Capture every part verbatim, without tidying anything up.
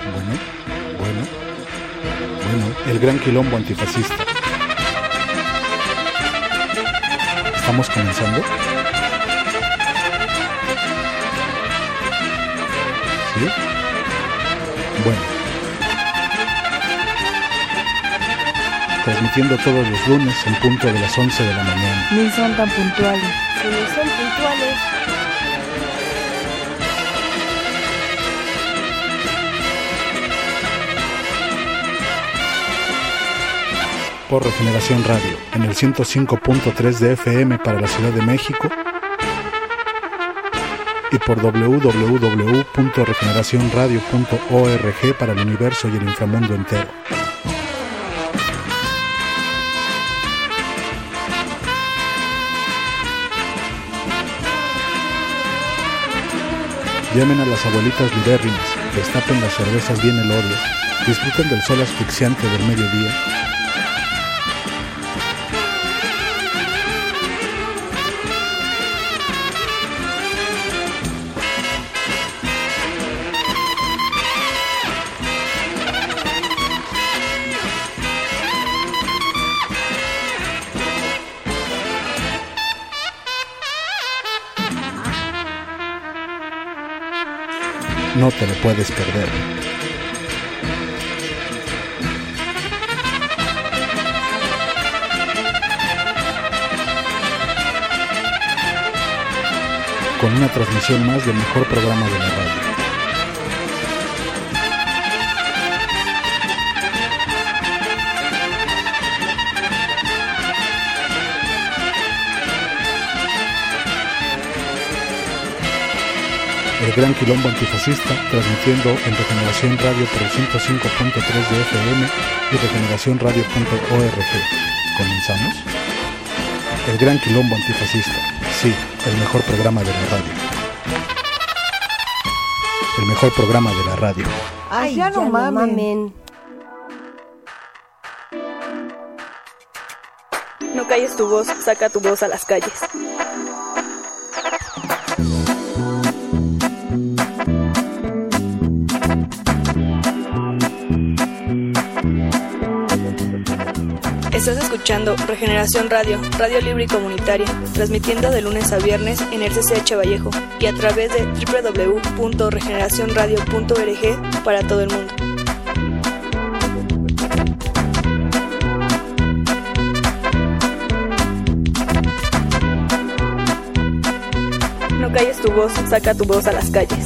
Bueno, bueno, bueno, el gran quilombo antifascista. ¿Estamos comenzando? ¿Sí? Bueno. Transmitiendo todos los lunes en punto de las once de la mañana. Ni son tan puntuales. Si ni son puntuales. Por Regeneración Radio, en el ciento cinco punto tres de F M para la Ciudad de México y por doble u doble u doble u punto regeneración radio punto org para el universo y el inframundo entero. Llamen a las abuelitas libérrimas, destapen las cervezas bien elodias, disfruten del sol asfixiante del mediodía. No te lo puedes perder. Con una transmisión más del mejor programa de la radio. El gran quilombo antifascista, transmitiendo en Regeneración Radio por el ciento cinco punto tres de F M y regeneración radio punto org. ¿Comenzamos? El gran quilombo antifascista, sí, el mejor programa de la radio. El mejor programa de la radio. Ay, ya, ya no mamen. mamen. No calles tu voz, saca tu voz a las calles. Estás escuchando Regeneración Radio, radio libre y comunitaria, transmitiendo de lunes a viernes en el C C H Vallejo y a través de doble u doble u doble u punto regeneración radio punto org para todo el mundo. No calles tu voz, saca tu voz a las calles.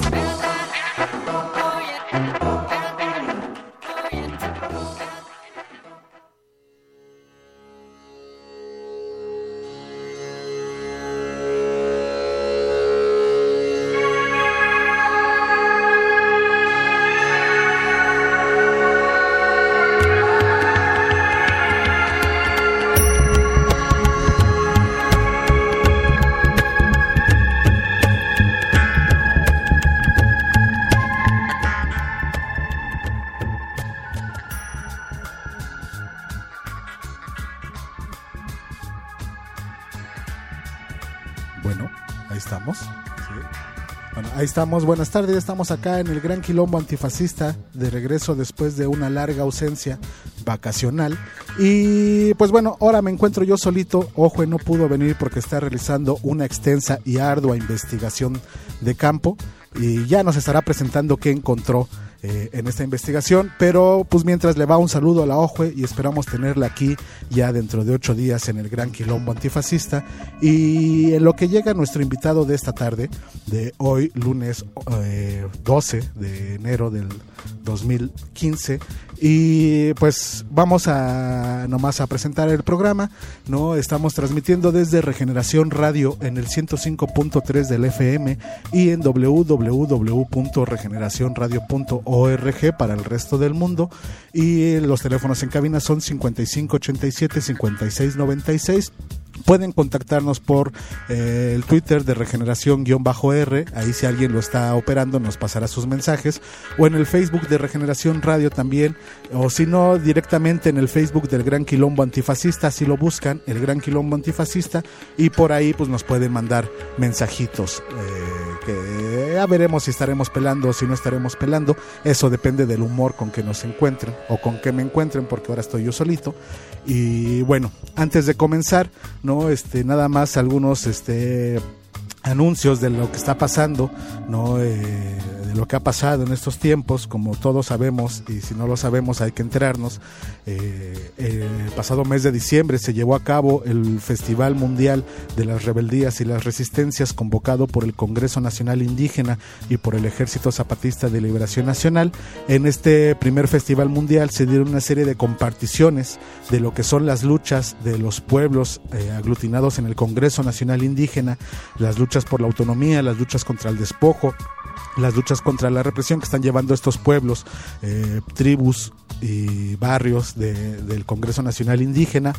Ahí estamos, buenas tardes, estamos acá en el gran quilombo antifascista, de regreso después de una larga ausencia vacacional. Y pues bueno, ahora me encuentro yo solito. Ojo, no pudo venir porque está realizando una extensa y ardua investigación de campo y ya nos estará presentando qué encontró eh, en esta investigación, pero pues mientras le va un saludo a la Ojue y esperamos tenerla aquí ya dentro de ocho días en el gran quilombo antifascista. Y en lo que llega nuestro invitado de esta tarde, de hoy lunes eh, doce de enero del dos mil quince, y pues vamos a nomás a presentar el programa, ¿no? Estamos transmitiendo desde Regeneración Radio en el ciento cinco punto tres del F M y en doble u doble u doble u punto regeneración radio punto org para el resto del mundo, y los teléfonos en cabina son cincuenta y cinco ochenta y siete cincuenta y seis noventa y seis. Pueden contactarnos por eh, el Twitter de Regeneración-R, ahí si alguien lo está operando nos pasará sus mensajes, o en el Facebook de Regeneración Radio también, o si no directamente en el Facebook del Gran Quilombo Antifascista, si lo buscan, el Gran Quilombo Antifascista, y por ahí pues nos pueden mandar mensajitos eh, que ya veremos si estaremos pelando o si no estaremos pelando. Eso depende del humor con que nos encuentren o con que me encuentren, porque ahora estoy yo solito. Y bueno, antes de comenzar, no, este, nada más algunos, este, anuncios de lo que está pasando, no, eh, de lo que ha pasado en estos tiempos. Como todos sabemos, y si no lo sabemos hay que enterarnos, eh, el pasado mes de diciembre se llevó a cabo el Festival Mundial de las Rebeldías y las Resistencias, convocado por el Congreso Nacional Indígena y por el Ejército Zapatista de Liberación Nacional. En este primer Festival Mundial se dieron una serie de comparticiones de lo que son las luchas de los pueblos eh, aglutinados en el Congreso Nacional Indígena, las luchas por la autonomía, las luchas contra el despojo, las luchas contra la represión que están llevando estos pueblos, eh, tribus y barrios de, del Congreso Nacional Indígena.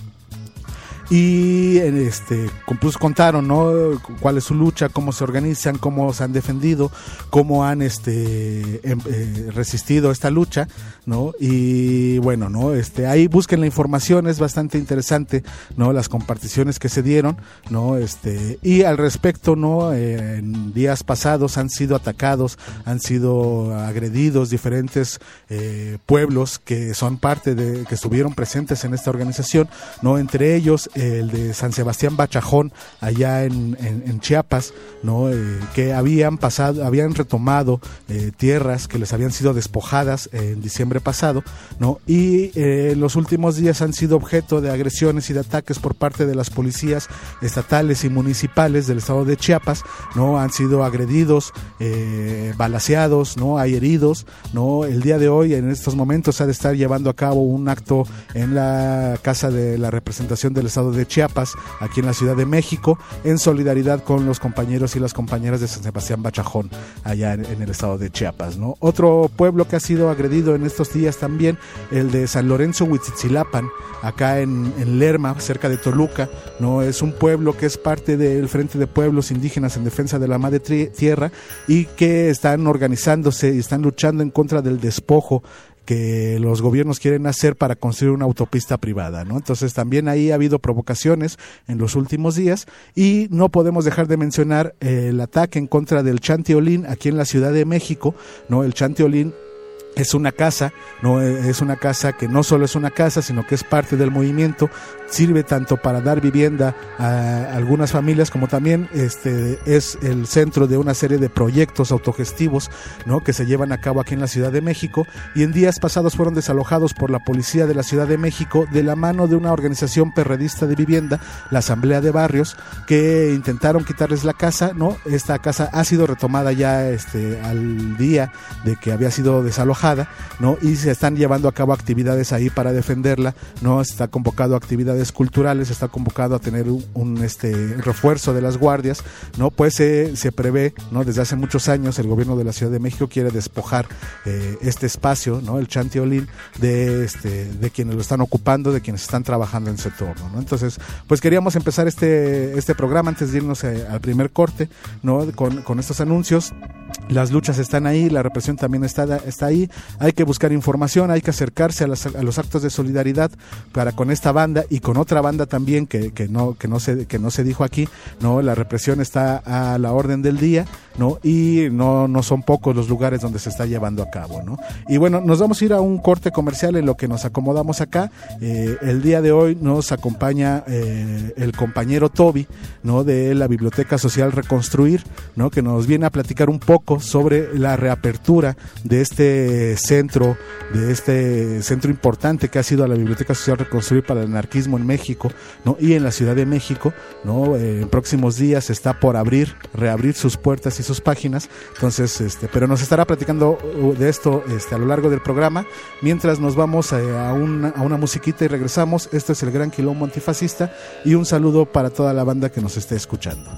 Y este, pues contaron, ¿no?, cuál es su lucha, cómo se organizan, cómo se han defendido, cómo han este eh, resistido esta lucha, ¿no? Y bueno, ¿no?, este, ahí busquen la información, es bastante interesante, ¿no?, las comparticiones que se dieron, ¿no? Este, y al respecto, ¿no?, eh, en días pasados han sido atacados, han sido agredidos diferentes eh, pueblos que son parte de, que estuvieron presentes en esta organización, ¿no? Entre ellos el de San Sebastián Bachajón, allá en, en, en Chiapas, ¿no? Eh, que habían pasado, habían retomado eh, tierras que les habían sido despojadas eh, en diciembre pasado, ¿no? Y eh, los últimos días han sido objeto de agresiones y de ataques por parte de las policías estatales y municipales del estado de Chiapas, ¿no? Han sido agredidos, eh, balaceados, ¿no? Hay heridos, ¿no? El día de hoy, en estos momentos, se ha de estar llevando a cabo un acto en la Casa de la Representación del Estado de Chiapas, aquí en la Ciudad de México, en solidaridad con los compañeros y las compañeras de San Sebastián Bachajón, allá en, en el estado de Chiapas, ¿no? Otro pueblo que ha sido agredido en estos días también, el de San Lorenzo Huitzitzilapan, acá en, en Lerma, cerca de Toluca, ¿no? Es un pueblo que es parte del Frente de Pueblos Indígenas en Defensa de la Madre Tierra, y que están organizándose y están luchando en contra del despojo que los gobiernos quieren hacer para construir una autopista privada, ¿no? Entonces también ahí ha habido provocaciones en los últimos días, y no podemos dejar de mencionar eh, el ataque en contra del Chantiolín aquí en la Ciudad de México, ¿no? El Chantiolín es una casa, no es una casa que no solo es una casa, sino que es parte del movimiento, sirve tanto para dar vivienda a algunas familias, como también este es el centro de una serie de proyectos autogestivos, ¿no?, que se llevan a cabo aquí en la Ciudad de México, y en días pasados fueron desalojados por la policía de la Ciudad de México de la mano de una organización perredista de vivienda, la Asamblea de Barrios, que intentaron quitarles la casa, ¿no? Esta casa ha sido retomada ya este al día de que había sido desalojada, ¿no? Y se están llevando a cabo actividades ahí para defenderla, ¿no? Está convocado a actividades culturales, está convocado a tener un, un este refuerzo de las guardias, ¿no? Pues se, se prevé, ¿no?, desde hace muchos años el gobierno de la Ciudad de México quiere despojar eh, este espacio, ¿no?, el Chantiolín, de este de quienes lo están ocupando, de quienes están trabajando en su entorno, ¿no? Entonces, pues queríamos empezar este este programa antes de irnos eh, al primer corte, ¿no?, con, con estos anuncios. Las luchas están ahí, la represión también está, está ahí, hay que buscar información, hay que acercarse a, las, a los actos de solidaridad para con esta banda y con otra banda también que, que no que no se que no se dijo aquí, ¿no? La represión está a la orden del día, ¿no? Y no no son pocos los lugares donde se está llevando a cabo, ¿no? Y bueno, nos vamos a ir a un corte comercial en lo que nos acomodamos acá. Eh, el día de hoy nos acompaña eh, el compañero Toby, ¿no?, de la Biblioteca Social Reconstruir, ¿no?, que nos viene a platicar un poco sobre la reapertura de este centro, de este centro importante que ha sido la Biblioteca Social Reconstruir para el anarquismo en México, ¿no?, y en la Ciudad de México, ¿no? Eh, en próximos días está por abrir, reabrir sus puertas y sus páginas. Entonces, este, pero nos estará platicando de esto este, a lo largo del programa, mientras nos vamos a, a, una, a una musiquita y regresamos. Esto es el Gran Quilombo Antifascista, y un saludo para toda la banda que nos esté escuchando.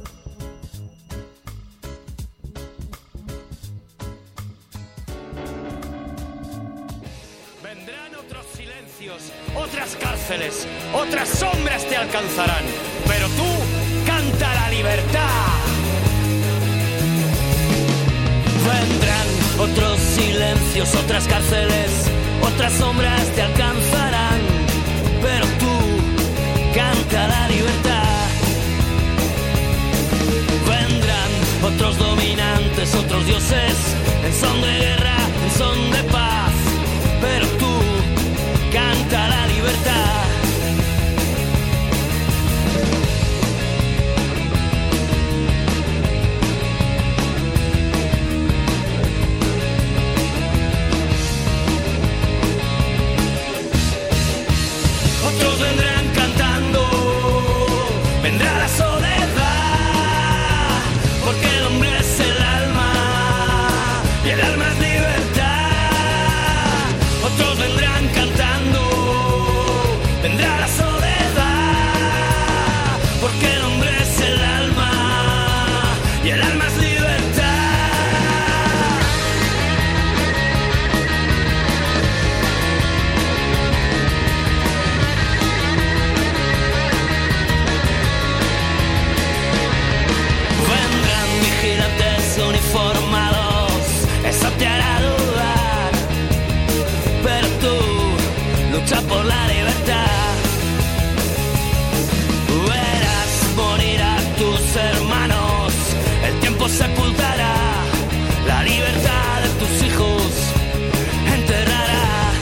Otras cárceles, otras sombras te alcanzarán, pero tú canta la libertad. Vendrán otros silencios, otras cárceles, otras sombras te alcanzarán, pero tú canta la libertad. Vendrán otros dominantes, otros dioses, en son de guerra, en son de paz, pero tú canta la libertad. Otros vendrán cantando, vendrá la soledad, porque el hombre es el alma y el alma es libertad. Otros vendrán cantando, vendrá la soledad, porque el hombre es el alma y el alma es libertad. Uniformados, eso te hará dudar, pero tú lucha por la libertad. Verás morir a tus hermanos, el tiempo sepultará la libertad de tus hijos, enterrará.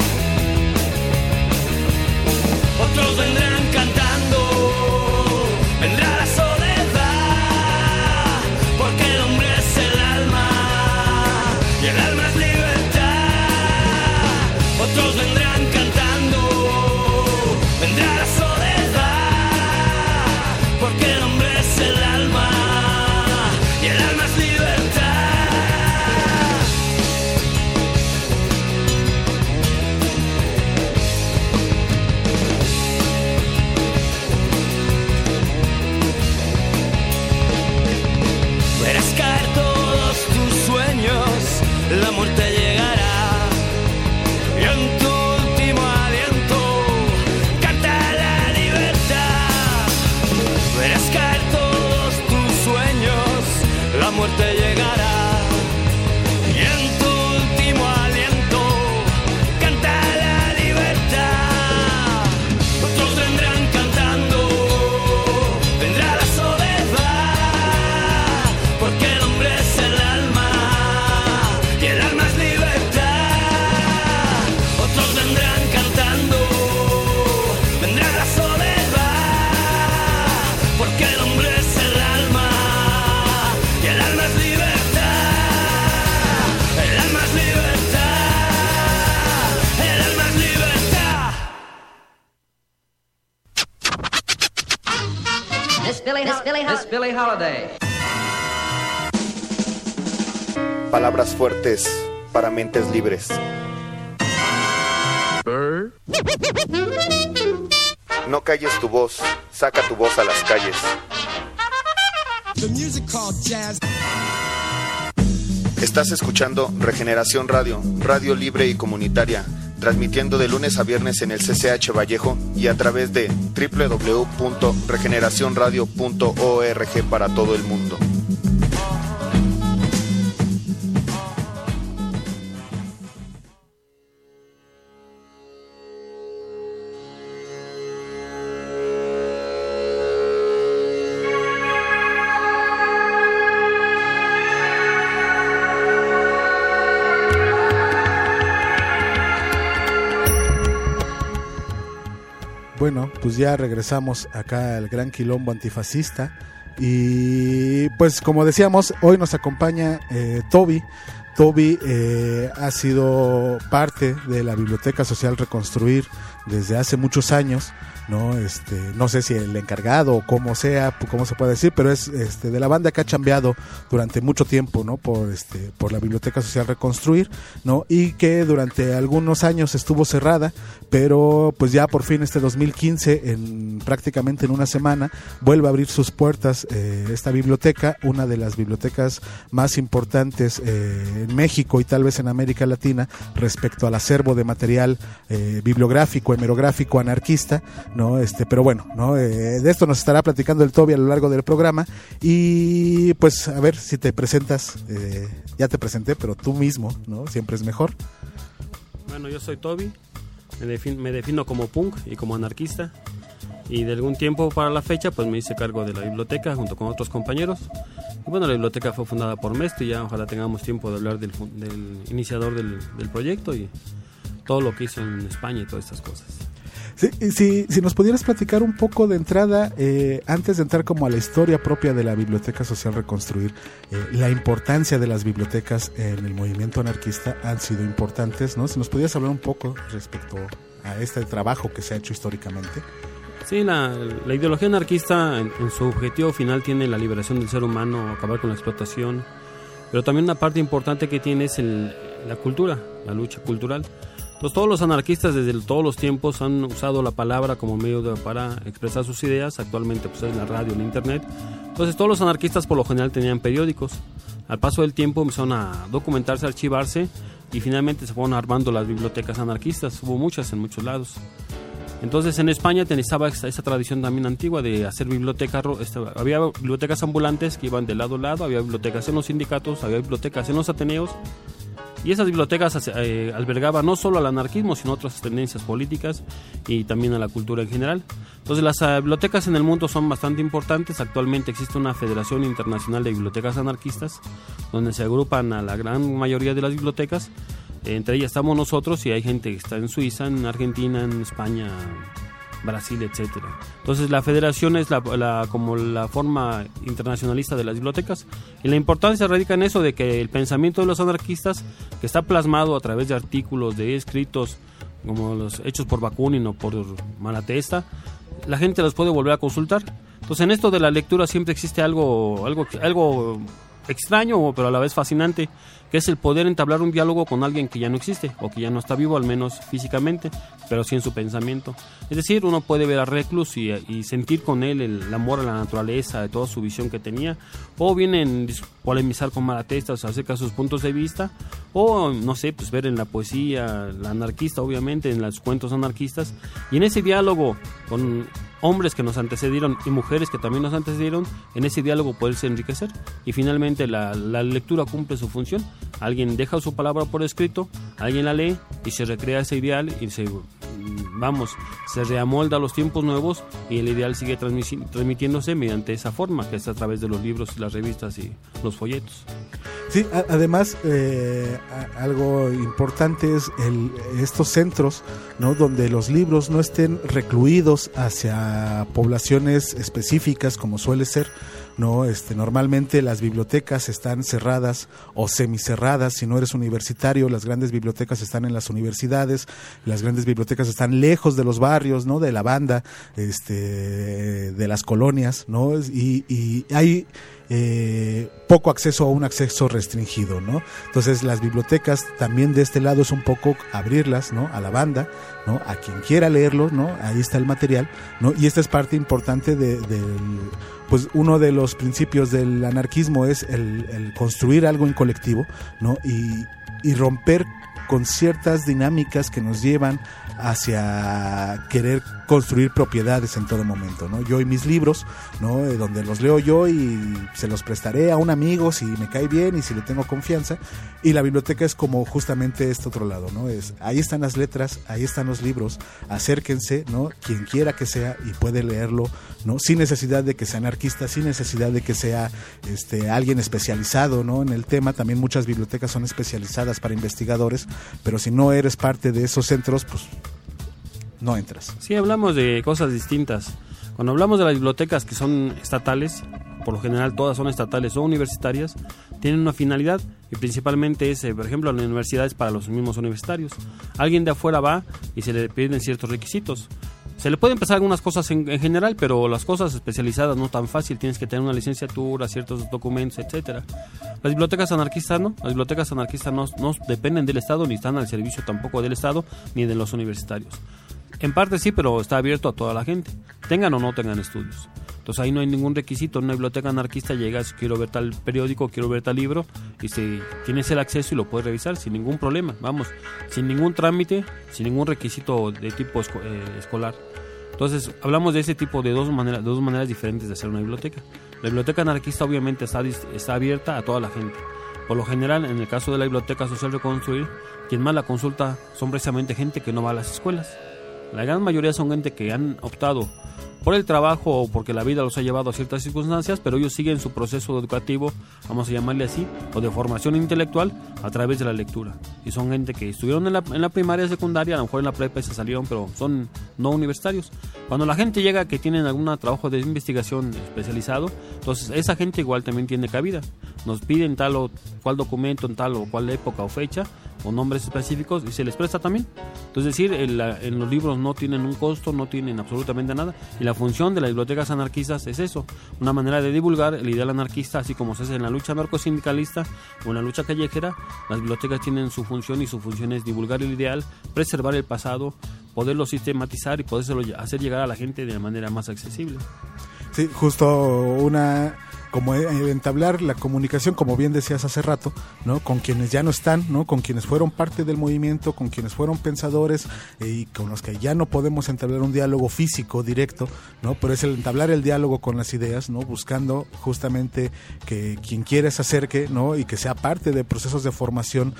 Otros vendrán cantando, vendrá la soledad, porque el hombre es el alma y el alma es libertad. Otros vendrán cantando, vendrá la soledad, porque el hombre es el alma y el alma es libertad. Verás caer todos tus sueños, la muerte llegará y en tu último aliento canta la libertad. Verás caer todos tus sueños, la muerte llegará y en tu último aliento canta la libertad. Otros vendrán cantando, vendrá la soledad, porque el hombre es el alma y el alma es libertad. Otros vendrán cantando, vendrá la soledad, porque el hombre es el alma y el alma es libertad. El alma es libertad, el alma es libertad. Miss Billie, Miss Billie, Miss Billie Holiday. Palabras fuertes para mentes libres. No calles tu voz, saca tu voz a las calles. Estás escuchando Regeneración Radio, radio libre y comunitaria, transmitiendo de lunes a viernes en el C C H Vallejo y a través de doble u doble u doble u punto regeneración radio punto org para todo el mundo. Bueno, pues ya regresamos acá al Gran Quilombo Antifascista y pues como decíamos, hoy nos acompaña eh, Toby. Toby eh, ha sido parte de la Biblioteca Social Reconstruir desde hace muchos años, ¿no? Este, no sé si el encargado o como sea, cómo se puede decir, pero es este de la banda que ha chambeado durante mucho tiempo, ¿no? Por este, por la Biblioteca Social Reconstruir, ¿no? Y que durante algunos años estuvo cerrada, pero pues ya por fin este dos mil quince, en prácticamente en una semana, vuelve a abrir sus puertas eh, esta biblioteca, una de las bibliotecas más importantes eh, en México y tal vez en América Latina respecto al acervo de material eh, bibliográfico, hemerográfico, anarquista, ¿no? Este, pero bueno, ¿no? Eh, de esto nos estará platicando el Toby a lo largo del programa y pues a ver si te presentas, eh, ya te presenté, pero tú mismo, ¿no? Siempre es mejor. Bueno, yo soy Toby, me defino, me defino como punk y como anarquista y de algún tiempo para la fecha pues me hice cargo de la biblioteca junto con otros compañeros Y bueno, la biblioteca fue fundada por Mestre, y ya ojalá tengamos tiempo de hablar del, del iniciador del, del proyecto y todo lo que hizo en España y todas estas cosas. Sí, sí, si nos pudieras platicar un poco de entrada, eh, antes de entrar como a la historia propia de la Biblioteca Social Reconstruir, eh, la importancia de las bibliotecas en el movimiento anarquista han sido importantes, ¿no? Si nos pudieras hablar un poco respecto a este trabajo que se ha hecho históricamente. Sí, la, la ideología anarquista en, en su objetivo final tiene la liberación del ser humano, acabar con la explotación, pero también una parte importante que tiene es el, la cultura, la lucha cultural. Entonces, todos los anarquistas desde el, todos los tiempos han usado la palabra como medio de, para expresar sus ideas. Actualmente pues es la radio, el internet. Entonces todos los anarquistas por lo general tenían periódicos. Al paso del tiempo empezaron a documentarse, a archivarse, y finalmente se fueron armando las bibliotecas anarquistas. Hubo muchas en muchos lados. Entonces en España estaba esa, esa tradición también antigua de hacer bibliotecas. Este, había bibliotecas ambulantes que iban de lado a lado, había bibliotecas en los sindicatos, había bibliotecas en los ateneos. Y esas bibliotecas eh, albergaban no solo al anarquismo, sino otras tendencias políticas y también a la cultura en general. Entonces las uh, bibliotecas en el mundo son bastante importantes. Actualmente existe una Federación Internacional de Bibliotecas Anarquistas, donde se agrupan a la gran mayoría de las bibliotecas. Eh, entre ellas estamos nosotros, y hay gente que está en Suiza, en Argentina, en España, Brasil, etcétera. Entonces la federación es la, la, como la forma internacionalista de las bibliotecas, y la importancia radica en eso de que el pensamiento de los anarquistas, que está plasmado a través de artículos, de escritos como los hechos por Bakunin o por Malatesta, la gente los puede volver a consultar. Entonces en esto de la lectura siempre existe algo, algo, algo extraño pero a la vez fascinante, que es el poder entablar un diálogo con alguien que ya no existe o que ya no está vivo, al menos físicamente, pero sí en su pensamiento. Es decir, uno puede ver a Reclus y, y sentir con él el, el amor a la naturaleza, de toda su visión que tenía, o bien en polemizar con Malatesta, o sea, acerca de sus puntos de vista, o no sé, pues ver en la poesía, la anarquista obviamente, en los cuentos anarquistas, y en ese diálogo con hombres que nos antecedieron y mujeres que también nos antecedieron, en ese diálogo poderse enriquecer, y finalmente la, la lectura cumple su función. Alguien deja su palabra por escrito, alguien la lee y se recrea ese ideal y se, vamos, se reamolda a los tiempos nuevos, y el ideal sigue transmiti- transmitiéndose mediante esa forma, que es a través de los libros, las revistas y los folletos. Sí, a, además eh, a, algo importante es el, estos centros, ¿no?, donde los libros no estén recluidos hacia poblaciones específicas como suele ser, ¿no? Este, normalmente las bibliotecas están cerradas o semicerradas. Si no eres universitario, las grandes bibliotecas están en las universidades, las grandes bibliotecas están lejos de los barrios, ¿no?, de la banda, este, de las colonias, ¿no? Y, y hay eh, poco acceso o un acceso restringido, ¿no? Entonces las bibliotecas también de este lado es un poco abrirlas, ¿no?, a la banda, ¿no?, a quien quiera leerlo, ¿no? Ahí está el material, ¿no? Y esta es parte importante de, del pues uno de los principios del anarquismo es el, el construir algo en colectivo, ¿no? Y, y romper con ciertas dinámicas que nos llevan hacia querer construir propiedades en todo momento, ¿no? Yo y mis libros, ¿no?, eh, donde los leo yo y se los prestaré a un amigo si me cae bien y si le tengo confianza, y la biblioteca es como justamente este otro lado, ¿no? Es, ahí están las letras, ahí están los libros, acérquense, ¿no?, quien quiera que sea y puede leerlo, ¿no?, sin necesidad de que sea anarquista, sin necesidad de que sea este alguien especializado, ¿no?, en el tema. También muchas bibliotecas son especializadas para investigadores, pero si no eres parte de esos centros, pues no entras. Sí, hablamos de cosas distintas. Cuando hablamos de las bibliotecas que son estatales, por lo general todas son estatales o universitarias, tienen una finalidad, y principalmente es, por ejemplo, las universidades para los mismos universitarios. Alguien de afuera va y se le piden ciertos requisitos. Se le pueden empezar algunas cosas en, en general, pero las cosas especializadas no tan fácil. Tienes que tener una licenciatura, ciertos documentos, etcétera. Las bibliotecas anarquistas no. Las bibliotecas anarquistas no, no dependen del Estado, ni están al servicio tampoco del Estado, ni de los universitarios. En parte sí, pero está abierto a toda la gente, tengan o no tengan estudios. Entonces ahí no hay ningún requisito. En una biblioteca anarquista llegas, quiero ver tal periódico, quiero ver tal libro, y si tienes el acceso y lo puedes revisar sin ningún problema, vamos, sin ningún trámite, sin ningún requisito de tipo esco- eh, escolar. Entonces hablamos de ese tipo de dos maneras, de dos maneras diferentes de hacer una biblioteca. La biblioteca anarquista obviamente está, está abierta a toda la gente. Por lo general, en el caso de la Biblioteca Social Reconstruir, quien más la consulta son precisamente gente que no va a las escuelas. La gran mayoría son gente que han optado por el trabajo o porque la vida los ha llevado a ciertas circunstancias, pero ellos siguen su proceso educativo, vamos a llamarle así, o de formación intelectual a través de la lectura. Y son gente que estuvieron en la, en la primaria, secundaria, a lo mejor en la prepa se salieron, pero son no universitarios. Cuando la gente llega que tienen algún trabajo de investigación especializado, entonces esa gente igual también tiene cabida. Nos piden tal o cual documento en tal o cual época o fecha, o nombres específicos, y se les presta también. Entonces, es decir, el, en los libros no tienen un costo, no tienen absolutamente nada, y la función de las bibliotecas anarquistas es eso, una manera de divulgar el ideal anarquista, así como se hace en la lucha anarcosindicalista o en la lucha callejera. Las bibliotecas tienen su función, y su función es divulgar el ideal, preservar el pasado, poderlo sistematizar y podérselo hacer llegar a la gente de manera más accesible. Sí, justo una... como entablar la comunicación, como bien decías hace rato, ¿no? Con quienes ya no están, ¿no? Con quienes fueron parte del movimiento, con quienes fueron pensadores eh, y con los que ya no podemos entablar un diálogo físico directo, ¿no? Pero es el entablar el diálogo con las ideas, ¿no? Buscando justamente que quien quiera se acerque, ¿no? Y que sea parte de procesos de formación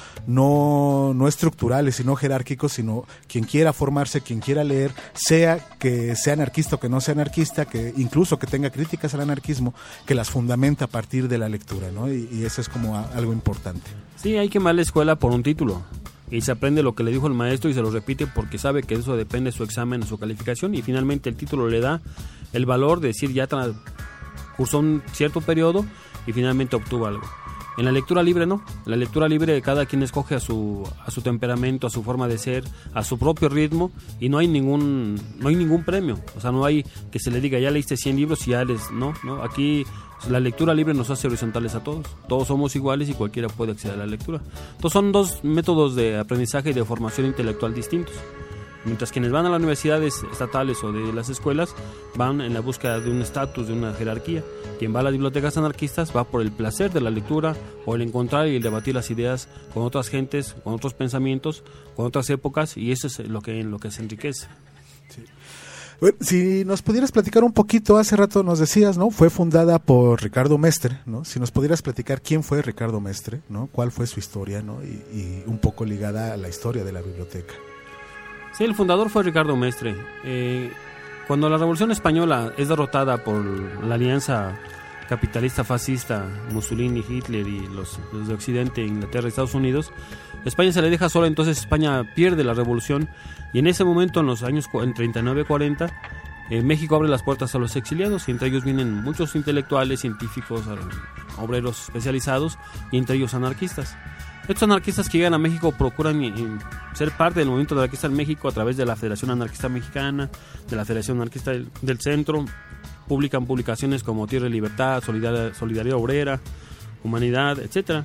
no, no estructurales y no jerárquicos, sino quien quiera formarse, quien quiera leer, sea que sea anarquista o que no sea anarquista, que incluso que tenga críticas al anarquismo, que las fundamenta a partir de la lectura, ¿no? Y, y eso es como a, algo importante. Sí, hay que quemar la escuela por un título y se aprende lo que le dijo el maestro y se lo repite porque sabe que eso depende de su examen, de su calificación, y finalmente el título le da el valor de decir ya tra- cursó un cierto periodo y finalmente obtuvo algo. En la lectura libre no, en la lectura libre cada quien escoge a su a su temperamento, a su forma de ser, a su propio ritmo, y no hay ningún no hay ningún premio, o sea, no hay que se le diga ya leíste cien libros y ya les no, no, aquí la lectura libre nos hace horizontales a todos, todos somos iguales y cualquiera puede acceder a la lectura. Entonces son dos métodos de aprendizaje y de formación intelectual distintos. Mientras quienes van a las universidades estatales o de las escuelas van en la búsqueda de un estatus, de una jerarquía. Quien va a las bibliotecas anarquistas va por el placer de la lectura o el encontrar y el debatir las ideas con otras gentes, con otros pensamientos, con otras épocas, y eso es lo que, en lo que se enriquece. Sí. Bueno, si nos pudieras platicar un poquito, hace rato nos decías, ¿no? Fue fundada por Ricardo Mestre, ¿no? Si nos pudieras platicar quién fue Ricardo Mestre, ¿no? Cuál fue su historia, ¿no? Y, y un poco ligada a la historia de la biblioteca. Sí, el fundador fue Ricardo Mestre. Eh, cuando la Revolución Española es derrotada por la alianza capitalista fascista, Mussolini, Hitler y los, los de Occidente, Inglaterra y Estados Unidos, España se le deja sola, entonces España pierde la revolución, y en ese momento, en los años en treinta y nueve cuarenta, eh, México abre las puertas a los exiliados, y entre ellos vienen muchos intelectuales, científicos, obreros especializados, y entre ellos anarquistas. Estos anarquistas que llegan a México procuran eh, ser parte del movimiento anarquista en México a través de la Federación Anarquista Mexicana, de la Federación Anarquista del, del Centro, publican publicaciones como Tierra y Libertad, Solidaridad, Solidaridad Obrera, Humanidad, etcétera.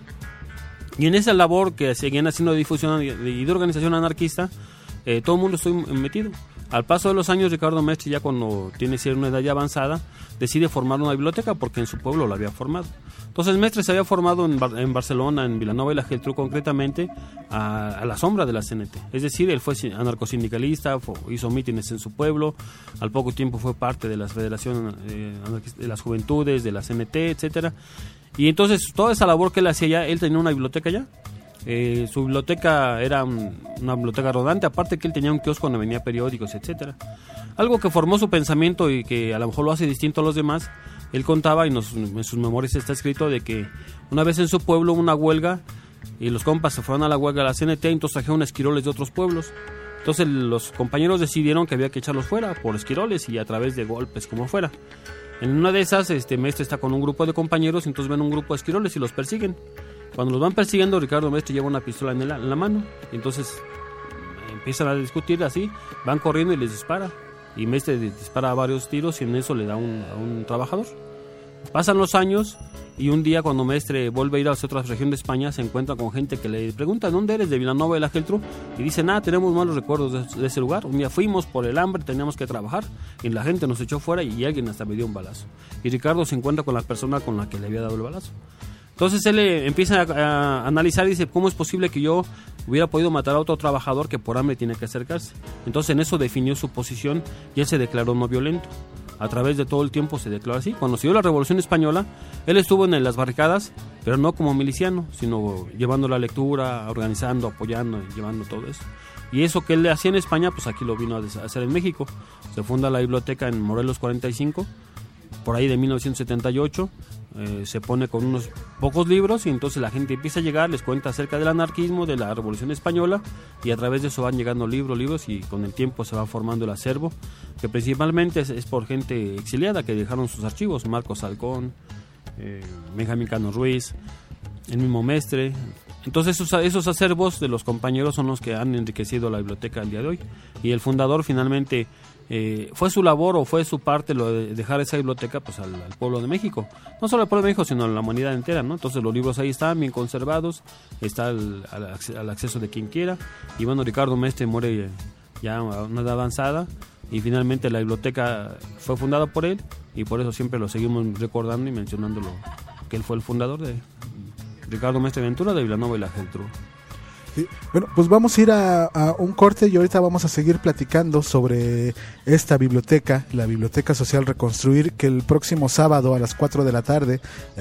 Y en esa labor que seguían haciendo de difusión y de, de organización anarquista, eh, todo el mundo estuvo metido. Al paso de los años, Ricardo Mestre, ya cuando tiene una edad ya avanzada, decide formar una biblioteca porque en su pueblo la había formado. Entonces Mestre se había formado en, Bar- en Barcelona, en Vilanova y la Geltrú concretamente, a, a la sombra de la C N T. Es decir, él fue anarcosindicalista, fue, hizo mítines en su pueblo, al poco tiempo fue parte de la Federación eh, de las Juventudes, de la C N T, etcétera. Y entonces toda esa labor que él hacía ya, él tenía una biblioteca ya. Eh, su biblioteca era un, una biblioteca rodante, aparte que él tenía un kiosco donde venía periódicos, etcétera. Algo que formó su pensamiento y que a lo mejor lo hace distinto a los demás. Él contaba, y nos, en sus memorias está escrito, de que una vez en su pueblo hubo una huelga y los compas se fueron a la huelga de la C N T, y entonces trajeron esquiroles de otros pueblos. Entonces los compañeros decidieron que había que echarlos fuera por esquiroles y a través de golpes, como fuera. En una de esas, este Mestre está con un grupo de compañeros, y entonces ven un grupo de esquiroles y los persiguen. Cuando los van persiguiendo, Ricardo Mestre lleva una pistola en, el, en la mano, y entonces empiezan a discutir así, van corriendo y les dispara. Y Mestre dispara varios tiros y en eso le da un, a un trabajador. Pasan los años y un día, cuando Mestre vuelve a ir a otra región de España, se encuentra con gente que le pregunta ¿dónde eres? De Vilanova de la Geltrú, y dice, nada, tenemos malos recuerdos de, de ese lugar. Un día fuimos por el hambre, teníamos que trabajar y la gente nos echó fuera y alguien hasta me dio un balazo. Y Ricardo se encuentra con la persona con la que le había dado el balazo. Entonces él eh, empieza a, a analizar y dice, ¿cómo es posible que yo hubiera podido matar a otro trabajador que por hambre tiene que acercarse? Entonces en eso definió su posición y él se declaró no violento. a través de todo el tiempo se declaró así. Cuando se dio la Revolución Española, él estuvo en las barricadas, pero no como miliciano, sino llevando la lectura, organizando, apoyando, llevando todo eso. Y eso que él hacía en España, pues aquí lo vino a hacer en México. Se funda la biblioteca en Morelos cuarenta y cinco, por ahí de mil novecientos setenta y ocho. Eh, se pone con unos pocos libros y entonces la gente empieza a llegar, les cuenta acerca del anarquismo, de la Revolución Española, y a través de eso van llegando libros, libros, y con el tiempo se va formando el acervo, que principalmente es, es por gente exiliada que dejaron sus archivos, Marcos Halcón, eh, Benjamín Cano Ruiz, el mismo Mestre. Entonces esos, esos acervos de los compañeros son los que han enriquecido la biblioteca al día de hoy, y el fundador finalmente eh, fue su labor o fue su parte lo de dejar esa biblioteca pues al, al pueblo de México, no solo al pueblo de México sino a la humanidad entera, ¿no? Entonces los libros ahí están bien conservados, está al, al, al acceso de quien quiera, y bueno, Ricardo Mestre muere ya a una edad avanzada, y finalmente la biblioteca fue fundada por él, y por eso siempre lo seguimos recordando y mencionándolo, que él fue el fundador de Ricardo Mestre Ventura de Vilanova y la Geltrú. Sí. Bueno, pues vamos a ir a, a un corte y ahorita vamos a seguir platicando sobre esta biblioteca, la Biblioteca Social Reconstruir, que el próximo sábado a las cuatro de la tarde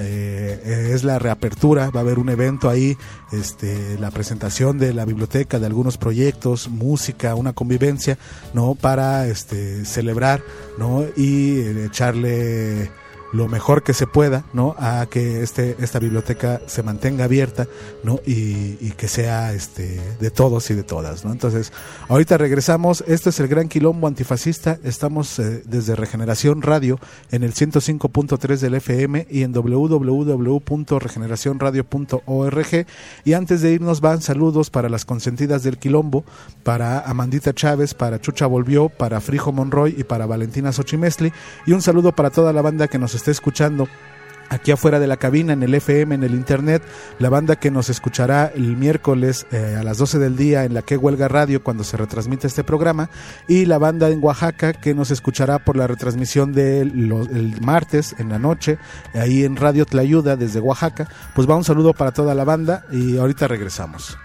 eh, es la reapertura. Va a haber un evento ahí, este, la presentación de la biblioteca, de algunos proyectos, música, una convivencia, ¿no? Para este, celebrar, ¿no? Y eh, echarle lo mejor que se pueda, ¿no? A que este esta biblioteca se mantenga abierta, ¿no? Y, y que sea este de todos y de todas, ¿no? Entonces, ahorita regresamos. Esto es el Gran Quilombo Antifascista. Estamos eh, desde Regeneración Radio en el ciento cinco punto tres del F M y en doble u doble u doble u punto regeneración radio punto org. Y antes de irnos van saludos para las consentidas del Quilombo, para Amandita Chávez, para Chucha Volvió, para Frijo Monroy y para Valentina Xochimestli, y un saludo para toda la banda que nos está escuchando aquí afuera de la cabina, en el F M, en el internet, la banda que nos escuchará el miércoles eh, a las doce del día en la Que Huelga Radio cuando se retransmite este programa, y la banda en Oaxaca que nos escuchará por la retransmisión del martes en la noche, ahí en Radio Tlayuda desde Oaxaca. Pues va un saludo para toda la banda y ahorita regresamos.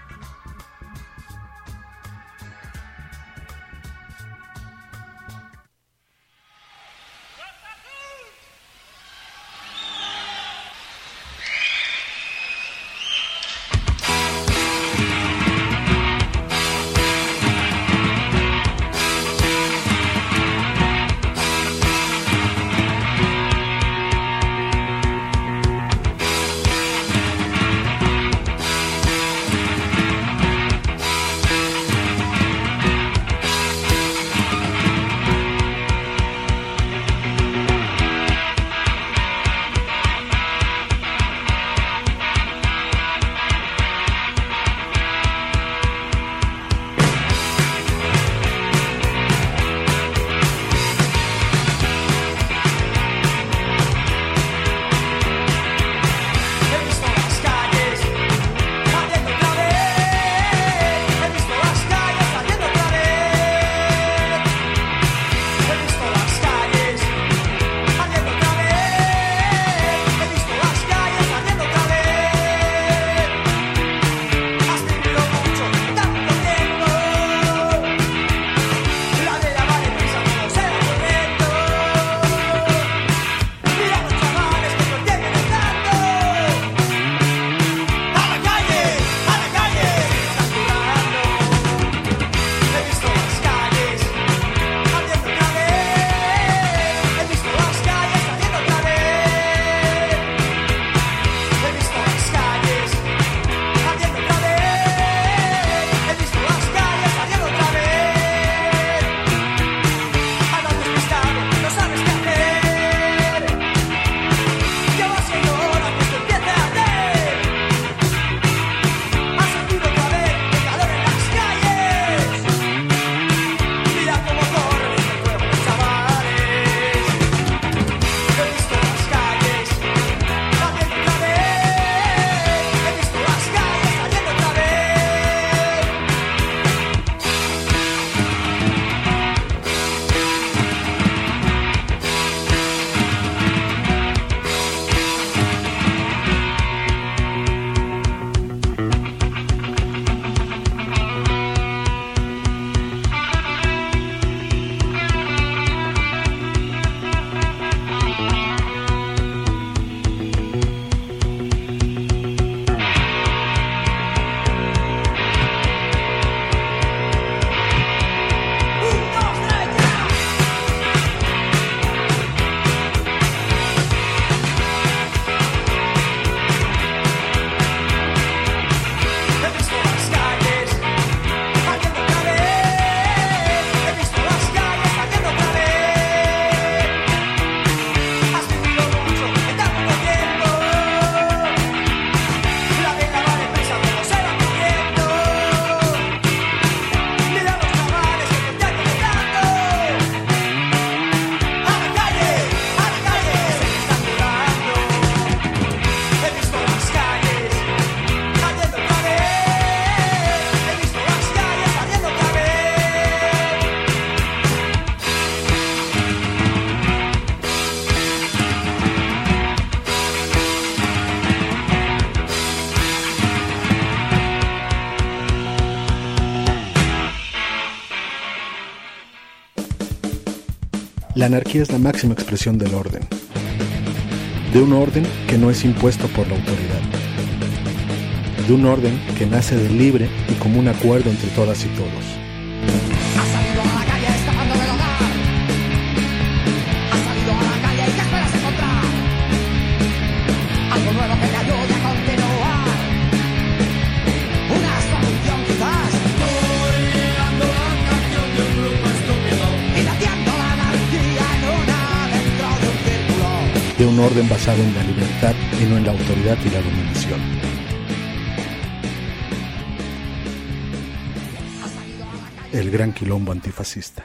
La anarquía es la máxima expresión del orden, de un orden que no es impuesto por la autoridad, de un orden que nace de libre y común acuerdo entre todas y todos. Ha salido a la calle escapando del hogar. Ha salido a la calle y ¿qué esperas encontrar? Algo nuevo que te ayude a continuar. Una solución quizás. Coreando la canción de un grupo estúpido y latiendo la anarquía en una dentro de un círculo. De un orden basado en la libertad y no en la autoridad y la dominación. El gran quilombo antifascista.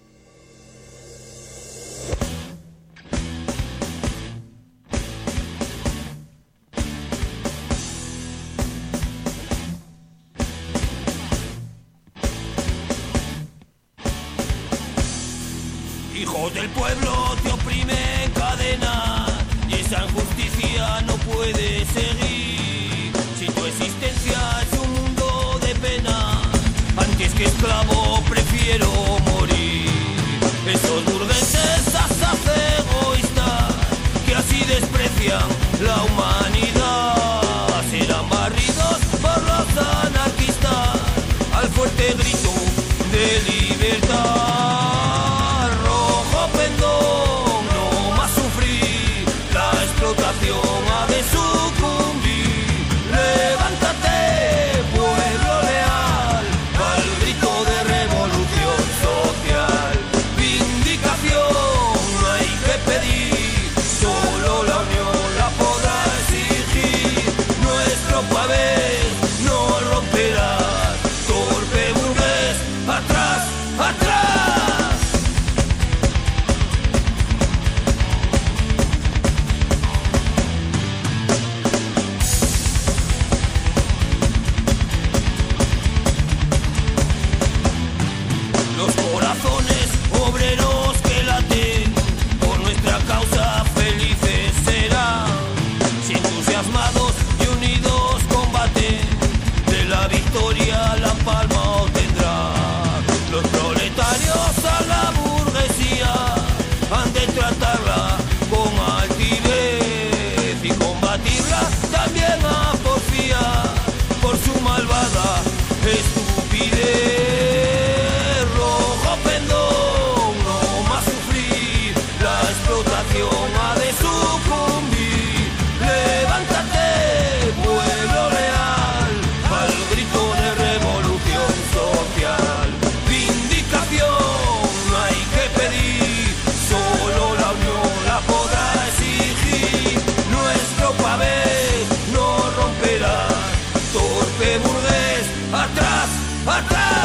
Hijos del pueblo te oprimen cadena y esa injusticia no puede seguir. Si tu existencia es un mundo de pena, antes que esclavo prefiero morir. Esos burgueses asaz egoístas que así desprecian la humanidad serán barridos por los anarquistas al fuerte grito de libertad. Rojo pendón, no más sufrir, la explotación ha de sucumbir. Levántate, pueblo leal, al grito de revolución social. Vindicación no hay que pedir, solo la unión la podrá exigir. Nuestro pabellón no romperá, torpe burgués, atrás, atrás. Los corazones obreros que laten por nuestra causa felices serán. Si entusiasmados y unidos combaten, de la victoria la palma obtendrá. Los proletarios a la burguesía han de tratarla con altivez y combatirla también a porfía por su malvada estupidez. Rojo pendón, no más sufrir, la explotación ha de sucumbir. Levántate, pueblo leal, al grito de revolución social. Vindicación no hay que pedir, solo la unión la podrá exigir. Nuestro pabellón no romperá, torpe burgués, atrás, atrás.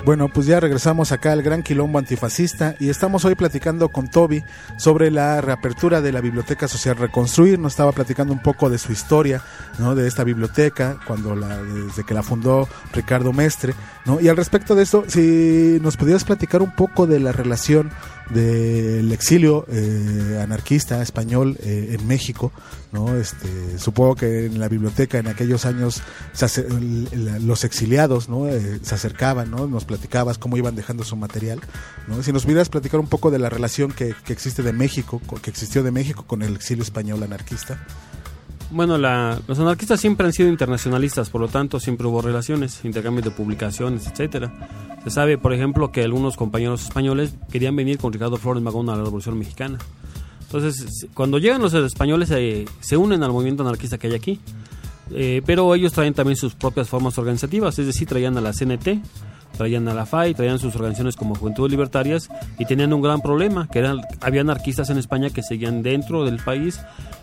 Bueno, pues ya regresamos acá al Gran Quilombo Antifascista y estamos hoy platicando con Toby sobre la reapertura de la Biblioteca Social Reconstruir. Nos estaba platicando un poco de su historia, ¿no? De esta biblioteca, cuando la, desde que la fundó Ricardo Mestre, ¿no? Y al respecto de esto, si nos pudieras platicar un poco de la relación del exilio eh, anarquista español eh, en México, ¿no? Este, supongo que en la biblioteca en aquellos años se acer- los exiliados, ¿no? Eh, se acercaban, ¿no? Nos platicabas cómo iban dejando su material, ¿no? Si nos pudieras platicar un poco de la relación que, que existe de México, que existió de México con el exilio español anarquista. Bueno, la, los anarquistas siempre han sido internacionalistas, por lo tanto siempre hubo relaciones, intercambios de publicaciones, etcétera. Se sabe, por ejemplo, que algunos compañeros españoles querían venir con Ricardo Flores Magón a la Revolución Mexicana. Entonces, cuando llegan los españoles eh, se unen al movimiento anarquista que hay aquí, eh, pero ellos traen también sus propias formas organizativas, es decir, traían a la C N T, traían a la F A I, traían sus organizaciones como Juventudes Libertarias y tenían un gran problema, que eran, había anarquistas en España que seguían dentro del país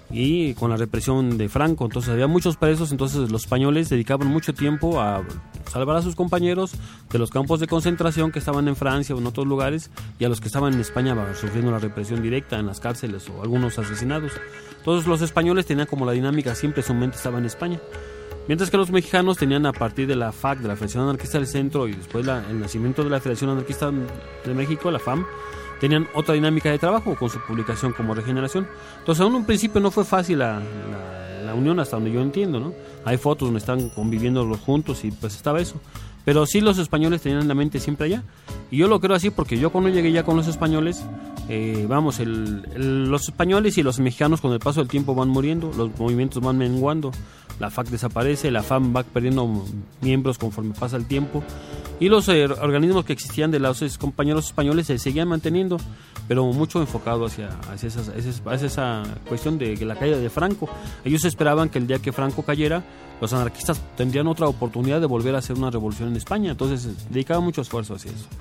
y con la represión de Franco, entonces había muchos presos, entonces los españoles dedicaban mucho tiempo a salvar a sus compañeros de los campos de concentración que estaban en Francia o en otros lugares y a los que estaban en España sufriendo la represión directa en las cárceles o algunos asesinados. Todos los españoles tenían como la dinámica, siempre su mente estaba en España. Mientras que los mexicanos tenían a partir de la F A C, de la Federación Anarquista del Centro, y después la, el nacimiento de la Federación Anarquista de México, la F A M, tenían otra dinámica de trabajo con su publicación como Regeneración. Entonces, aún en un principio no fue fácil la, la, la unión, hasta donde yo entiendo, ¿no? Hay fotos donde están conviviendo los juntos y pues estaba eso. Pero sí, los españoles tenían la mente siempre allá. Y yo lo creo así porque yo cuando llegué ya con los españoles, eh, vamos, el, el, los españoles y los mexicanos con el paso del tiempo van muriendo, los movimientos van menguando, la F A C desaparece, la F A M va perdiendo miembros conforme pasa el tiempo y los eh, organismos que existían de los compañeros españoles se seguían manteniendo, pero mucho enfocado hacia, hacia, esas, hacia esa cuestión de que la caída de Franco. Ellos esperaban que el día que Franco cayera, los anarquistas tendrían otra oportunidad de volver a hacer una revolución en España, entonces dedicaban mucho esfuerzo hacia eso.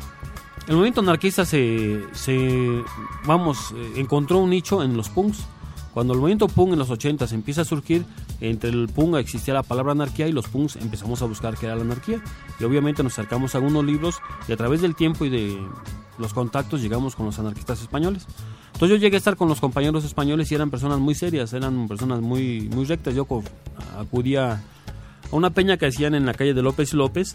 El movimiento anarquista se, se vamos, encontró un nicho en los punks. Cuando el movimiento punk en los ochentas empieza a surgir, entre el punk existía la palabra anarquía y los punks empezamos a buscar qué era la anarquía. Y obviamente nos acercamos a algunos libros y a través del tiempo y de los contactos llegamos con los anarquistas españoles. Entonces yo llegué a estar con los compañeros españoles y eran personas muy serias, eran personas muy, muy rectas. Yo acudía a una peña que hacían en la calle de López y López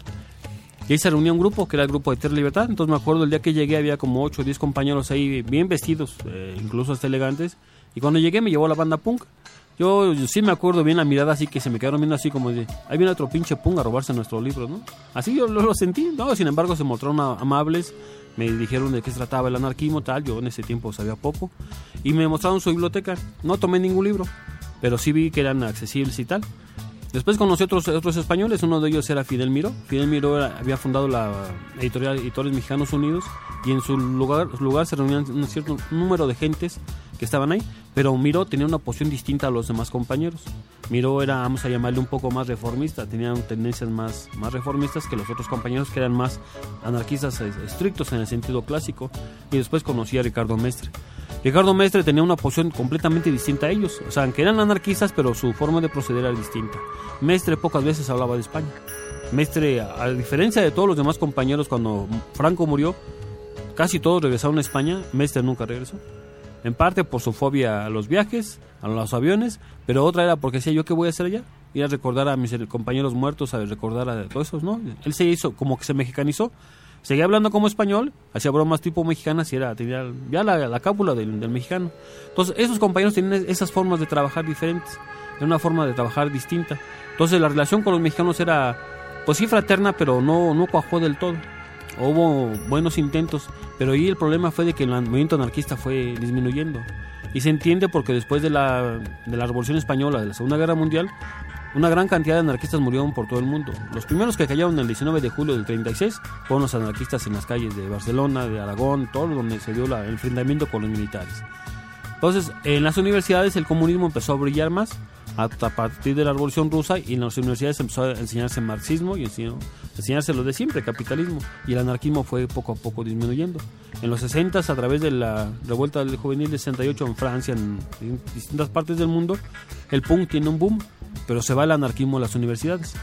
y ahí se reunía un grupo que era el grupo de Tierra y Libertad. Entonces me acuerdo el día que llegué había como ocho o diez compañeros ahí bien vestidos, eh, incluso hasta elegantes. Y cuando llegué me llevó la banda punk. Yo, yo sí me acuerdo bien la mirada así que se me quedaron viendo así como de, ahí viene otro pinche punk a robarse nuestros libros, ¿no? Así yo lo, lo sentí, ¿no? Sin embargo se mostraron amables, me dijeron de qué se trataba el anarquismo, tal, yo en ese tiempo sabía poco. Y me mostraron su biblioteca, no tomé ningún libro, pero sí vi que eran accesibles y tal. Después conocí otros, otros españoles, uno de ellos era Fidel Miró. Fidel Miró era, había fundado la editorial Editores Mexicanos Unidos y en su lugar, su lugar se reunían un cierto número de gentes que estaban ahí, pero Miró tenía una posición distinta a los demás compañeros. Miró era, vamos a llamarle un poco más reformista, tenía tendencias más, más reformistas que los otros compañeros que eran más anarquistas estrictos en el sentido clásico. Y después conocí a Ricardo Mestre. Ricardo Mestre tenía una posición completamente distinta a ellos, o sea, aunque eran anarquistas, pero su forma de proceder era distinta. Mestre pocas veces hablaba de España. Mestre, a diferencia de todos los demás compañeros, cuando Franco murió, casi todos regresaron a España, Mestre nunca regresó. En parte por su fobia a los viajes, a los aviones, pero otra era porque decía, ¿yo qué voy a hacer allá? Ir a recordar a mis compañeros muertos, a recordar a todos esos, ¿no? Él se hizo, como que se mexicanizó, seguía hablando como español, hacía bromas tipo mexicanas y era, tenía ya la, la cápula del, del mexicano. Entonces, esos compañeros tenían esas formas de trabajar diferentes, era una forma de trabajar distinta. Entonces, la relación con los mexicanos era, pues sí, fraterna, pero no, no cuajó del todo. Hubo buenos intentos, pero ahí el problema fue de que el movimiento anarquista fue disminuyendo. Y se entiende porque después de la, de la Revolución Española, de la Segunda Guerra Mundial, una gran cantidad de anarquistas murieron por todo el mundo. Los primeros que cayeron el diecinueve de julio del treinta y seis fueron los anarquistas en las calles de Barcelona, de Aragón, todo donde se dio la, el enfrentamiento con los militares. Entonces, en las universidades el comunismo empezó a brillar más a partir de la Revolución Rusa y en las universidades empezó a enseñarse marxismo y enseñó, enseñarse lo de siempre, capitalismo, y el anarquismo fue poco a poco disminuyendo. En los sesentas, a través de la revuelta del juvenil de sesenta y ocho en Francia, en, en distintas partes del mundo, el punk tiene un boom, pero se va el anarquismo a las universidades.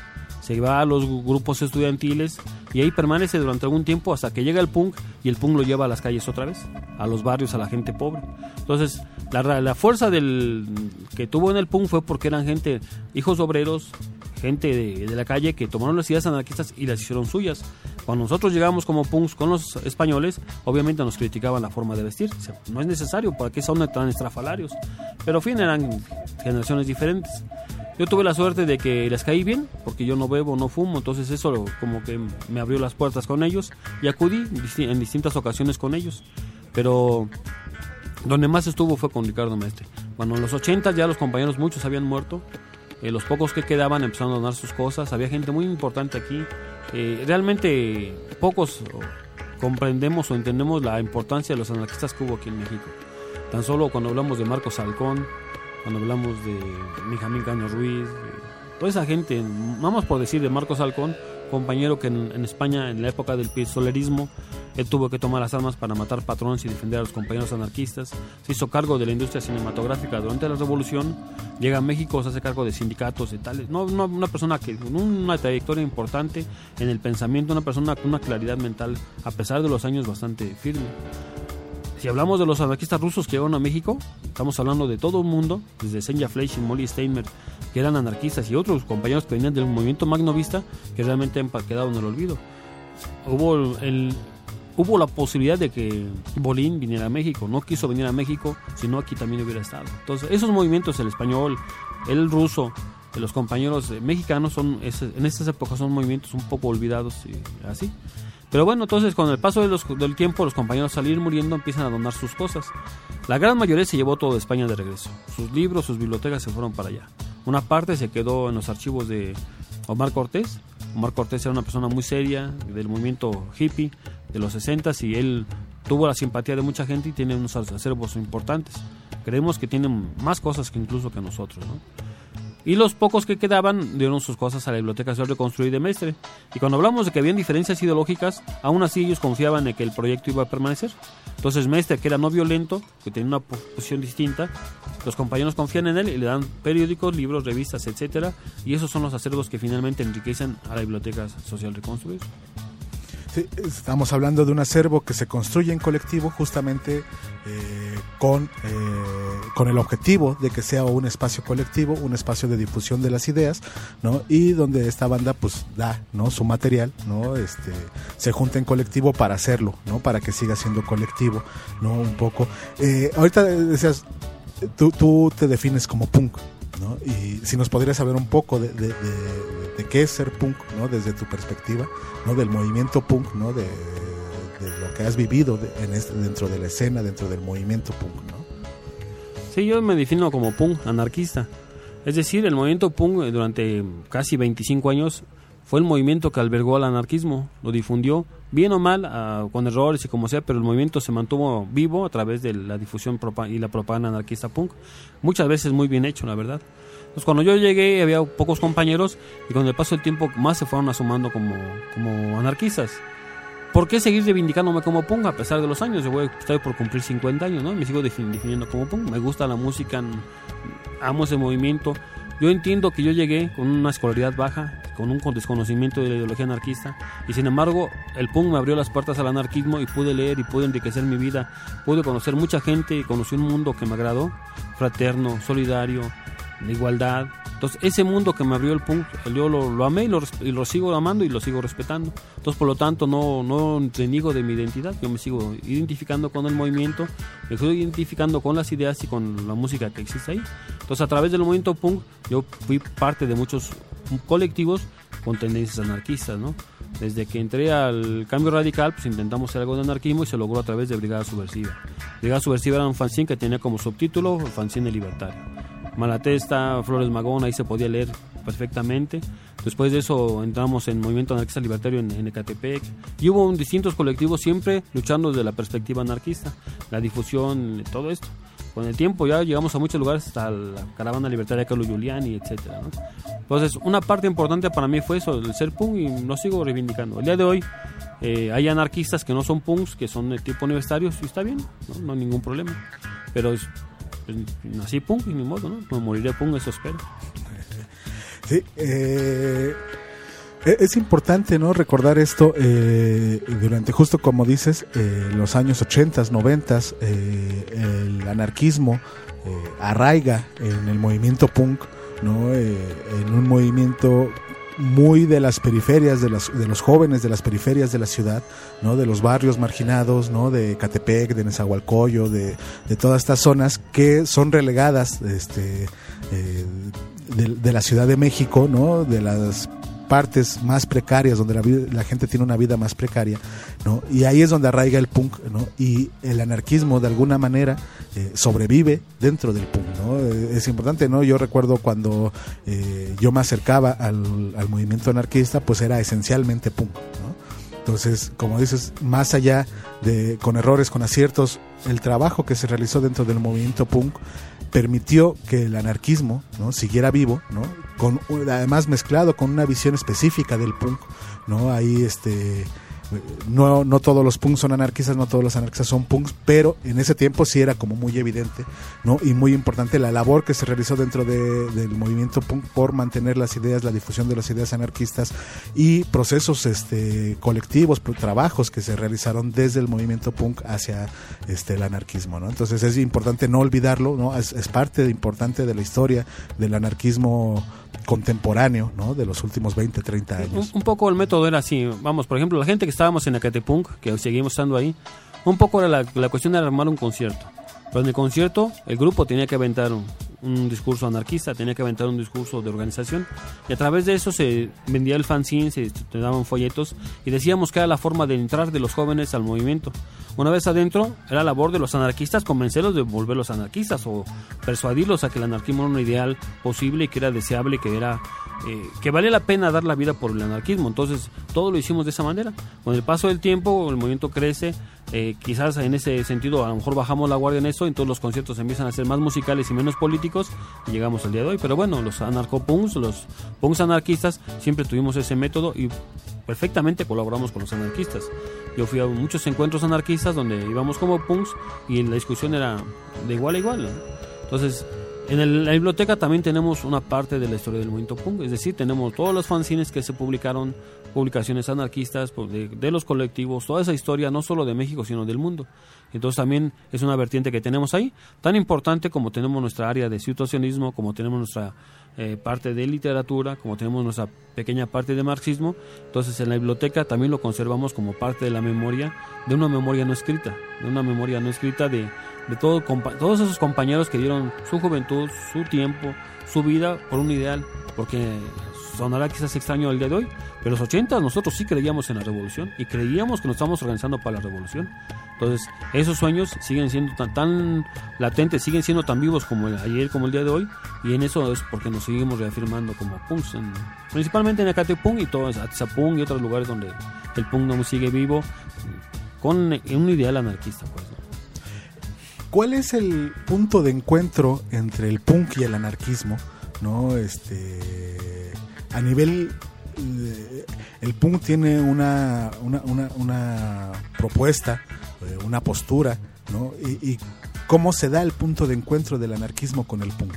se va a los grupos estudiantiles y ahí permanece durante algún tiempo hasta que llega el punk y el punk lo lleva a las calles otra vez, a los barrios, a la gente pobre. Entonces la, la fuerza del que tuvo en el punk fue porque eran gente, hijos obreros, gente de, de la calle que tomaron las ideas anarquistas y las hicieron suyas. Cuando nosotros llegamos como punks con los españoles, obviamente nos criticaban la forma de vestir. O sea, no es necesario, ¿para qué son tan estrafalarios? Pero en fin, eran generaciones diferentes. Yo tuve la suerte de que les caí bien, porque yo no bebo, no fumo, entonces eso como que me abrió las puertas con ellos y acudí en distintas ocasiones con ellos. Pero donde más estuvo fue con Ricardo Mestre. Cuando en los ochenta ya los compañeros muchos habían muerto, eh, los pocos que quedaban empezaron a donar sus cosas, había gente muy importante aquí. Eh, realmente pocos comprendemos o entendemos la importancia de los anarquistas que hubo aquí en México. Tan solo cuando hablamos de Marcos Halcón, cuando hablamos de Benjamín Caño Ruiz, toda esa gente, vamos por decir de Marcos Halcón, compañero que en, en España, en la época del pistolerismo, él tuvo que tomar las armas para matar patrones y defender a los compañeros anarquistas. Se hizo cargo de la industria cinematográfica durante la Revolución, llega a México, se hace cargo de sindicatos y tales. No, no, una persona que con una trayectoria importante en el pensamiento, una persona con una claridad mental, a pesar de los años, bastante firme. Si hablamos de los anarquistas rusos que llegaron a México, estamos hablando de todo el mundo, desde Senja Fleisch y Molly Steinmer, que eran anarquistas, y otros compañeros que venían del movimiento magnovista, que realmente han quedado en el olvido. Hubo, el, hubo la posibilidad de que Bolín viniera a México, no quiso venir a México, sino aquí también hubiera estado. Entonces, esos movimientos, el español, el ruso, los compañeros mexicanos, son en estas épocas son movimientos un poco olvidados y así. Pero bueno, entonces con el paso de los, del tiempo, los compañeros salir muriendo empiezan a donar sus cosas. La gran mayoría se llevó todo de España de regreso. Sus libros, sus bibliotecas se fueron para allá. Una parte se quedó en los archivos de Omar Cortés. Omar Cortés era una persona muy seria del movimiento hippie de los sesentas y él tuvo la simpatía de mucha gente y tiene unos acervos importantes. Creemos que tienen más cosas que incluso que nosotros, ¿no? Y los pocos que quedaban dieron sus cosas a la Biblioteca Social Reconstruida de Mestre. Y cuando hablamos de que habían diferencias ideológicas, aún así ellos confiaban en que el proyecto iba a permanecer. Entonces Mestre, que era no violento, que tenía una posición distinta, los compañeros confían en él y le dan periódicos, libros, revistas, etcétera. Y esos son los acervos que finalmente enriquecen a la Biblioteca Social Reconstruida. Sí, estamos hablando de un acervo que se construye en colectivo justamente eh, con, eh, con el objetivo de que sea un espacio colectivo, un espacio de difusión de las ideas, ¿no? Y donde esta banda pues da, ¿no?, su material, ¿no? Este, se junta en colectivo para hacerlo, ¿no? Para que siga siendo colectivo, ¿no? Un poco. Eh, ahorita decías, tú, tú te defines como punk, ¿no? Y si nos podrías saber un poco de, de, de, de qué es ser punk, ¿no? Desde tu perspectiva, ¿no? Del movimiento punk, ¿no? De, de lo que has vivido de, en este, dentro de la escena, dentro del movimiento punk, ¿no? Sí, yo me defino como punk anarquista. Es decir, el movimiento punk durante casi veinticinco años fue el movimiento que albergó al anarquismo, lo difundió, bien o mal, uh, con errores y como sea, pero el movimiento se mantuvo vivo a través de la difusión y la propaganda anarquista punk, muchas veces muy bien hecho, la verdad. Entonces, cuando yo llegué había pocos compañeros y con el paso del tiempo más se fueron asomando como, como anarquistas. ¿Por qué seguir reivindicándome como punk a pesar de los años? Yo voy a estar por cumplir cincuenta años, ¿no? Me sigo definiendo como punk, me gusta la música, amo ese movimiento. Yo entiendo que yo llegué con una escolaridad baja, con un desconocimiento de la ideología anarquista, y sin embargo el punk me abrió las puertas al anarquismo y pude leer y pude enriquecer mi vida, pude conocer mucha gente y conocí un mundo que me agradó, fraterno, solidario, de igualdad. Entonces ese mundo que me abrió el punk, yo lo, lo amé y lo, y lo sigo amando y lo sigo respetando. Entonces por lo tanto no, no reniego de mi identidad, yo me sigo identificando con el movimiento, me estoy identificando con las ideas y con la música que existe ahí. Entonces a través del movimiento punk yo fui parte de muchos colectivos con tendencias anarquistas, ¿no? Desde que entré al Cambio Radical, pues intentamos hacer algo de anarquismo y se logró a través de Brigada Subversiva. Brigada Subversiva era un fanzine que tenía como subtítulo Fanzine Libertario. Malatesta, Flores Magón, ahí se podía leer perfectamente. Después de eso entramos en Movimiento Anarquista Libertario en, en Ecatepec y hubo un, distintos colectivos siempre luchando desde la perspectiva anarquista, la difusión, todo esto. Con el tiempo ya llegamos a muchos lugares, hasta la Caravana Libertaria Carlos Giuliani, etcétera, ¿no? Entonces una parte importante para mí fue eso, el ser punk, y lo sigo reivindicando. El día de hoy eh, hay anarquistas que no son punks, que son de tipo universitarios, y está bien, no, no hay ningún problema, pero es, pues, nací punk y ni modo, ¿no? Me moriré punk, eso espero. Sí, eh, Es importante, ¿no?, recordar esto eh, durante, justo como dices, eh, los años ochentas, noventas, eh, el anarquismo eh, arraiga en el movimiento punk, ¿no?, eh, en un movimiento muy de las periferias, de, las, de los jóvenes de las periferias de la ciudad, ¿no?, de los barrios marginados, ¿no?, de Catepec, de Nezahualcóyotl, de, de todas estas zonas que son relegadas este, eh, de, de la Ciudad de México, ¿no?, de las partes más precarias, donde la, vida, la gente tiene una vida más precaria, ¿no? Y ahí es donde arraiga el punk, ¿no? Y el anarquismo de alguna manera eh, sobrevive dentro del punk, ¿no? Eh, es importante, ¿no? Yo recuerdo cuando eh, yo me acercaba al, al movimiento anarquista, pues era esencialmente punk, ¿no? Entonces, como dices, más allá de, con errores, con aciertos, el trabajo que se realizó dentro del movimiento punk permitió que el anarquismo, ¿no?, siguiera vivo, ¿no?, con, además mezclado con una visión específica del punk, ¿no? Ahí este no, no todos los punks son anarquistas, no todos los anarquistas son punks, pero en ese tiempo sí era como muy evidente, ¿no?, y muy importante la labor que se realizó dentro de, del movimiento punk por mantener las ideas, la difusión de las ideas anarquistas y procesos este colectivos, trabajos que se realizaron desde el movimiento punk hacia este el anarquismo, ¿no? Entonces es importante no olvidarlo, ¿no? Es, es parte importante de la historia del anarquismo contemporáneo, ¿no?, de los últimos veinte, treinta años. Un, un poco el método era así, vamos, por ejemplo, la gente que estábamos en Acatepunk, que seguimos estando ahí, un poco era la, la cuestión de armar un concierto. Pero en el concierto el grupo tenía que aventar un, un discurso anarquista, tenía que aventar un discurso de organización, y a través de eso se vendía el fanzine, se te daban folletos, y decíamos que era la forma de entrar de los jóvenes al movimiento. Una vez adentro, era labor de los anarquistas convencerlos de volverlos anarquistas o persuadirlos a que el anarquismo era un ideal posible y que era deseable, que era eh, que vale la pena dar la vida por el anarquismo. Entonces, todo lo hicimos de esa manera. Con el paso del tiempo, el movimiento crece, eh, quizás en ese sentido a lo mejor bajamos la guardia en eso, entonces los conciertos empiezan a ser más musicales y menos políticos, y llegamos al día de hoy. Pero bueno, los anarcopunks, los punks anarquistas, siempre tuvimos ese método y perfectamente colaboramos con los anarquistas. Yo fui a muchos encuentros anarquistas donde íbamos como punks y la discusión era de igual a igual, ¿no? Entonces, en el, la biblioteca también tenemos una parte de la historia del movimiento punk, es decir, tenemos todos los fanzines que se publicaron, publicaciones anarquistas de, de los colectivos, toda esa historia, no solo de México, sino del mundo. Entonces también es una vertiente que tenemos ahí, tan importante como tenemos nuestra área de situacionismo, como tenemos nuestra eh, parte de literatura, como tenemos nuestra pequeña parte de marxismo. Entonces en la biblioteca también lo conservamos como parte de la memoria, de una memoria no escrita, de una memoria no escrita de, de todo, compa- todos esos compañeros que dieron su juventud, su tiempo, su vida por un ideal, porque sonará quizás extraño el día de hoy, pero en los ochenta nosotros sí creíamos en la revolución y creíamos que nos estábamos organizando para la revolución. Entonces esos sueños siguen siendo tan, tan latentes, siguen siendo tan vivos como el, ayer como el día de hoy, y en eso es porque nos seguimos reafirmando como punks, en, principalmente en Acatepunk y todo Atizapunk y otros lugares donde el punk no sigue vivo con un ideal anarquista, pues, ¿no? ¿Cuál es el punto de encuentro entre el punk y el anarquismo, ¿no? Este, a nivel, eh, el punk tiene una, una, una, una propuesta, eh, una postura, ¿no? Y, y ¿cómo se da el punto de encuentro del anarquismo con el punk?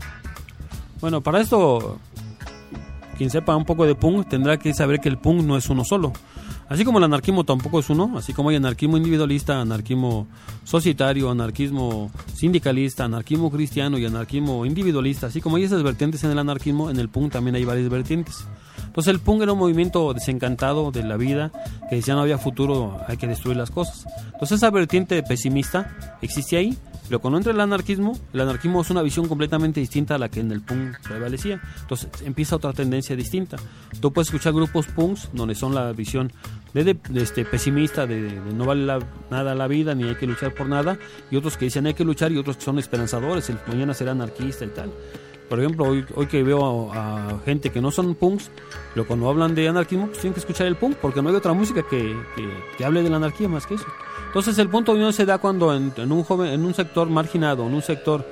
Bueno, para esto, quien sepa un poco de punk tendrá que saber que el punk no es uno solo. Así como el anarquismo tampoco es uno, así como hay anarquismo individualista, anarquismo societario, anarquismo sindicalista, anarquismo cristiano y anarquismo individualista, así como hay esas vertientes en el anarquismo, en el punk también hay varias vertientes. Entonces el punk era un movimiento desencantado de la vida, que decía no había futuro, hay que destruir las cosas. Entonces esa vertiente pesimista existe ahí, pero cuando entra el anarquismo, el anarquismo es una visión completamente distinta a la que en el punk prevalecía. Entonces empieza otra tendencia distinta. Tú puedes escuchar grupos punks donde son la visión de, de, de este pesimista, de, de no vale la, nada la vida, ni hay que luchar por nada, y otros que dicen hay que luchar, y otros que son esperanzadores, el mañana será anarquista y tal. Por ejemplo, hoy, hoy que veo a, a gente que no son punks, pero cuando hablan de anarquismo, pues tienen que escuchar el punk, porque no hay otra música que, que, que hable de la anarquía más que eso. Entonces el punto de unión se da cuando en, en un joven, en un sector marginado, en un sector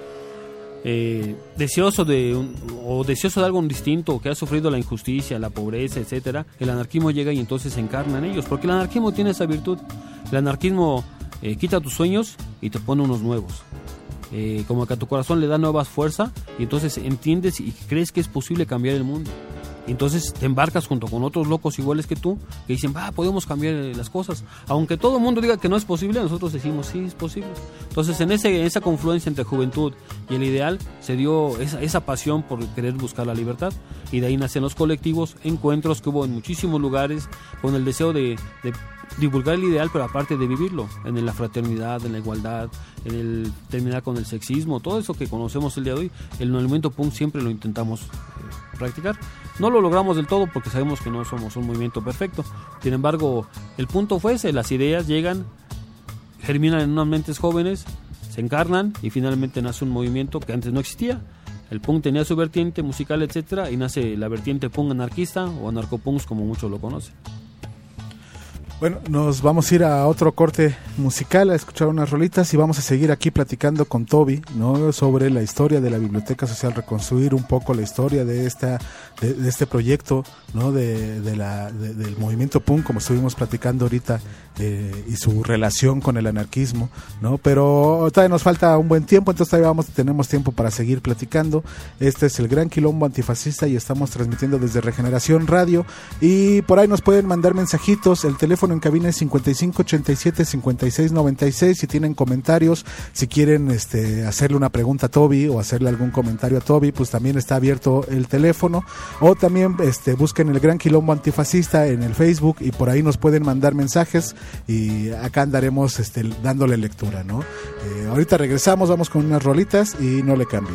eh, deseoso de un, o deseoso de algo distinto, que ha sufrido la injusticia, la pobreza, etcétera, el anarquismo llega y entonces se encarna en ellos, porque el anarquismo tiene esa virtud. El anarquismo eh, quita tus sueños y te pone unos nuevos. Eh, como que a tu corazón le da nuevas fuerzas y entonces entiendes y crees que es posible cambiar el mundo. Entonces te embarcas junto con otros locos iguales que tú, que dicen, va, podemos cambiar las cosas. Aunque todo el mundo diga que no es posible, nosotros decimos, sí, es posible. Entonces en, ese, en esa confluencia entre juventud y el ideal, se dio esa, esa pasión por querer buscar la libertad. Y de ahí nacen los colectivos, encuentros que hubo en muchísimos lugares, con el deseo de, de divulgar el ideal, pero aparte de vivirlo, en la fraternidad, en la igualdad, en el terminar con el sexismo, todo eso que conocemos el día de hoy. El movimiento punk siempre lo intentamos eh, practicar. No lo logramos del todo porque sabemos que no somos un movimiento perfecto. Sin embargo, el punto fue ese, las ideas llegan, germinan en unas mentes jóvenes, se encarnan y finalmente nace un movimiento que antes no existía. El punk tenía su vertiente musical, etcétera, y nace la vertiente punk anarquista o anarcopunks como muchos lo conocen. Bueno, nos vamos a ir a otro corte musical, a escuchar unas rolitas y vamos a seguir aquí platicando con Toby, ¿no? Sobre la historia de la Biblioteca Social, reconstruir un poco la historia de esta de, de este proyecto, ¿no? De, de la de, del movimiento punk, como estuvimos platicando ahorita, eh, y su relación con el anarquismo, ¿no? Pero todavía nos falta un buen tiempo, entonces todavía vamos, tenemos tiempo para seguir platicando. Este es el Gran Quilombo Antifascista y estamos transmitiendo desde Regeneración Radio y por ahí nos pueden mandar mensajitos. El teléfono en cabina es cincuenta y cinco ochenta y siete cincuenta y seis noventa y seis. Si tienen comentarios, si quieren este, hacerle una pregunta a Toby o hacerle algún comentario a Toby, pues también está abierto el teléfono. O también este, busquen el Gran Quilombo Antifascista en el Facebook y por ahí nos pueden mandar mensajes y acá andaremos este, dándole lectura, ¿no? Eh, ahorita regresamos, vamos con unas rolitas y no le cambien.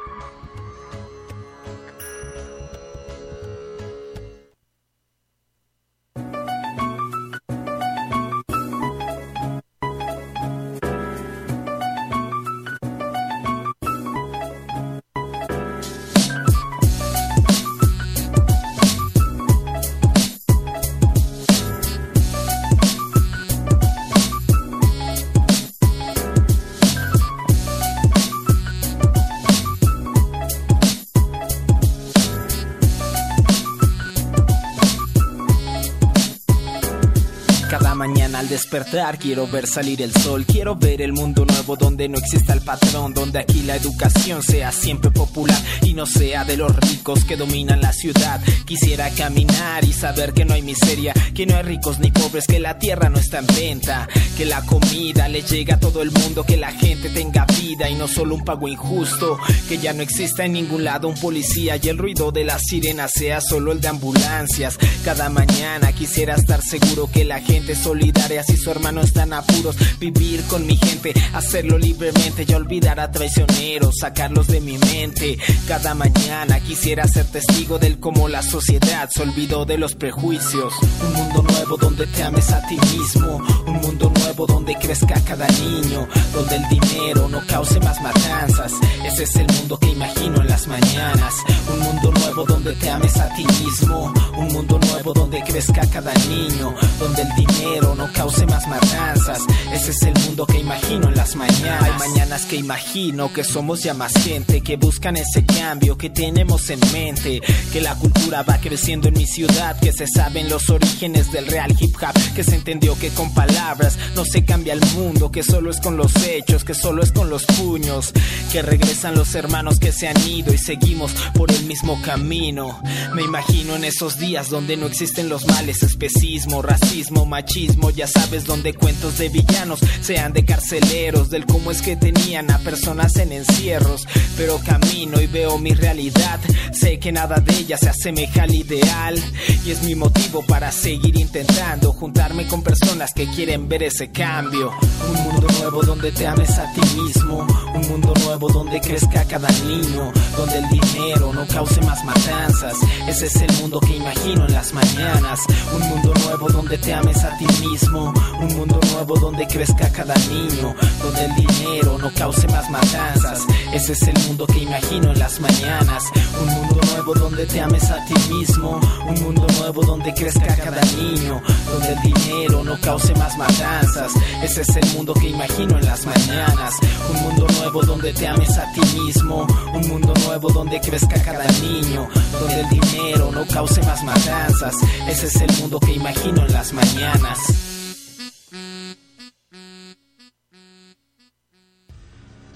Despertar, quiero ver salir el sol, quiero ver el mundo nuevo donde no exista el patrón, donde aquí la educación sea siempre popular y no sea de los ricos que dominan la ciudad. Quisiera caminar y saber que no hay miseria, que no hay ricos ni pobres, que la tierra no está en venta, que la comida le llega a todo el mundo, que la gente tenga vida y no solo un pago injusto, que ya no exista en ningún lado un policía y el ruido de las sirenas sea solo el de ambulancias. Cada mañana quisiera estar seguro que la gente es solidaria si su hermano está en apuros, vivir con mi gente, hacerlo libremente y olvidar a traicioneros, sacarlos de mi mente. Cada mañana quisiera ser testigo del cómo la sociedad se olvidó de los prejuicios. Un mundo nuevo donde te ames a ti mismo, un mundo nuevo donde crezca cada niño, donde el dinero no cause más matanzas. Ese es el mundo que imagino en las mañanas. Un mundo nuevo donde te ames a ti mismo, un mundo nuevo donde crezca cada niño, donde el dinero no cause más matanzas. Ese es el mundo que imagino en las mañanas. Hay mañanas que imagino que somos ya más gente, que buscan ese cambio que tenemos en mente, que la cultura va creciendo en mi ciudad, que se saben los orígenes del real hip hop, que se entendió que con palabras no se cambia el mundo, que solo es con los hechos, que solo es con los puños, que regresan los hermanos que se han ido y seguimos por el mismo camino. Me imagino en esos días donde no existen los males, especismo, racismo, machismo, ya sabes, donde cuentos de villanos sean de carceleros, del cómo es que tenían a personas en encierros. Pero camino y veo mi realidad, sé que nada de ella se asemeja al ideal, y es mi motivo para seguir intentando juntarme con personas que quieren ver ese cambio. Un mundo nuevo donde te ames a ti mismo, un mundo nuevo donde crezca cada niño, donde el dinero no cause más matanzas. Ese es el mundo que imagino en las mañanas. Un mundo nuevo donde te ames a ti mismo, un mundo nuevo donde crezca cada niño, donde el dinero no cause más matanzas. Ese es el mundo que imagino en las mañanas. Un mundo nuevo donde te ames a ti mismo, un mundo nuevo donde crezca cada niño, donde el dinero no cause más matanzas. Ese es el mundo que imagino en las mañanas. Un mundo nuevo donde te ames a ti mismo, un mundo nuevo donde crezca cada niño, donde el dinero no cause más matanzas. Ese es el mundo que imagino en las mañanas.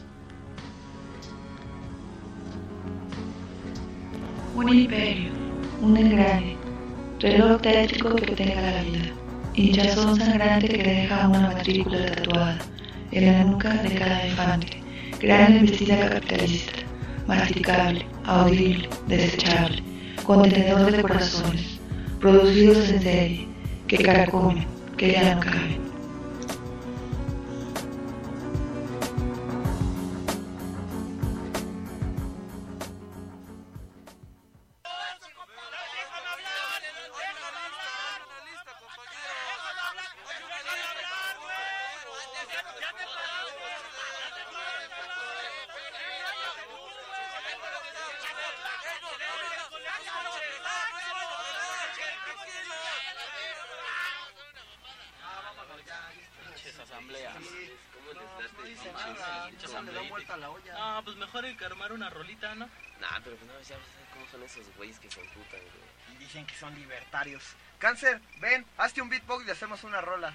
Un imperio, un engrane, reloj tétrico que tenga la vida, hinchazón sangrante que deja una matrícula tatuada en la nuca de cada infante, gran embestida capitalista, masticable, audible, desechable, contenedor de corazones, producidos en serie, que carcomen, que ya no caben. Ah, pues mejor hay que armar una rolita, ¿no? Nah, pero pues no, ya sabes cómo son esos güeyes que se emputan, güey. Y dicen que son libertarios. Cáncer, ven, hazte un beatbox y hacemos una rola.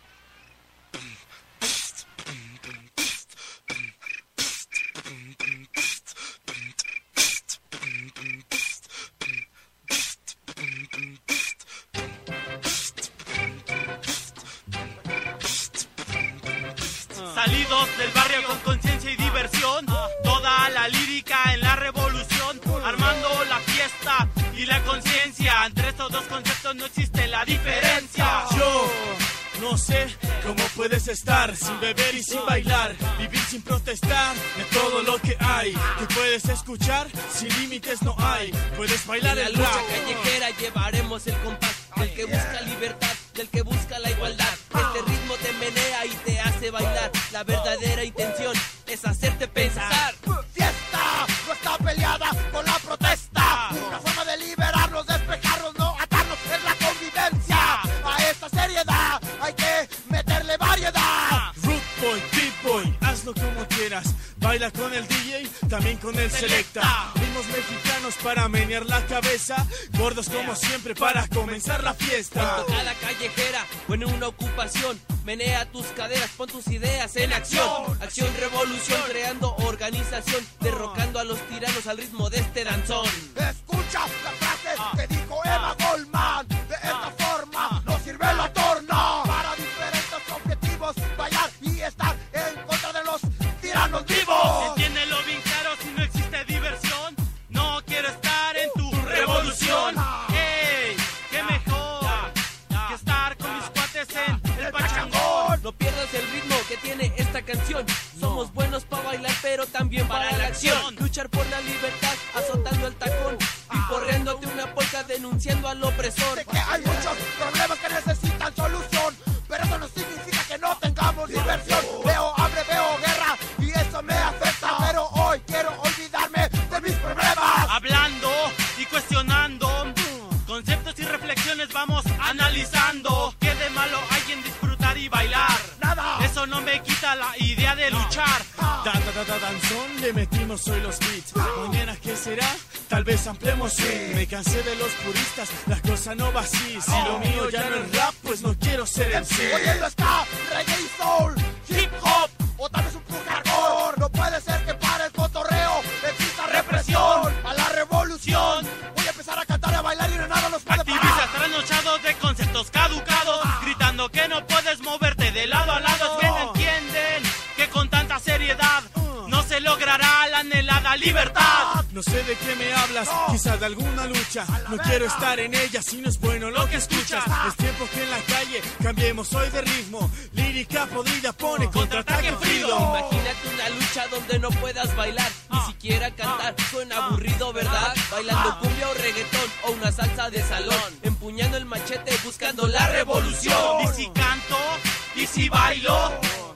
Salidos del barrio con conciencia y diversión, toda la lírica en la revolución, armando la fiesta y la conciencia. Entre estos dos conceptos no existe la diferencia. Yo no sé cómo puedes estar sin beber y sin bailar, vivir sin protestar de todo lo que hay. Que puedes escuchar, sin límites no hay. Puedes bailar en el la lucha rap. callejera llevaremos el compás del que busca libertad, del que busca la igualdad. Este ritmo te menea y te hace bailar. La verdadera intención es hacerte pensar. Fiesta no está peleada con la protesta. Una forma de liberarnos, despejarnos, no atarnos, es la convivencia. A esta seriedad hay que meterle variedad. Root boy, beat boy, hazlo como quieras. Baila con el D J, también con el selecta. Ritmos mexicanos para menear la cabeza, gordos como siempre para comenzar la fiesta. En tocada callejera o en una ocupación, menea tus caderas, pon tus ideas en acción. Acción, revolución, creando organización, derrocando a los tiranos al ritmo de este danzón. Escucha la frase que dijo Emma Goldman. De esta forma nos sirve la torna para diferentes objetivos, bailar y estar en contra de los tiranos vivos. Entiéndelo bien claro, si no existe diversión, no quiero estar en tu revolución. ¡Ey! ¡Qué mejor que estar con mis cuates en el pachangón! No pierdas el ritmo que tiene esta canción. Somos buenos para bailar, pero también para la acción. Luchar por la libertad, azotando el tacón y corriéndote una polka, denunciando al opresor. Sé que hay muchos problemas que necesitan solución, pero eso no significa que no tengamos diversión. Veo hambre, veo guerra y eso me afecta, pero hoy quiero olvidarme de mis problemas. Hablando y cuestionando conceptos y reflexiones, vamos analizando. ¿Qué de malo hay en disfrutar y bailar? Nada. Eso no me quita la idea de luchar. Da, da, da, da, danzón, le metimos hoy los beats. Mañana, ¿qué será? Tal vez ampliemos swing. Me cansé de los puristas, la cosa no va así. Si lo mío ya no es rap, pues no quiero ser M C. Oyendo está reggae y soul, hip hop o tal vez un poco hardcore. No puede ser que para el cotorreo exista represión. A la revolución voy a empezar a cantar y a bailar y no nada nos puede parar. Activistas trasnochados de conceptos caducados, gritando que no puedes moverte de lado a lado. Es que no entienden que con tanta seriedad no se logrará la anhelada libertad. No sé de qué me hablas, quizás de alguna lucha. No quiero estar en ella si no es bueno lo que escuchas. Es tiempo que en la calle cambiemos hoy de ritmo. Lírica podrida pone contraataque en freedom. Imagínate una lucha donde no puedas bailar, ni siquiera cantar, suena aburrido, ¿verdad? Bailando cumbia o reggaetón o una salsa de salón, empuñando el machete buscando la revolución. Y si canto, y si bailo,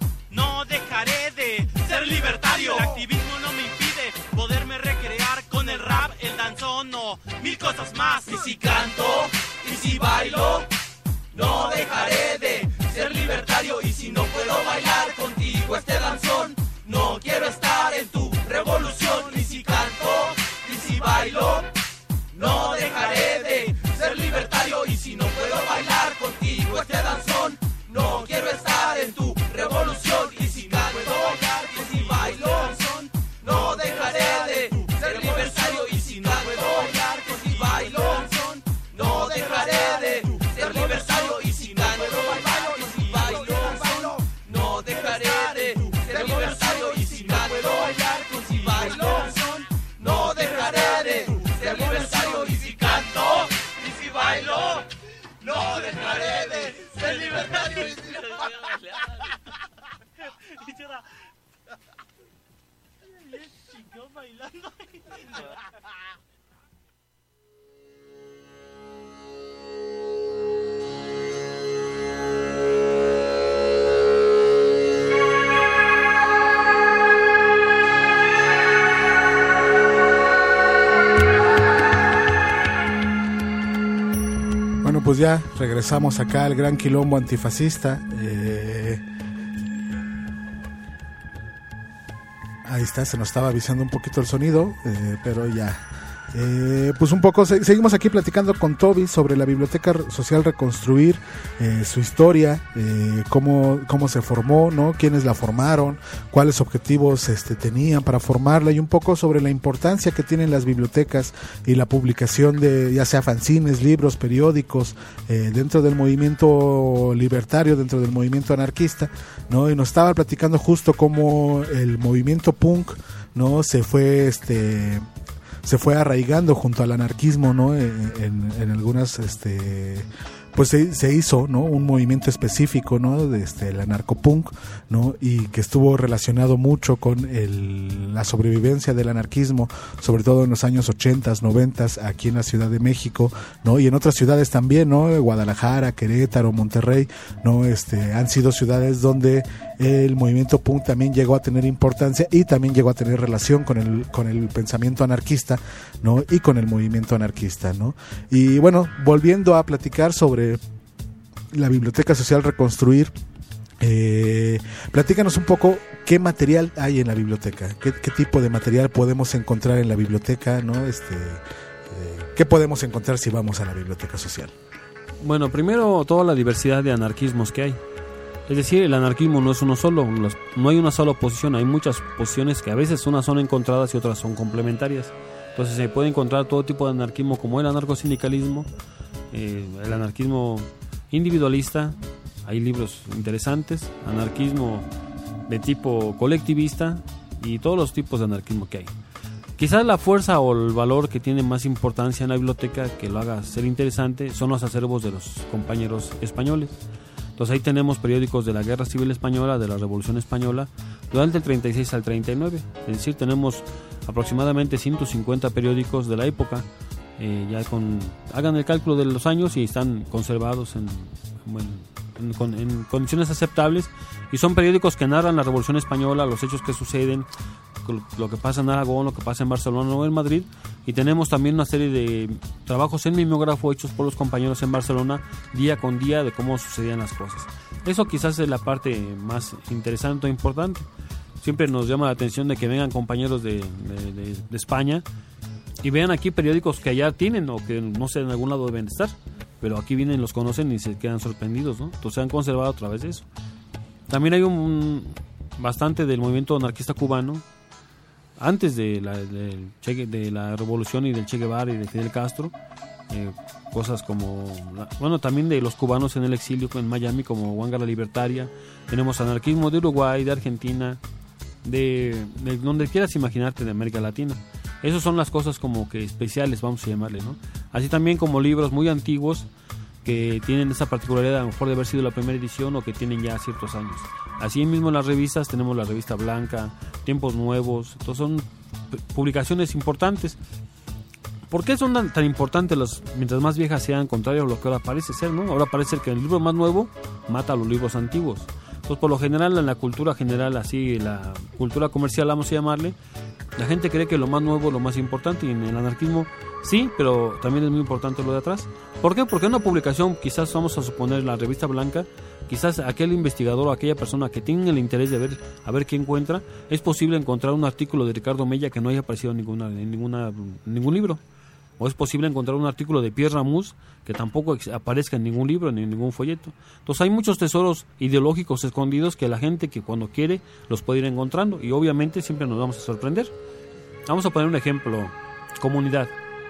no dejaré de ser libertario. El activismo no me impide poderme recrear con el rap, el danzón o mil cosas más. Y si canto, y si bailo, no dejaré de ser libertario. Y si no puedo bailar contigo este danzón, no quiero estar en tu revolución. Y si canto, y si bailo, no dejaré de ser libertario. Y si no puedo bailar contigo este danzón, no quiero estar en tu revolución. Y si canto, y si bailo, no dejaré de ser libertario. Y si no puedo bailar, y si bailo, Pues ya regresamos acá al gran quilombo antifascista. Eh, ahí está, se nos estaba avisando un poquito el sonido, eh, pero ya. Eh, pues un poco se, seguimos aquí platicando con Toby sobre la Biblioteca Social Reconstruir, eh, su historia, eh, cómo, cómo se formó, ¿no? Quiénes la formaron, cuáles objetivos este, tenían para formarla, y un poco sobre la importancia que tienen las bibliotecas y la publicación de ya sea fanzines, libros, periódicos, eh, dentro del movimiento libertario, dentro del movimiento anarquista, ¿no? Y nos estaba platicando justo cómo el movimiento punk, ¿no? se fue este se fue arraigando junto al anarquismo, ¿no? En, en, en algunas, este, pues se, se hizo, ¿no? Un movimiento específico, ¿no? De este, el anarcopunk, ¿no? Y que estuvo relacionado mucho con el, la sobrevivencia del anarquismo, sobre todo en los años ochentas, noventas, aquí en la Ciudad de México, ¿no? Y en otras ciudades también, ¿no? Guadalajara, Querétaro, Monterrey, ¿no? Este, han sido ciudades donde el movimiento punk también llegó a tener importancia y también llegó a tener relación con el con el pensamiento anarquista, ¿no? Y con el movimiento anarquista, ¿no? Y bueno, volviendo a platicar sobre la Biblioteca Social Reconstruir, eh, platícanos un poco qué material hay en la biblioteca, qué, qué tipo de material podemos encontrar en la biblioteca, ¿no? Este, eh, ¿qué podemos encontrar si vamos a la Biblioteca Social? Bueno, primero toda la diversidad de anarquismos que hay. Es decir, el anarquismo no es uno solo, no hay una sola oposición, hay muchas posiciones que a veces unas son encontradas y otras son complementarias. Entonces se puede encontrar todo tipo de anarquismo, como el anarcosindicalismo, eh, el anarquismo individualista, hay libros interesantes, anarquismo de tipo colectivista y todos los tipos de anarquismo que hay. Quizás la fuerza o el valor que tiene más importancia en la biblioteca, que lo haga ser interesante, son los acervos de los compañeros españoles. Entonces ahí tenemos periódicos de la Guerra Civil Española, de la Revolución Española, durante el treinta y seis al treinta y nueve. Es decir, tenemos aproximadamente ciento cincuenta periódicos de la época. Eh, ya con hagan el cálculo de los años y están conservados en, bueno, en, en condiciones aceptables. Y son periódicos que narran la Revolución Española, los hechos que suceden, lo que pasa en Aragón, lo que pasa en Barcelona o en Madrid. Y tenemos también una serie de trabajos en mimeógrafo hechos por los compañeros en Barcelona día con día de cómo sucedían las cosas. Eso quizás es la parte más interesante o importante. Siempre nos llama la atención de que vengan compañeros de, de, de, de España y vean aquí periódicos que allá tienen o que no sé, en algún lado deben estar, pero aquí vienen, los conocen y se quedan sorprendidos, ¿no? Entonces se han conservado a través de eso. También hay un, un bastante del movimiento anarquista cubano antes de la, de, de la revolución y del Che Guevara y de Fidel Castro, eh, cosas como, bueno, también de los cubanos en el exilio en Miami, como Huanga la Libertaria. Tenemos anarquismo de Uruguay, de Argentina, de, de donde quieras imaginarte de América Latina. Esas son las cosas como que especiales, vamos a llamarle, ¿no? Así también como libros muy antiguos que tienen esa particularidad, a lo mejor de haber sido la primera edición o que tienen ya ciertos años. Así mismo en las revistas tenemos la revista Blanca, Tiempos Nuevos, entonces son publicaciones importantes. ¿Por qué son tan importantes las, mientras más viejas sean, contrario a lo que ahora parece ser, ¿no? Ahora parece que el libro más nuevo mata a los libros antiguos. Entonces, por lo general, en la cultura general, así, la cultura comercial, vamos a llamarle, la gente cree que lo más nuevo es lo más importante, y en el anarquismo sí, pero también es muy importante lo de atrás. ¿Por qué? Porque en una publicación, quizás vamos a suponer la revista Blanca, quizás aquel investigador o aquella persona que tiene el interés de ver a ver qué encuentra, es posible encontrar un artículo de Ricardo Mella que no haya aparecido en, ninguna, en, ninguna, en ningún libro. O es posible encontrar un artículo de Pierre Ramuz que tampoco aparezca en ningún libro ni en ningún folleto. Entonces hay muchos tesoros ideológicos escondidos que la gente que cuando quiere los puede ir encontrando, y obviamente siempre nos vamos a sorprender. Vamos a poner un ejemplo: Comunidad.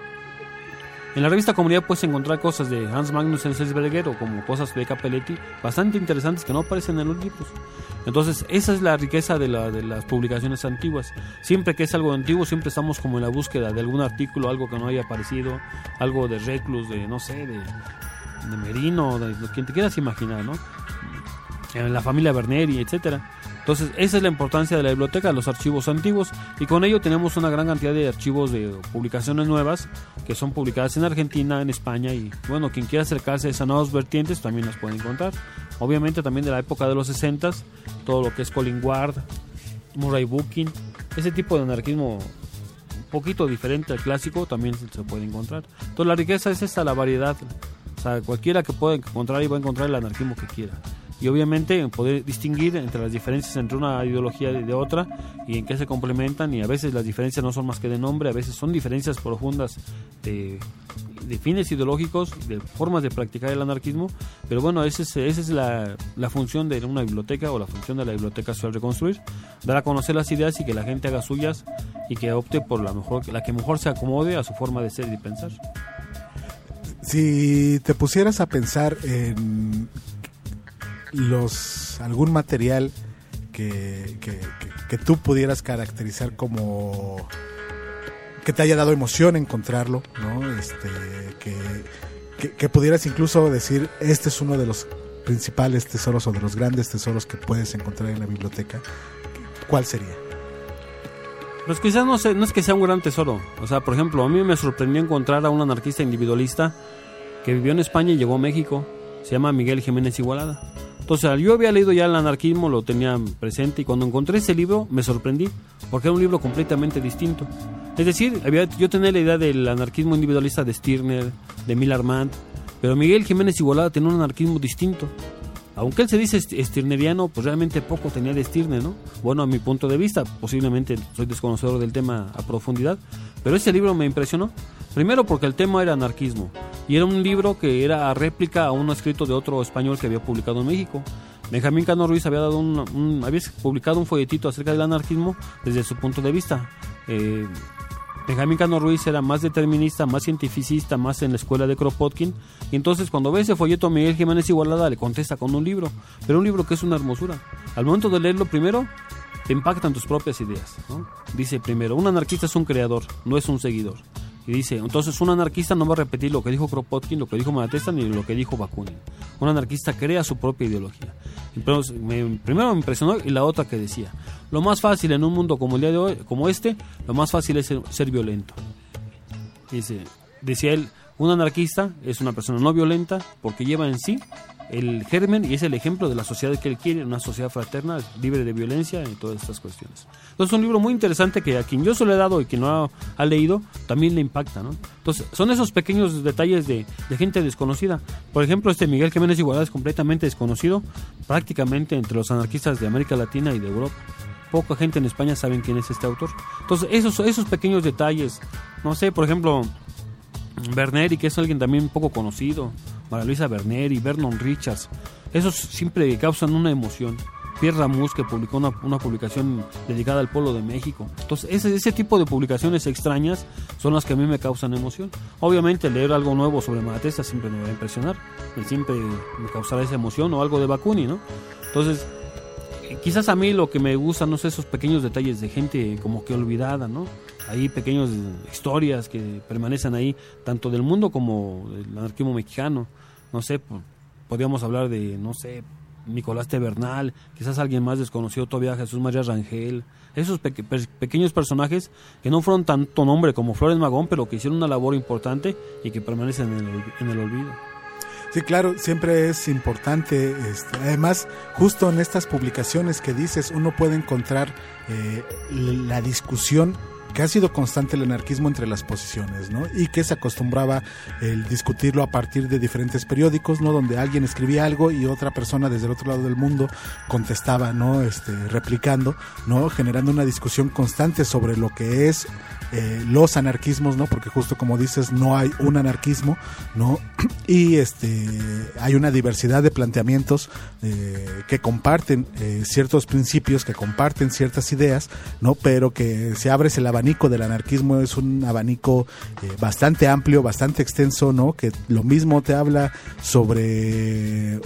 En la revista Comunidad puedes encontrar cosas de Hans Magnus Enzensberger o como cosas de Capelletti bastante interesantes que no aparecen en los libros. Entonces esa es la riqueza de, la, de las publicaciones antiguas. Siempre que es algo antiguo, siempre estamos como en la búsqueda de algún artículo, algo que no haya aparecido, algo de Reclus, de no sé, de, de Merino, de, de quien te quieras imaginar, ¿no? En la familia Berneri, etcétera. Entonces, esa es la importancia de la biblioteca, los archivos antiguos, y con ello tenemos una gran cantidad de archivos de publicaciones nuevas que son publicadas en Argentina, en España, y bueno, quien quiera acercarse a esas nuevas vertientes también las puede encontrar. Obviamente también de la época de los sesentas, todo lo que es Colin Ward, Murray Bookchin, ese tipo de anarquismo un poquito diferente al clásico también se puede encontrar. Entonces la riqueza es esta, la variedad, o sea, cualquiera que pueda encontrar y va a encontrar el anarquismo que quiera. Y obviamente poder distinguir entre las diferencias entre una ideología y de otra y en qué se complementan, y a veces las diferencias no son más que de nombre, a veces son diferencias profundas de, de fines ideológicos, de formas de practicar el anarquismo, pero bueno, esa es, esa es la, la función de una biblioteca, o la función de la biblioteca social reconstruir, dar a conocer las ideas y que la gente haga suyas y que opte por la mejor, la que mejor se acomode a su forma de ser y pensar. Si te pusieras a pensar en los algún material que, que, que, que tú pudieras caracterizar como que te haya dado emoción encontrarlo, ¿no? Este, que, que, que pudieras incluso decir, este es uno de los principales tesoros o de los grandes tesoros que puedes encontrar en la biblioteca, ¿cuál sería? Pues quizás no, sé, no es que sea un gran tesoro. O sea, por ejemplo, a mí me sorprendió encontrar a un anarquista individualista que vivió en España y llegó a México. Se llama Miguel Jiménez Igualada. Entonces, yo había leído ya el anarquismo, lo tenía presente, y cuando encontré ese libro me sorprendí, porque era un libro completamente distinto. Es decir, había, yo tenía la idea del anarquismo individualista de Stirner, de Emile Armand, pero Miguel Jiménez Igualada tenía un anarquismo distinto. Aunque él se dice stirneriano, pues realmente poco tenía de Stirner, ¿no? Bueno, a mi punto de vista, posiblemente soy desconocedor del tema a profundidad, pero ese libro me impresionó. Primero porque el tema era anarquismo, y era un libro que era réplica a un escrito de otro español que había publicado en México. Benjamín Cano Ruiz había dado un, un había publicado un folletito acerca del anarquismo desde su punto de vista. Eh, Benjamín Cano Ruiz era más determinista, más cientificista, más en la escuela de Kropotkin, y entonces cuando ve ese folleto a Miguel Jiménez Igualada le contesta con un libro, pero un libro que es una hermosura. Al momento de leerlo primero, te impactan tus propias ideas, ¿no? Dice primero, un anarquista es un creador, no es un seguidor. Y dice, entonces un anarquista no va a repetir lo que dijo Kropotkin, lo que dijo Malatesta, ni lo que dijo Bakunin. Un anarquista crea su propia ideología. Entonces, me, primero me impresionó, y la otra que decía, lo más fácil en un mundo como el día de hoy, como este, lo más fácil es ser, ser violento. Dice, decía él, un anarquista es una persona no violenta porque lleva en sí el germen y es el ejemplo de la sociedad que él quiere, una sociedad fraterna, libre de violencia y todas estas cuestiones. Entonces es un libro muy interesante que a quien yo se lo he dado y quien no ha, ha leído también le impacta, ¿no? Entonces son esos pequeños detalles de, de gente desconocida. Por ejemplo, este Miguel Jiménez Igualada es completamente desconocido prácticamente entre los anarquistas de América Latina y de Europa. Poca gente en España sabe quién es este autor. Entonces esos, esos pequeños detalles, no sé, por ejemplo, Berneri, que es alguien también poco conocido, María Luisa Berneri, Vernon Richards, esos siempre causan una emoción. Pierre Ramuz, que publicó una, una publicación dedicada al pueblo de México. Entonces ese, ese tipo de publicaciones extrañas son las que a mí me causan emoción. Obviamente leer algo nuevo sobre Malatesta siempre me va a impresionar, siempre me causará esa emoción, o algo de Bakunin, ¿no? Entonces quizás a mí lo que me gusta, no sé, esos pequeños detalles de gente como que olvidada, ¿no? Hay pequeñas historias que permanecen ahí, tanto del mundo como del anarquismo mexicano. No sé, podríamos hablar de, no sé, Nicolás Tebernal, quizás alguien más desconocido todavía, Jesús María Rangel, esos pe- pe- pequeños personajes que no fueron tanto nombre como Flores Magón, pero que hicieron una labor importante y que permanecen en el, en el olvido. Sí, claro, siempre es importante. Este, además, justo en estas publicaciones que dices, uno puede encontrar eh, la discusión que ha sido constante el anarquismo entre las posiciones, ¿no? Y que se acostumbraba el discutirlo a partir de diferentes periódicos, ¿no? Donde alguien escribía algo y otra persona desde el otro lado del mundo contestaba, ¿no? Este, replicando, ¿no? Generando una discusión constante sobre lo que es eh, los anarquismos, ¿no? Porque justo como dices, no hay un anarquismo, ¿no? Y este, hay una diversidad de planteamientos eh, que comparten eh, ciertos principios, que comparten ciertas ideas, ¿no? Pero que se abre el abanico del anarquismo, es un abanico eh, bastante amplio, bastante extenso, ¿no? Que lo mismo te habla sobre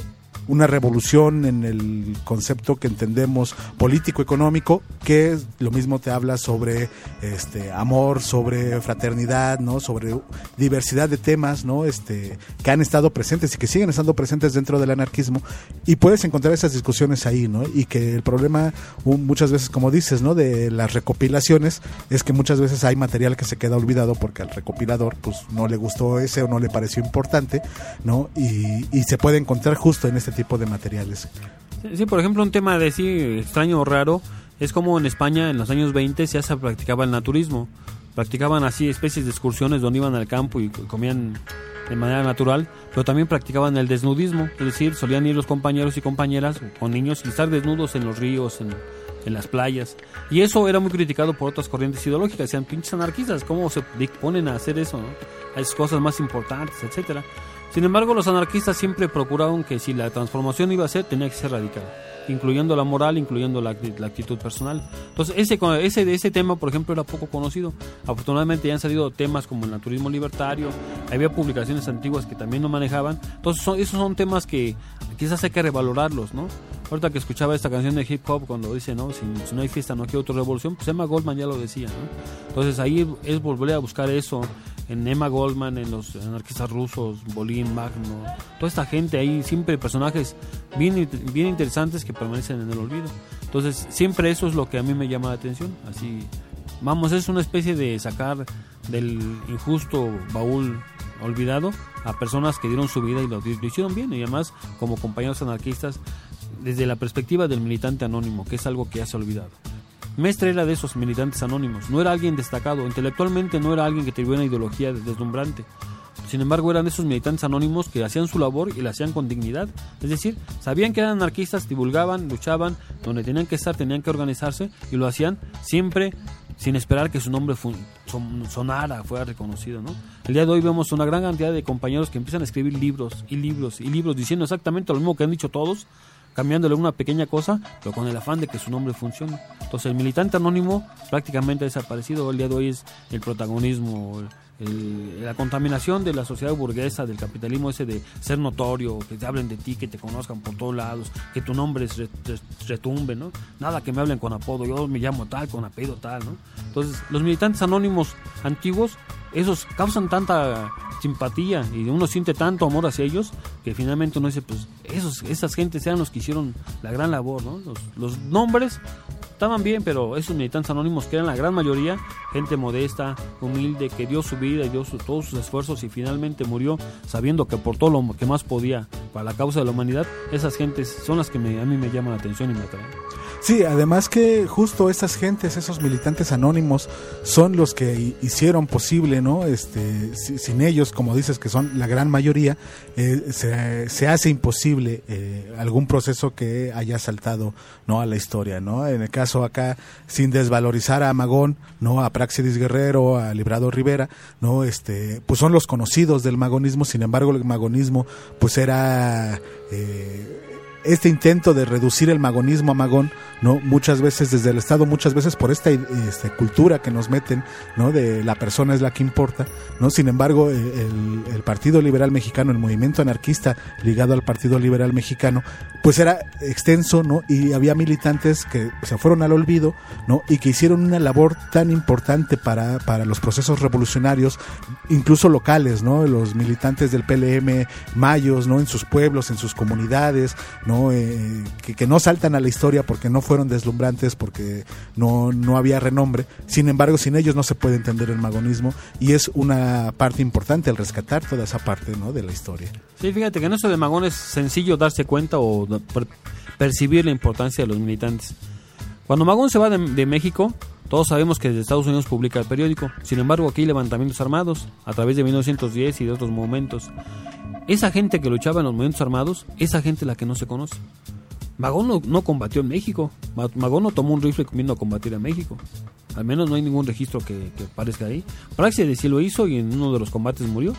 una revolución en el concepto que entendemos político-económico, que lo mismo te habla sobre este amor, sobre fraternidad, ¿no? Sobre diversidad de temas, ¿no? Este, que han estado presentes y que siguen estando presentes dentro del anarquismo, y puedes encontrar esas discusiones ahí, ¿no? Y que el problema muchas veces, como dices, ¿no? De las recopilaciones es que muchas veces hay material que se queda olvidado porque al recopilador pues no le gustó ese o no le pareció importante, ¿no? Y, y se puede encontrar justo en este tipo de materiales. Sí, sí, por ejemplo, un tema de sí extraño o raro es como en España en los años veinte ya se practicaba el naturismo. Practicaban así especies de excursiones donde iban al campo y comían de manera natural, pero también practicaban el desnudismo, es decir, solían ir los compañeros y compañeras con niños y estar desnudos en los ríos, en, en las playas, y eso era muy criticado por otras corrientes ideológicas. Decían, pinches anarquistas, ¿cómo se ponen a hacer eso, no? Hay cosas más importantes, etcétera. Sin embargo, los anarquistas siempre procuraron que si la transformación iba a ser, tenía que ser radical, incluyendo la moral, incluyendo la, la actitud personal. Entonces, ese, ese, ese tema, por ejemplo, era poco conocido. Afortunadamente ya han salido temas como el naturismo libertario, había publicaciones antiguas que también no manejaban. Entonces, son, esos son temas que quizás hay que revalorarlos, ¿no? Ahorita que escuchaba esta canción de hip hop cuando dice, no, si, si no hay fiesta no quiero otra revolución, pues Emma Goldman ya lo decía, ¿no? Entonces ahí es volver a buscar eso en Emma Goldman, en los anarquistas rusos, Bolin, Magno, toda esta gente ahí, siempre personajes bien, bien interesantes que permanecen en el olvido. Entonces siempre eso es lo que a mí me llama la atención. Así, vamos, es una especie de sacar del injusto baúl olvidado a personas que dieron su vida y lo, lo hicieron bien, y además como compañeros anarquistas desde la perspectiva del militante anónimo, que es algo que ya se ha olvidado. Mestre era de esos militantes anónimos, no era alguien destacado, intelectualmente no era alguien que tuviera una ideología deslumbrante. Sin embargo, eran esos militantes anónimos que hacían su labor y la hacían con dignidad. Es decir, sabían que eran anarquistas, divulgaban, luchaban, donde tenían que estar, tenían que organizarse, y lo hacían siempre sin esperar que su nombre fun- son- sonara, fuera reconocido, ¿no? El día de hoy vemos una gran cantidad de compañeros que empiezan a escribir libros y libros y libros diciendo exactamente lo mismo que han dicho todos, cambiándole una pequeña cosa, pero con el afán de que su nombre funcione. Entonces el militante anónimo prácticamente ha desaparecido. El día de hoy es el protagonismo, el, el, la contaminación de la sociedad burguesa, del capitalismo ese de ser notorio, que te hablen de ti, que te conozcan por todos lados, que tu nombre retumbe, ¿no? Nada que me hablen con apodo, yo me llamo tal, con apellido tal, ¿no? Entonces los militantes anónimos antiguos, esos causan tanta simpatía y uno siente tanto amor hacia ellos que finalmente uno dice, pues esos, esas gentes eran los que hicieron la gran labor, ¿no? Los, los nombres estaban bien, pero esos militantes anónimos, que eran la gran mayoría gente modesta, humilde, que dio su vida y dio su, todos sus esfuerzos y finalmente murió sabiendo que aportó lo que más podía para la causa de la humanidad, esas gentes son las que me, a mí me llaman la atención y me atraen. Sí, además que justo esas gentes, esos militantes anónimos son los que hicieron posible, ¿no? Este, sin ellos, como dices, que son la gran mayoría, eh, se, se hace imposible eh, algún proceso que haya saltado, ¿no? A la historia, ¿no? En el caso acá, sin desvalorizar a Magón, ¿no? A Práxedis Guerrero, a Librado Rivera, ¿no? Este, pues son los conocidos del magonismo. Sin embargo, el magonismo, pues era eh, este intento de reducir el magonismo a Magón, ¿no? Muchas veces desde el Estado, muchas veces por esta este, cultura que nos meten, ¿no? De la persona es la que importa, ¿no? Sin embargo, el, el Partido Liberal Mexicano, el movimiento anarquista ligado al Partido Liberal Mexicano, pues era extenso, ¿no? Y había militantes que se fueron al olvido, ¿no? Y que hicieron una labor tan importante para, para los procesos revolucionarios, incluso locales, ¿no? Los militantes del P L M mayos, ¿no? En sus pueblos, en sus comunidades, ¿no? Eh, que, que no saltan a la historia porque no fueron deslumbrantes, porque no, no había renombre. Sin embargo, sin ellos no se puede entender el magonismo, y es una parte importante el rescatar toda esa parte, ¿no? De la historia. Sí, fíjate que en eso de Magón es sencillo darse cuenta o per- percibir la importancia de los militantes. Cuando Magón se va de, de México, todos sabemos que desde Estados Unidos publica el periódico. Sin embargo, aquí hay levantamientos armados a través de mil novecientos diez y de otros momentos. Esa gente que luchaba en los movimientos armados, esa gente la que no se conoce. Magón no, no combatió en México. Magón no tomó un rifle viniendo a combatir en México. Al menos no hay ningún registro que, que aparezca ahí. Praxedis sí lo hizo y en uno de los combates murió.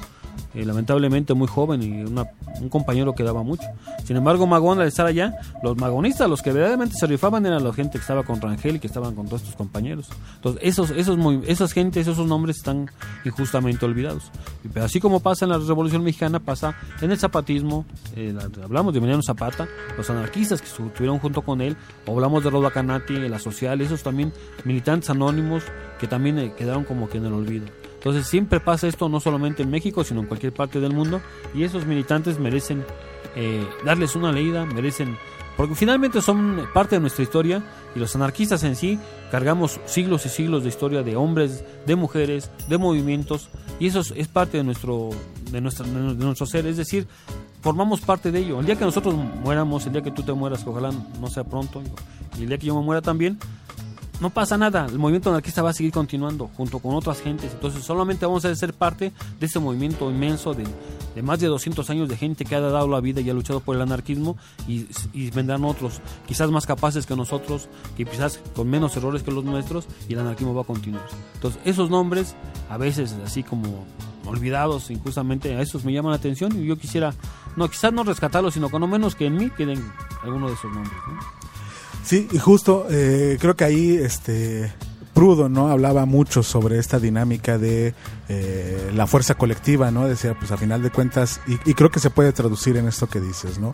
eh, lamentablemente muy joven y una, un compañero que daba mucho. Sin embargo, Magón, al estar allá, los magonistas, los que verdaderamente se rifaban eran la gente que estaba con Rangel y que estaban con todos estos compañeros. Entonces, esos, esos muy, esas gentes, esos nombres están injustamente olvidados. Pero así como pasa en la Revolución Mexicana, pasa en el zapatismo, eh, hablamos de Emiliano Zapata, los anarquistas que estuvieron junto con él, o hablamos de Roda Canati, la social, esos también militantes anónimos que también eh, quedaron como que en el olvido. Entonces siempre pasa esto, no solamente en México, sino en cualquier parte del mundo, y esos militantes merecen eh, darles una leída, merecen, porque finalmente son parte de nuestra historia, y los anarquistas en sí cargamos siglos y siglos de historia de hombres, de mujeres, de movimientos, y eso es, es parte de nuestro, de, nuestra, de nuestro ser, es decir, formamos parte de ello. El día que nosotros muéramos, el día que tú te mueras, que ojalá no sea pronto, y el día que yo me muera también, no pasa nada, el movimiento anarquista va a seguir continuando junto con otras gentes, entonces solamente vamos a ser parte de ese movimiento inmenso de, de más de doscientos años de gente que ha dado la vida y ha luchado por el anarquismo, y, y vendrán otros, quizás más capaces que nosotros, que quizás con menos errores que los nuestros, y el anarquismo va a continuar. Entonces esos nombres, a veces así como olvidados injustamente, a esos me llaman la atención, y yo quisiera, no quizás no rescatarlos, sino con lo menos que en mí queden algunos de esos nombres, ¿no? Sí, y justo eh, creo que ahí este Proudhon, ¿no?, hablaba mucho sobre esta dinámica de eh, la fuerza colectiva, ¿no? Decía, pues a final de cuentas, y, y creo que se puede traducir en esto que dices, ¿no?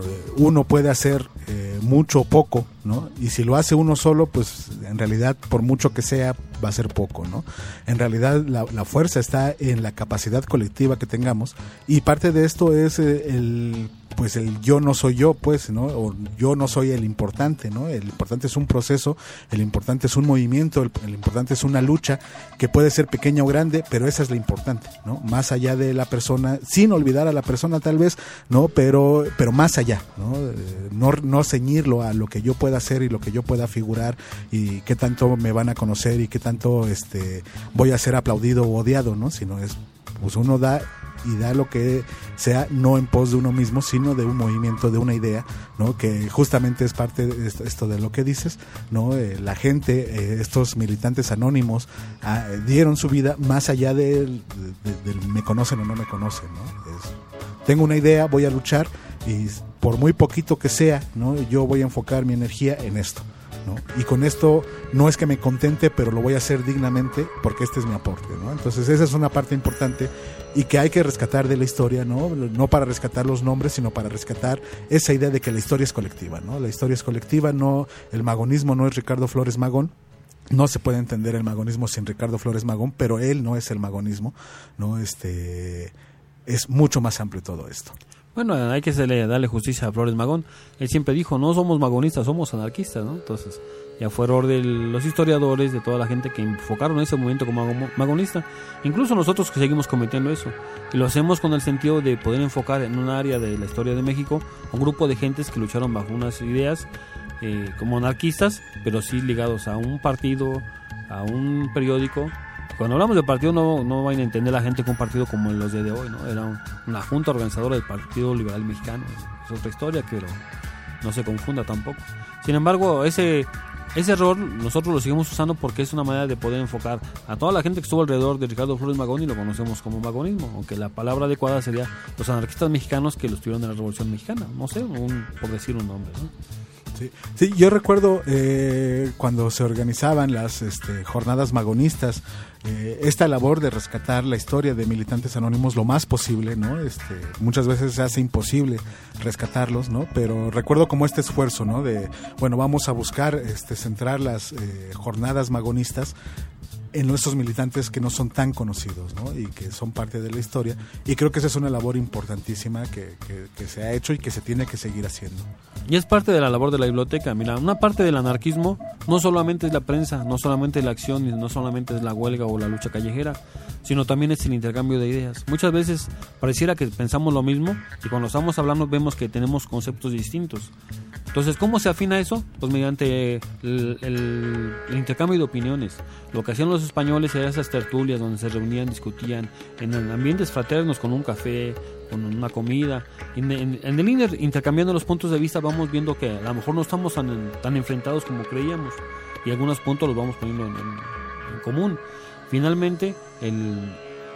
Uno puede hacer eh, mucho o poco, ¿no? Y si lo hace uno solo, pues en realidad, por mucho que sea, va a ser poco, ¿no? En realidad la, la fuerza está en la capacidad colectiva que tengamos, y parte de esto es eh, el pues el yo no soy yo, pues, ¿no? O yo no soy el importante, ¿no? El importante es un proceso, el importante es un movimiento, el, el importante es una lucha que puede ser pequeña o grande, pero esa es la importante, ¿no? Más allá de la persona, sin olvidar a la persona tal vez, ¿no? Pero pero más allá, ¿no? Eh, no, no ceñirlo a lo que yo pueda hacer y lo que yo pueda figurar y qué tanto me van a conocer y qué tanto este voy a ser aplaudido o odiado, ¿no? Sino es, pues uno da y da lo que sea, no en pos de uno mismo, sino de un movimiento, de una idea, ¿no? Que justamente es parte de esto, esto de lo que dices, ¿no? Eh, la gente, eh, estos militantes anónimos ah, dieron su vida más allá del de, de, de me conocen o no me conocen, ¿no? Es, tengo una idea, voy a luchar y por muy poquito que sea, ¿no? Yo voy a enfocar mi energía en esto, ¿no? Y con esto no es que me contente, pero lo voy a hacer dignamente porque este es mi aporte, ¿no? Entonces esa es una parte importante y que hay que rescatar de la historia, ¿no? No para rescatar los nombres, sino para rescatar esa idea de que la historia es colectiva, ¿no? La historia es colectiva, no, el magonismo no es Ricardo Flores Magón. No se puede entender el magonismo sin Ricardo Flores Magón, pero él no es el magonismo, ¿no? Este es mucho más amplio todo esto. Bueno, hay que darle justicia a Flores Magón. Él siempre dijo, no somos magonistas, somos anarquistas, ¿no? Entonces, ya fue error de los historiadores, de toda la gente que enfocaron ese movimiento como magonista. Incluso nosotros que seguimos cometiendo eso. Y lo hacemos con el sentido de poder enfocar en un área de la historia de México un grupo de gentes que lucharon bajo unas ideas eh, como anarquistas, pero sí ligados a un partido, a un periódico. Cuando hablamos de partido no, no van a entender la gente que un partido como los de, de hoy, ¿no? Era un, una junta organizadora del Partido Liberal Mexicano. Es otra historia, pero no se confunda tampoco. Sin embargo, ese, ese error nosotros lo seguimos usando porque es una manera de poder enfocar a toda la gente que estuvo alrededor de Ricardo Flores Magón y lo conocemos como magonismo, aunque la palabra adecuada sería los anarquistas mexicanos que lo estuvieron en la Revolución Mexicana, no sé, un, por decir un nombre, ¿no? Sí, sí, yo recuerdo eh, cuando se organizaban las este, jornadas magonistas, eh, esta labor de rescatar la historia de militantes anónimos lo más posible, ¿no? Este, muchas veces se hace imposible rescatarlos, ¿no? Pero recuerdo como este esfuerzo, ¿no? De, bueno, vamos a buscar este, centrar las eh, jornadas magonistas en nuestros militantes que no son tan conocidos, ¿no? Y que son parte de la historia, y creo que esa es una labor importantísima que, que, que se ha hecho y que se tiene que seguir haciendo. Y es parte de la labor de la biblioteca. Mira, una parte del anarquismo no solamente es la prensa, no solamente es la acción, no solamente es la huelga o la lucha callejera, sino también es el intercambio de ideas. Muchas veces pareciera que pensamos lo mismo y cuando estamos hablando vemos que tenemos conceptos distintos. Entonces, ¿cómo se afina eso? Pues mediante el, el, el intercambio de opiniones. Lo que hacían los españoles era esas tertulias donde se reunían, discutían en ambientes fraternos con un café, con una comida. En, en, en el inter, intercambiando los puntos de vista vamos viendo que a lo mejor no estamos tan, tan enfrentados como creíamos y algunos puntos los vamos poniendo en, en, en común. Finalmente, el,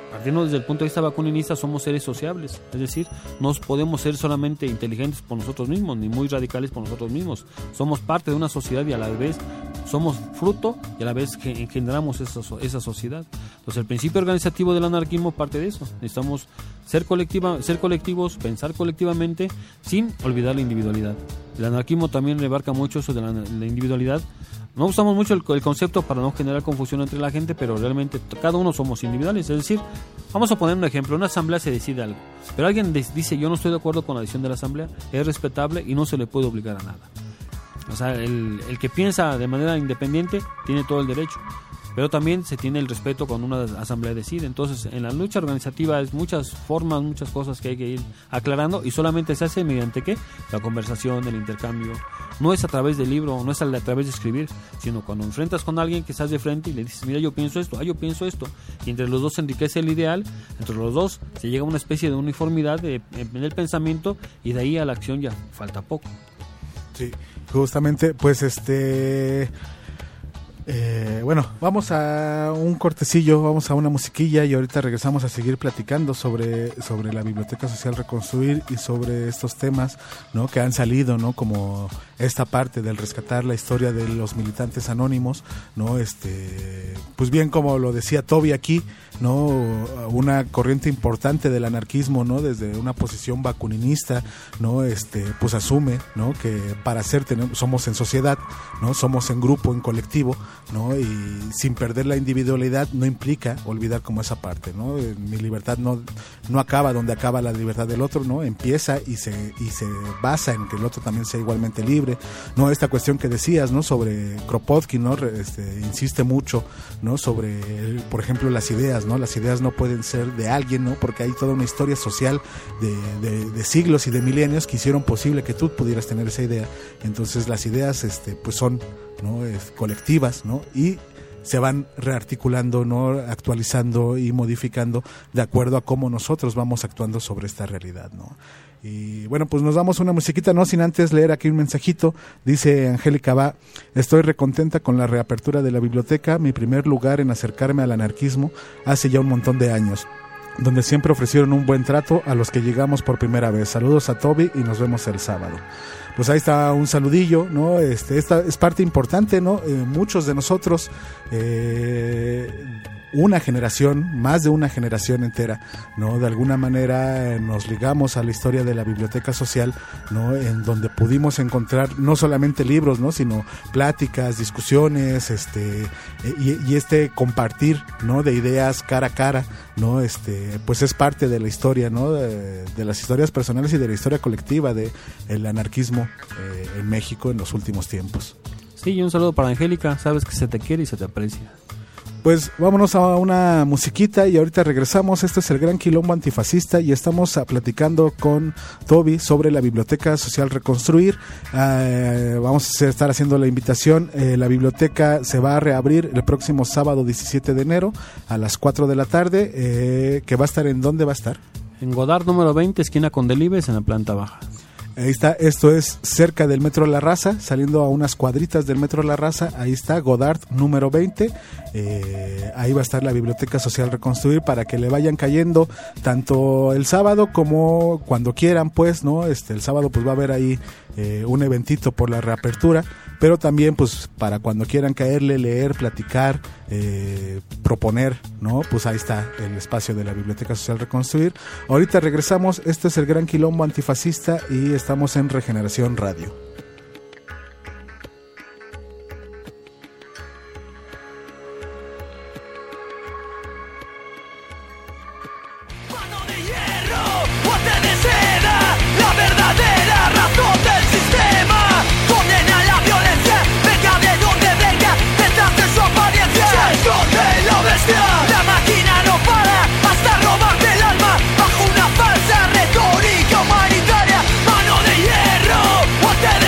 partiendo desde el punto de vista vacuninista, somos seres sociables, es decir, no podemos ser solamente inteligentes por nosotros mismos, ni muy radicales por nosotros mismos. Somos parte de una sociedad y a la vez somos fruto y a la vez engendramos esa, esa sociedad. Entonces el principio organizativo del anarquismo parte de eso. Necesitamos ser, colectiva, ser colectivos, pensar colectivamente sin olvidar la individualidad. El anarquismo también rebarca mucho eso de la, la individualidad. No usamos mucho el, el concepto para no generar confusión entre la gente, pero realmente cada uno somos individuales. Es decir, vamos a poner un ejemplo, una asamblea se decide algo, pero alguien dice yo no estoy de acuerdo con la decisión de la asamblea, es respetable y no se le puede obligar a nada. O sea, el, el que piensa de manera independiente tiene todo el derecho, pero también se tiene el respeto cuando una asamblea decide. Entonces, en la lucha organizativa hay muchas formas, muchas cosas que hay que ir aclarando y solamente se hace mediante ¿qué? La conversación, el intercambio. No es a través del libro, no es a través de escribir, sino cuando enfrentas con alguien que estás de frente y le dices, mira, yo pienso esto, ah, yo pienso esto, y entre los dos se enriquece el ideal, entre los dos se llega a una especie de uniformidad de, en el pensamiento y de ahí a la acción ya falta poco. Sí, justamente, pues este... Eh, bueno, vamos a un cortecillo, vamos a una musiquilla y ahorita regresamos a seguir platicando sobre, sobre la Biblioteca Social Reconstruir y sobre estos temas, ¿no? Que han salido, ¿no? Como esta parte del rescatar la historia de los militantes anónimos, ¿no? Este, pues bien, como lo decía Toby aquí, ¿no? Una corriente importante del anarquismo, ¿no? Desde una posición bakuninista, ¿no? Este, pues asume, ¿no? Que para ser tenemos, somos en sociedad, ¿no? Somos en grupo, en colectivo, ¿no? Y sin perder la individualidad no implica olvidar como esa parte, ¿no? Mi libertad no, no acaba donde acaba la libertad del otro, ¿no? Empieza y se, y se basa en que el otro también sea igualmente libre, ¿no? Esta cuestión que decías, ¿no? Sobre Kropotkin, ¿no? Este, insiste mucho, ¿no? Sobre, por ejemplo, las ideas, ¿no? Las ideas no pueden ser de alguien, ¿no? Porque hay toda una historia social de, de, de siglos y de milenios que hicieron posible que tú pudieras tener esa idea. Entonces las ideas, este, pues son, ¿no? Es, colectivas, ¿no? Y se van rearticulando, ¿no? Actualizando y modificando de acuerdo a cómo nosotros vamos actuando sobre esta realidad, ¿no? Y bueno, pues nos damos una musiquita, no sin antes leer aquí un mensajito. Dice Angélica Va, estoy recontenta con la reapertura de la biblioteca, mi primer lugar en acercarme al anarquismo hace ya un montón de años, donde siempre ofrecieron un buen trato a los que llegamos por primera vez. Saludos a Toby y nos vemos el sábado. Pues ahí está un saludillo, ¿no? Este, esta es parte importante, ¿no? Eh, muchos de nosotros, eh, una generación, más de una generación entera, ¿no? De alguna manera eh, nos ligamos a la historia de la biblioteca social, ¿no? En donde pudimos encontrar no solamente libros, ¿no? Sino pláticas, discusiones, este, eh, y, y este compartir, ¿no? De ideas cara a cara, ¿no? Este, pues es parte de la historia, ¿no? De, de las historias personales y de la historia colectiva de el anarquismo eh, en México en los últimos tiempos. Sí, y un saludo para Angélica, sabes que se te quiere y se te aprecia. Pues vámonos a una musiquita y ahorita regresamos. Esto es el Gran Quilombo Antifascista y estamos platicando con Toby sobre la Biblioteca Social Reconstruir. Eh, vamos a estar haciendo la invitación. Eh, la biblioteca se va a reabrir el próximo sábado diecisiete de enero a las cuatro de la tarde. Eh, ¿Que va a estar en dónde va a estar? En Godard número veinte, esquina con Delibes, en la planta baja. Ahí está, esto es cerca del Metro La Raza, saliendo a unas cuadritas del Metro La Raza, ahí está, Godard número veinte, eh, ahí va a estar la Biblioteca Social Reconstruir para que le vayan cayendo tanto el sábado como cuando quieran, pues, ¿no? Este, el sábado pues va a haber ahí eh, un eventito por la reapertura, pero también pues para cuando quieran caerle, leer, platicar, eh, proponer, ¿no? Pues ahí está el espacio de la Biblioteca Social Reconstruir. Ahorita regresamos, esto es el Gran Quilombo Antifascista y estamos en Regeneración Radio. La máquina no para hasta robarte el alma bajo una falsa retórica humanitaria. Mano de hierro, o te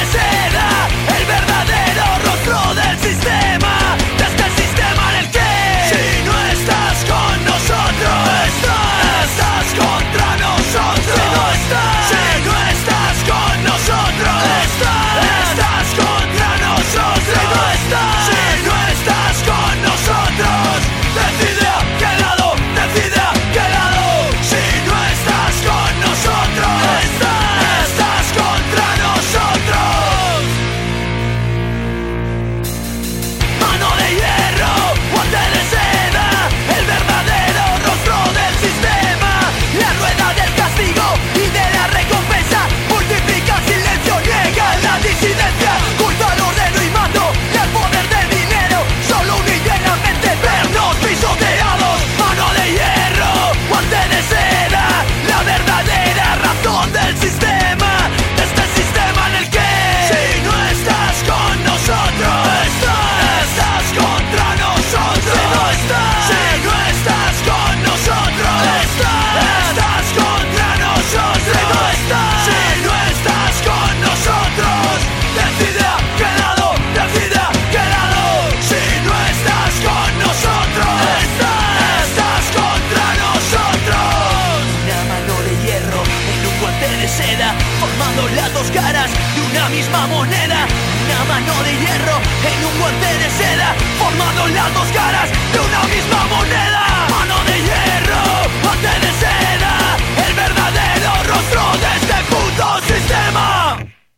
misma moneda, una mano de hierro en un guante de seda, formando las dos caras de una misma moneda. Mano de hierro, guante de seda, el verdadero rostro de este puto sistema.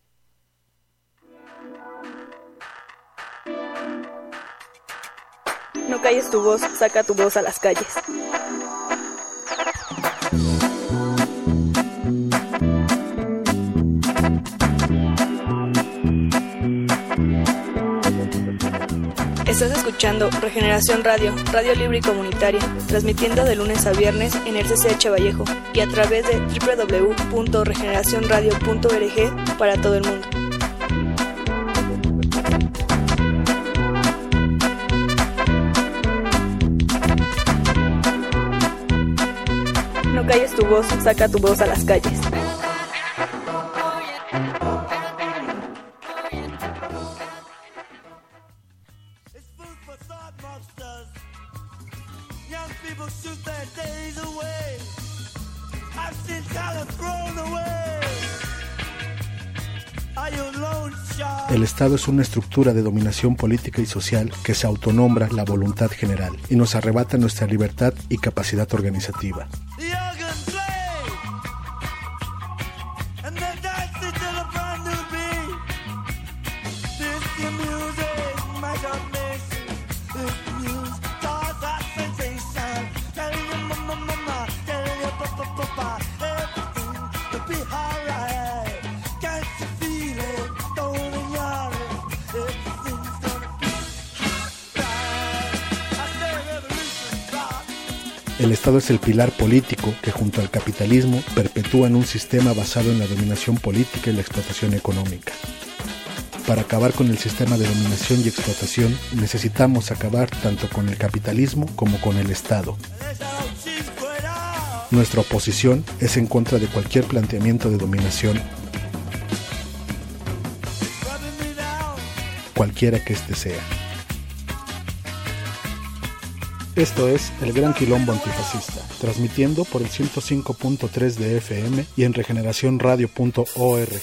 No calles tu voz, saca tu voz a las calles. Estás escuchando Regeneración Radio, Radio Libre y Comunitaria, transmitiendo de lunes a viernes en el C C H Vallejo y a través de doble u doble u doble u punto regeneración radio punto org para todo el mundo. No calles tu voz, saca tu voz a las calles. El Estado es una estructura de dominación política y social que se autonombra la voluntad general y nos arrebata nuestra libertad y capacidad organizativa. El Estado es el pilar político que junto al capitalismo perpetúan un sistema basado en la dominación política y la explotación económica. Para acabar con el sistema de dominación y explotación necesitamos acabar tanto con el capitalismo como con el Estado. Nuestra oposición es en contra de cualquier planteamiento de dominación, cualquiera que éste sea. Esto es El Gran Quilombo Antifascista, transmitiendo por el ciento cinco punto tres de F M y en regeneración radio punto org.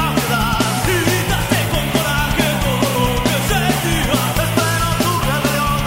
Espero tu rebelión.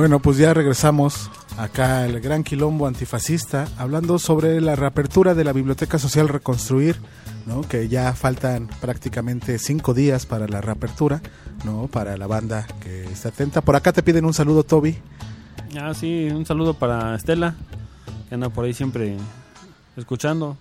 Bueno, pues ya regresamos acá al Gran Quilombo Antifascista, hablando sobre la reapertura de la Biblioteca Social Reconstruir, ¿no? Que ya faltan prácticamente cinco días para la reapertura, ¿no? Para la banda que está atenta. Por acá te piden un saludo, Toby. Ah, sí, un saludo para Estela, que anda por ahí siempre escuchando.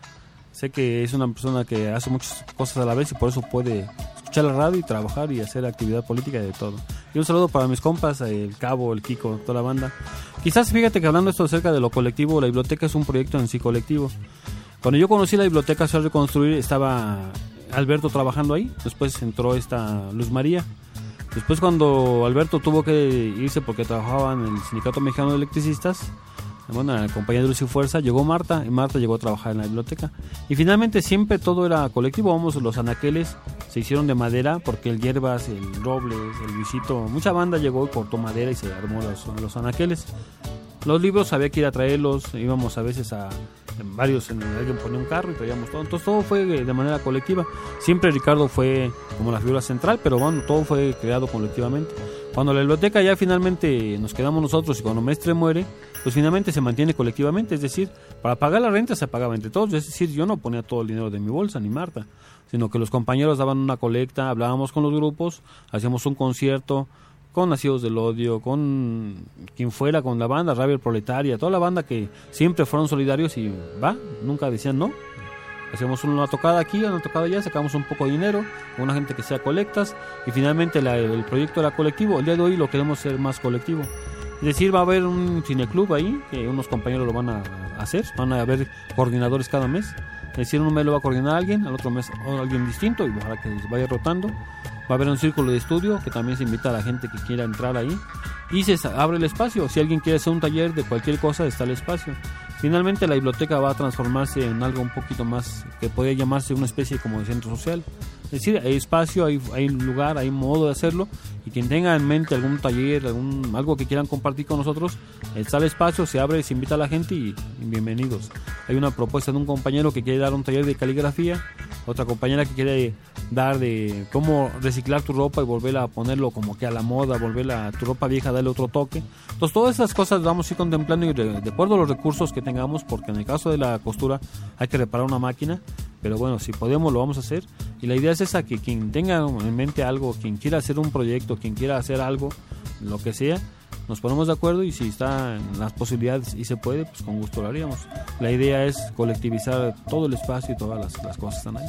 Sé que es una persona que hace muchas cosas a la vez y por eso puede escuchar la radio y trabajar y hacer actividad política y de todo. Y un saludo para mis compas, el Cabo, el Kiko, toda la banda. Quizás fíjate que hablando esto acerca de lo colectivo, la biblioteca es un proyecto en sí colectivo. Cuando yo conocí la Biblioteca Social Reconstruir estaba Alberto trabajando ahí, después entró esta Luz María. Después cuando Alberto tuvo que irse porque trabajaba en el Sindicato Mexicano de Electricistas, bueno, en la compañía de Luz y Fuerza, llegó Marta, y Marta llegó a trabajar en la biblioteca. Y finalmente siempre todo era colectivo, vamos, los anaqueles se hicieron de madera, porque el Hierbas, el Robles, el Luisito, mucha banda llegó y cortó madera y se armó los, los anaqueles. Los libros había que ir a traerlos, íbamos a veces a en varios, en, alguien ponía un carro y traíamos todo, entonces todo fue de manera colectiva. Siempre Ricardo fue como la figura central, pero bueno, todo fue creado colectivamente. Cuando la biblioteca ya finalmente nos quedamos nosotros y cuando Mestre muere, pues finalmente se mantiene colectivamente, es decir, para pagar la renta se pagaba entre todos, es decir, yo no ponía todo el dinero de mi bolsa, ni Marta, sino que los compañeros daban una colecta, hablábamos con los grupos, hacíamos un concierto con Nacidos del Odio, con quien fuera, con la banda Rabia Proletaria, toda la banda que siempre fueron solidarios y va, nunca decían no. Hacíamos una tocada aquí, una tocada allá, sacamos un poco de dinero, con una gente que sea colectas y finalmente la, el proyecto era colectivo. El día de hoy lo queremos hacer más colectivo. Es decir, va a haber un cineclub ahí, que unos compañeros lo van a hacer, van a haber coordinadores cada mes. Es decir, un mes lo va a coordinar alguien, al otro mes alguien distinto y ojalá que se vaya rotando. Va a haber un círculo de estudio que también se invita a la gente que quiera entrar ahí y se abre el espacio. Si alguien quiere hacer un taller de cualquier cosa, está el espacio. Finalmente la biblioteca va a transformarse en algo un poquito más que podría llamarse una especie como de centro social. Es decir, hay espacio, hay, hay lugar, hay modo de hacerlo y quien tenga en mente algún taller, algún algo que quieran compartir con nosotros, está el espacio, se abre, se invita a la gente y, y bienvenidos. Hay una propuesta de un compañero que quiere dar un taller de caligrafía, otra compañera que quiere dar de cómo reciclar tu ropa y volverla a ponerlo como que a la moda, volverla a tu ropa vieja, darle otro toque. Entonces todas esas cosas vamos a ir contemplando y de, de acuerdo a los recursos que tengamos, porque en el caso de la costura hay que reparar una máquina, pero bueno, si podemos lo vamos a hacer y la idea es esa, que quien tenga en mente algo, quien quiera hacer un proyecto, quien quiera hacer algo, lo que sea, nos ponemos de acuerdo y si está en las posibilidades y se puede, pues con gusto lo haríamos. La idea es colectivizar todo el espacio y todas las, las cosas están ahí.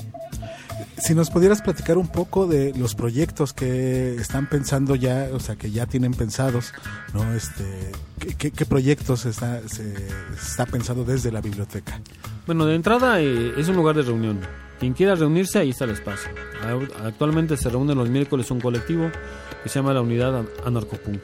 Si nos pudieras platicar un poco de los proyectos que están pensando ya, o sea, que ya tienen pensados, ¿no? Este, ¿qué, qué, qué proyectos está, se está pensando desde la biblioteca? Bueno, de entrada eh, es un lugar de reunión. Quien quiera reunirse, ahí está el espacio. Actualmente se reúne los miércoles un colectivo que se llama la Unidad Anarcopunk.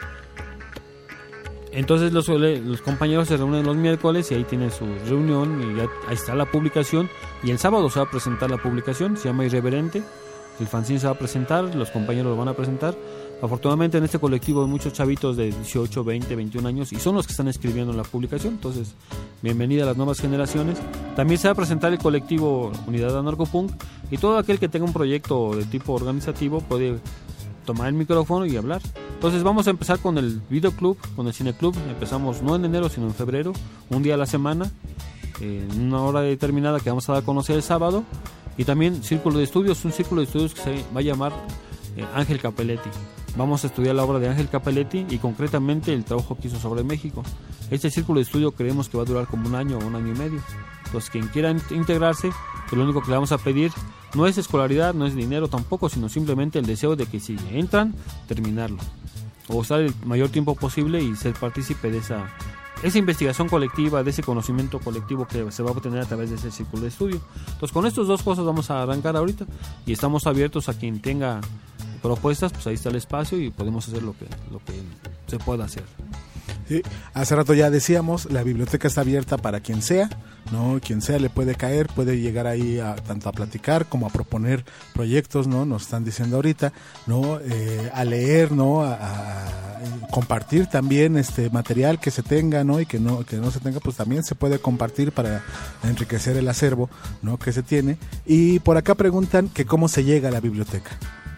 Entonces los, los compañeros se reúnen los miércoles y ahí tienen su reunión y ya, ahí está la publicación y el sábado se va a presentar la publicación, se llama Irreverente, el fanzine se va a presentar, los compañeros lo van a presentar. Afortunadamente en este colectivo hay muchos chavitos de dieciocho, veinte, veintiún años y son los que están escribiendo en la publicación, entonces bienvenida a las nuevas generaciones. También se va a presentar el colectivo Unidad Anarcopunk y todo aquel que tenga un proyecto de tipo organizativo puede tomar el micrófono y hablar. Entonces vamos a empezar con el videoclub, con el cineclub. Empezamos no en enero sino en febrero, un día a la semana, en eh, una hora determinada que vamos a dar a conocer el sábado. Y también círculo de estudios, un círculo de estudios que se va a llamar eh, Ángel Capelletti. Vamos a estudiar la obra de Ángel Capelletti y concretamente el trabajo que hizo sobre México. Este círculo de estudio creemos que va a durar como un año o un año y medio. Entonces quien quiera integrarse, pues lo único que le vamos a pedir no es escolaridad, no es dinero tampoco, sino simplemente el deseo de que si entran, terminarlo. O estar el mayor tiempo posible y ser partícipe de esa, esa investigación colectiva, de ese conocimiento colectivo que se va a obtener a través de ese círculo de estudio. Entonces con estas dos cosas vamos a arrancar ahorita y estamos abiertos a quien tenga propuestas, pues ahí está el espacio y podemos hacer lo que, lo que se pueda hacer. Sí, hace rato ya decíamos, la biblioteca está abierta para quien sea, ¿no? Quien sea le puede caer, puede llegar ahí a, tanto a platicar como a proponer proyectos, ¿no? Nos están diciendo ahorita, ¿no? Eh, a leer, ¿no? A, a compartir también este material que se tenga, ¿no? Y que no, que no se tenga, pues también se puede compartir para enriquecer el acervo, ¿no? Que se tiene. Y por acá preguntan que cómo se llega a la biblioteca.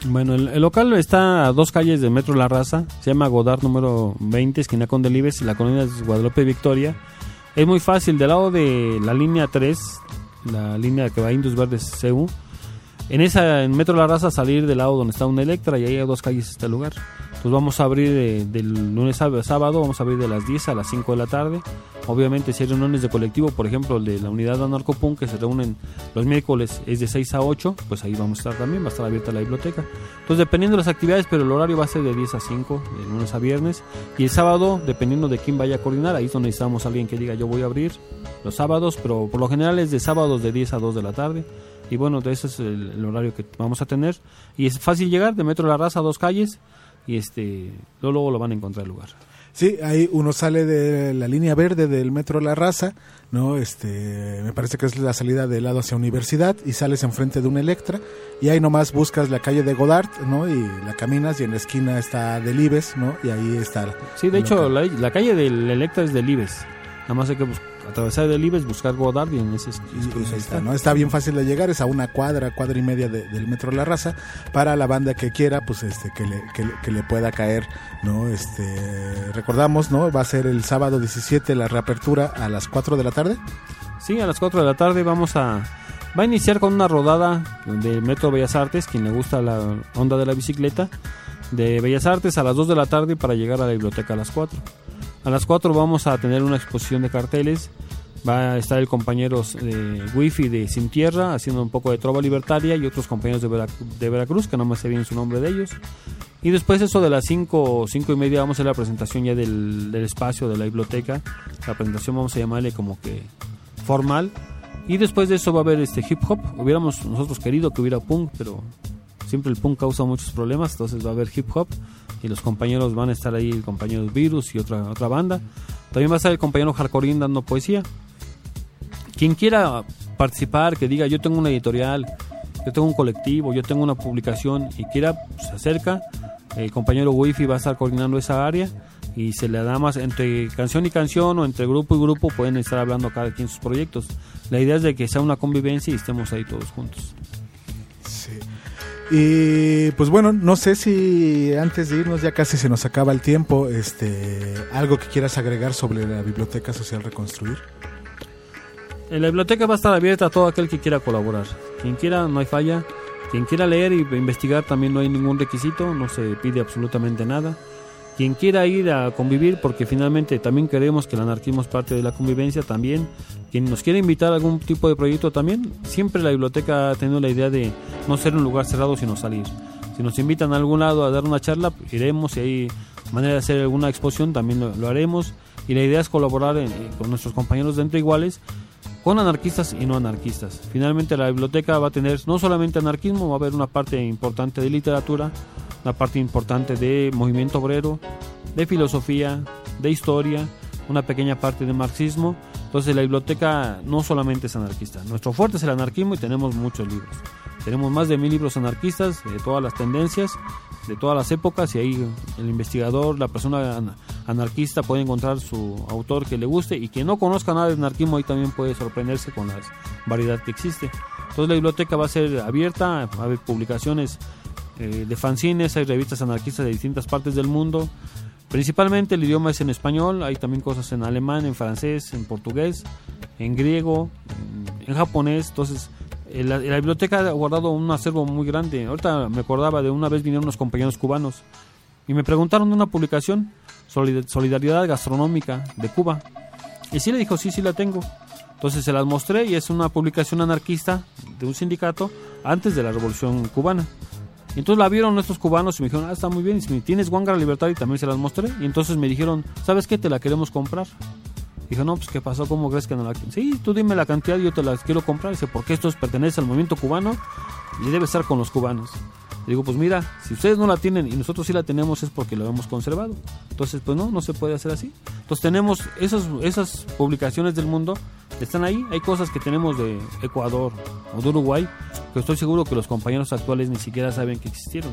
Bueno, el, el local está a dos calles del Metro La Raza, se llama Godard número veinte, esquina con Delibes, la colonia es Guadalupe Victoria. Es muy fácil, del lado de la línea tres, la línea que va a Indus Verdes C U, en esa, en Metro La Raza, salir del lado donde está una Electra, y ahí a dos calles está el lugar. Entonces vamos a abrir de, del lunes a sábado, vamos a abrir de las diez a las cinco de la tarde. Obviamente si hay reuniones de colectivo, por ejemplo el de la unidad Anarcopunk, que se reúnen los miércoles, es de seis a ocho, pues ahí vamos a estar también, va a estar abierta la biblioteca. Entonces dependiendo de las actividades, pero el horario va a ser de diez a cinco, de lunes a viernes. Y el sábado, dependiendo de quién vaya a coordinar, ahí es donde necesitamos a alguien que diga yo voy a abrir los sábados, pero por lo general es de sábados de diez a dos de la tarde. Y bueno, ese es el, el horario que vamos a tener. Y es fácil llegar, de Metro La Raza a dos calles, y este luego, luego lo van a encontrar el lugar. Sí, ahí uno sale de la línea verde del Metro La Raza, ¿no? Este, me parece que es la salida del lado hacia Universidad, y sales enfrente de una Electra, y ahí nomás buscas la calle de Godard, ¿no? Y la caminas, y en la esquina está Delibes, ¿no? Y ahí está. Sí, de hecho, la, la calle de la Electra es Delibes. Nada más hay que bus- atravesar Delibes, buscar Godard, y en ese es, y, y está, ¿no? Está bien fácil de llegar, es a una cuadra, cuadra y media de, del Metro La Raza. Para la banda que quiera, pues este que le, que, que le pueda caer, ¿no? Este, recordamos, ¿no? Va a ser el sábado diecisiete la reapertura a las cuatro de la tarde. Sí, a las cuatro de la tarde vamos a va a iniciar con una rodada de Metro Bellas Artes, quien le gusta la onda de la bicicleta, de Bellas Artes a las dos de la tarde para llegar a la biblioteca a las cuatro. A las cuatro vamos a tener una exposición de carteles. Va a estar el compañero de Wi-Fi de Sin Tierra haciendo un poco de trova libertaria, y otros compañeros de, Vera, de Veracruz, que no me sé bien su nombre de ellos. Y después eso de las cinco, cinco y media vamos a hacer la presentación ya del, del espacio de la biblioteca. La presentación vamos a llamarle como que formal. Y después de eso va a haber este hip hop. Hubiéramos nosotros querido que hubiera punk, pero siempre el punk causa muchos problemas, entonces va a haber hip hop. Y los compañeros van a estar ahí, el compañero Virus y otra otra banda. También va a estar el compañero Hardcoreín dando poesía. Quien quiera participar, que diga yo tengo una editorial, yo tengo un colectivo, yo tengo una publicación y quiera, pues, se acerca. El compañero Wi-Fi va a estar coordinando esa área, y se le da más entre canción y canción, o entre grupo y grupo pueden estar hablando cada quien sus proyectos. La idea es de que sea una convivencia y estemos ahí todos juntos. Sí. Y pues bueno, no sé si antes de irnos, ya casi se nos acaba el tiempo, este, algo que quieras agregar sobre la Biblioteca Social Reconstruir. En la biblioteca va a estar abierta a todo aquel que quiera colaborar. Quien quiera, no hay falla. Quien quiera leer y investigar también no hay ningún requisito, no se pide absolutamente nada. Quien quiera ir a convivir, porque finalmente también queremos que el anarquismo es parte de la convivencia también. Quien nos quiera invitar a algún tipo de proyecto también, siempre la biblioteca ha tenido la idea de no ser un lugar cerrado, sino salir. Si nos invitan a algún lado a dar una charla, iremos, si hay manera de hacer alguna exposición también lo, lo haremos. Y la idea es colaborar en, con nuestros compañeros de Entre Iguales, con anarquistas y no anarquistas. Finalmente la biblioteca va a tener no solamente anarquismo, va a haber una parte importante de literatura, una parte importante de movimiento obrero, de filosofía, de historia, una pequeña parte de marxismo. Entonces la biblioteca no solamente es anarquista, nuestro fuerte es el anarquismo, y tenemos muchos libros. Tenemos más de mil libros anarquistas de todas las tendencias, de todas las épocas, y ahí el investigador, la persona anarquista puede encontrar su autor que le guste, y quien no conozca nada de anarquismo ahí también puede sorprenderse con la variedad que existe. Entonces la biblioteca va a ser abierta, va a haber publicaciones eh, de fanzines, hay revistas anarquistas de distintas partes del mundo. Principalmente el idioma es en español, hay también cosas en alemán, en francés, en portugués, en griego, en, en japonés. Entonces la, la biblioteca ha guardado un acervo muy grande. Ahorita me acordaba de una vez vinieron unos compañeros cubanos y me preguntaron de una publicación, Solidaridad Gastronómica de Cuba, y sí le dijo, sí, sí la tengo. Entonces se las mostré, y es una publicación anarquista de un sindicato antes de la Revolución Cubana. Y entonces la vieron nuestros cubanos y me dijeron, ah, está muy bien, y si tienes Guangara Libertad, y también se las mostré. Y entonces me dijeron, ¿sabes qué? Te la queremos comprar. Dije, no, pues ¿qué pasó? ¿Cómo crees que no la...? Sí, tú dime la cantidad y yo te las quiero comprar. Dice, porque esto pertenece al movimiento cubano y debe estar con los cubanos. Le digo, pues mira, si ustedes no la tienen y nosotros sí la tenemos, es porque la hemos conservado. Entonces, pues no, no se puede hacer así. Entonces tenemos esas, esas publicaciones del mundo, están ahí. Hay cosas que tenemos de Ecuador o de Uruguay, que estoy seguro que los compañeros actuales ni siquiera saben que existieron.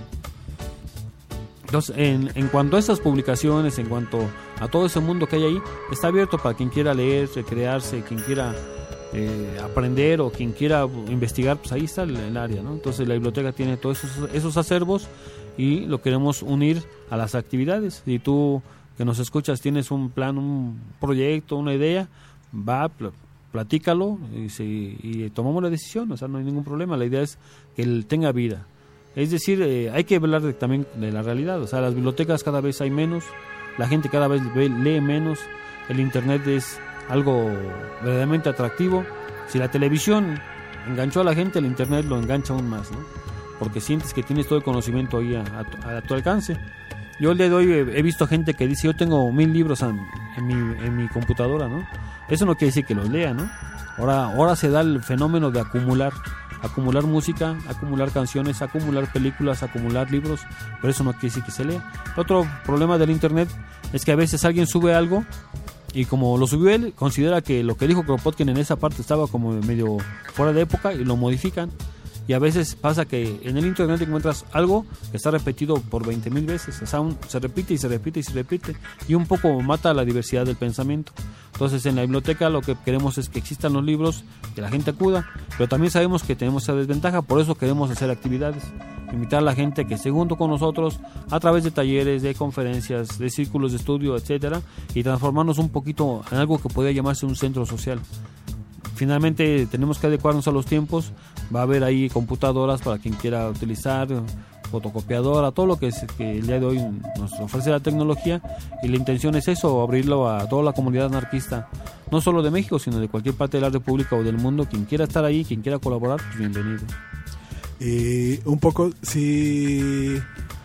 Entonces, en, en cuanto a esas publicaciones, en cuanto a todo ese mundo que hay ahí, está abierto para quien quiera leer, recrearse, quien quiera eh, aprender o quien quiera investigar, pues ahí está el, el área, ¿no? Entonces la biblioteca tiene todos esos, esos acervos y lo queremos unir a las actividades. Si tú que nos escuchas tienes un plan, un proyecto, una idea, va, pl- platícalo y, se, y tomamos la decisión, o sea, no hay ningún problema. La idea es que él tenga vida. Es decir, eh, hay que hablar de, también de la realidad, o sea, las bibliotecas cada vez hay menos, la gente cada vez ve, lee menos, el internet es algo verdaderamente atractivo. Si la televisión enganchó a la gente, el internet lo engancha aún más, ¿no? Porque sientes que tienes todo el conocimiento ahí a, a, tu, a tu alcance. Yo el día de hoy he, he visto gente que dice, yo tengo mil libros en, en, mi, en mi computadora, ¿no? Eso no quiere decir que los lea, ¿no? Ahora, ahora se da el fenómeno de acumular, acumular música, acumular canciones, acumular películas, acumular libros, pero eso no quiere decir que se lea. Otro problema del internet es que a veces alguien sube algo y como lo subió él, considera que lo que dijo Kropotkin en esa parte estaba como medio fuera de época y lo modifican. Y a veces pasa que en el internet encuentras algo que está repetido por veinte mil veces, o sea, un, se repite y se repite y se repite, y un poco mata la diversidad del pensamiento. Entonces en la biblioteca lo que queremos es que existan los libros, que la gente acuda, pero también sabemos que tenemos esa desventaja, por eso queremos hacer actividades, invitar a la gente que esté junto con nosotros a través de talleres, de conferencias, de círculos de estudio, etcétera, y transformarnos un poquito en algo que podría llamarse un centro social. Finalmente tenemos que adecuarnos a los tiempos, va a haber ahí computadoras para quien quiera utilizar, fotocopiadora, todo lo que, es, que el día de hoy nos ofrece la tecnología, y la intención es eso, abrirlo a toda la comunidad anarquista, no solo de México, sino de cualquier parte de la República o del mundo. Quien quiera estar ahí, quien quiera colaborar, pues bienvenido. Y un poco, si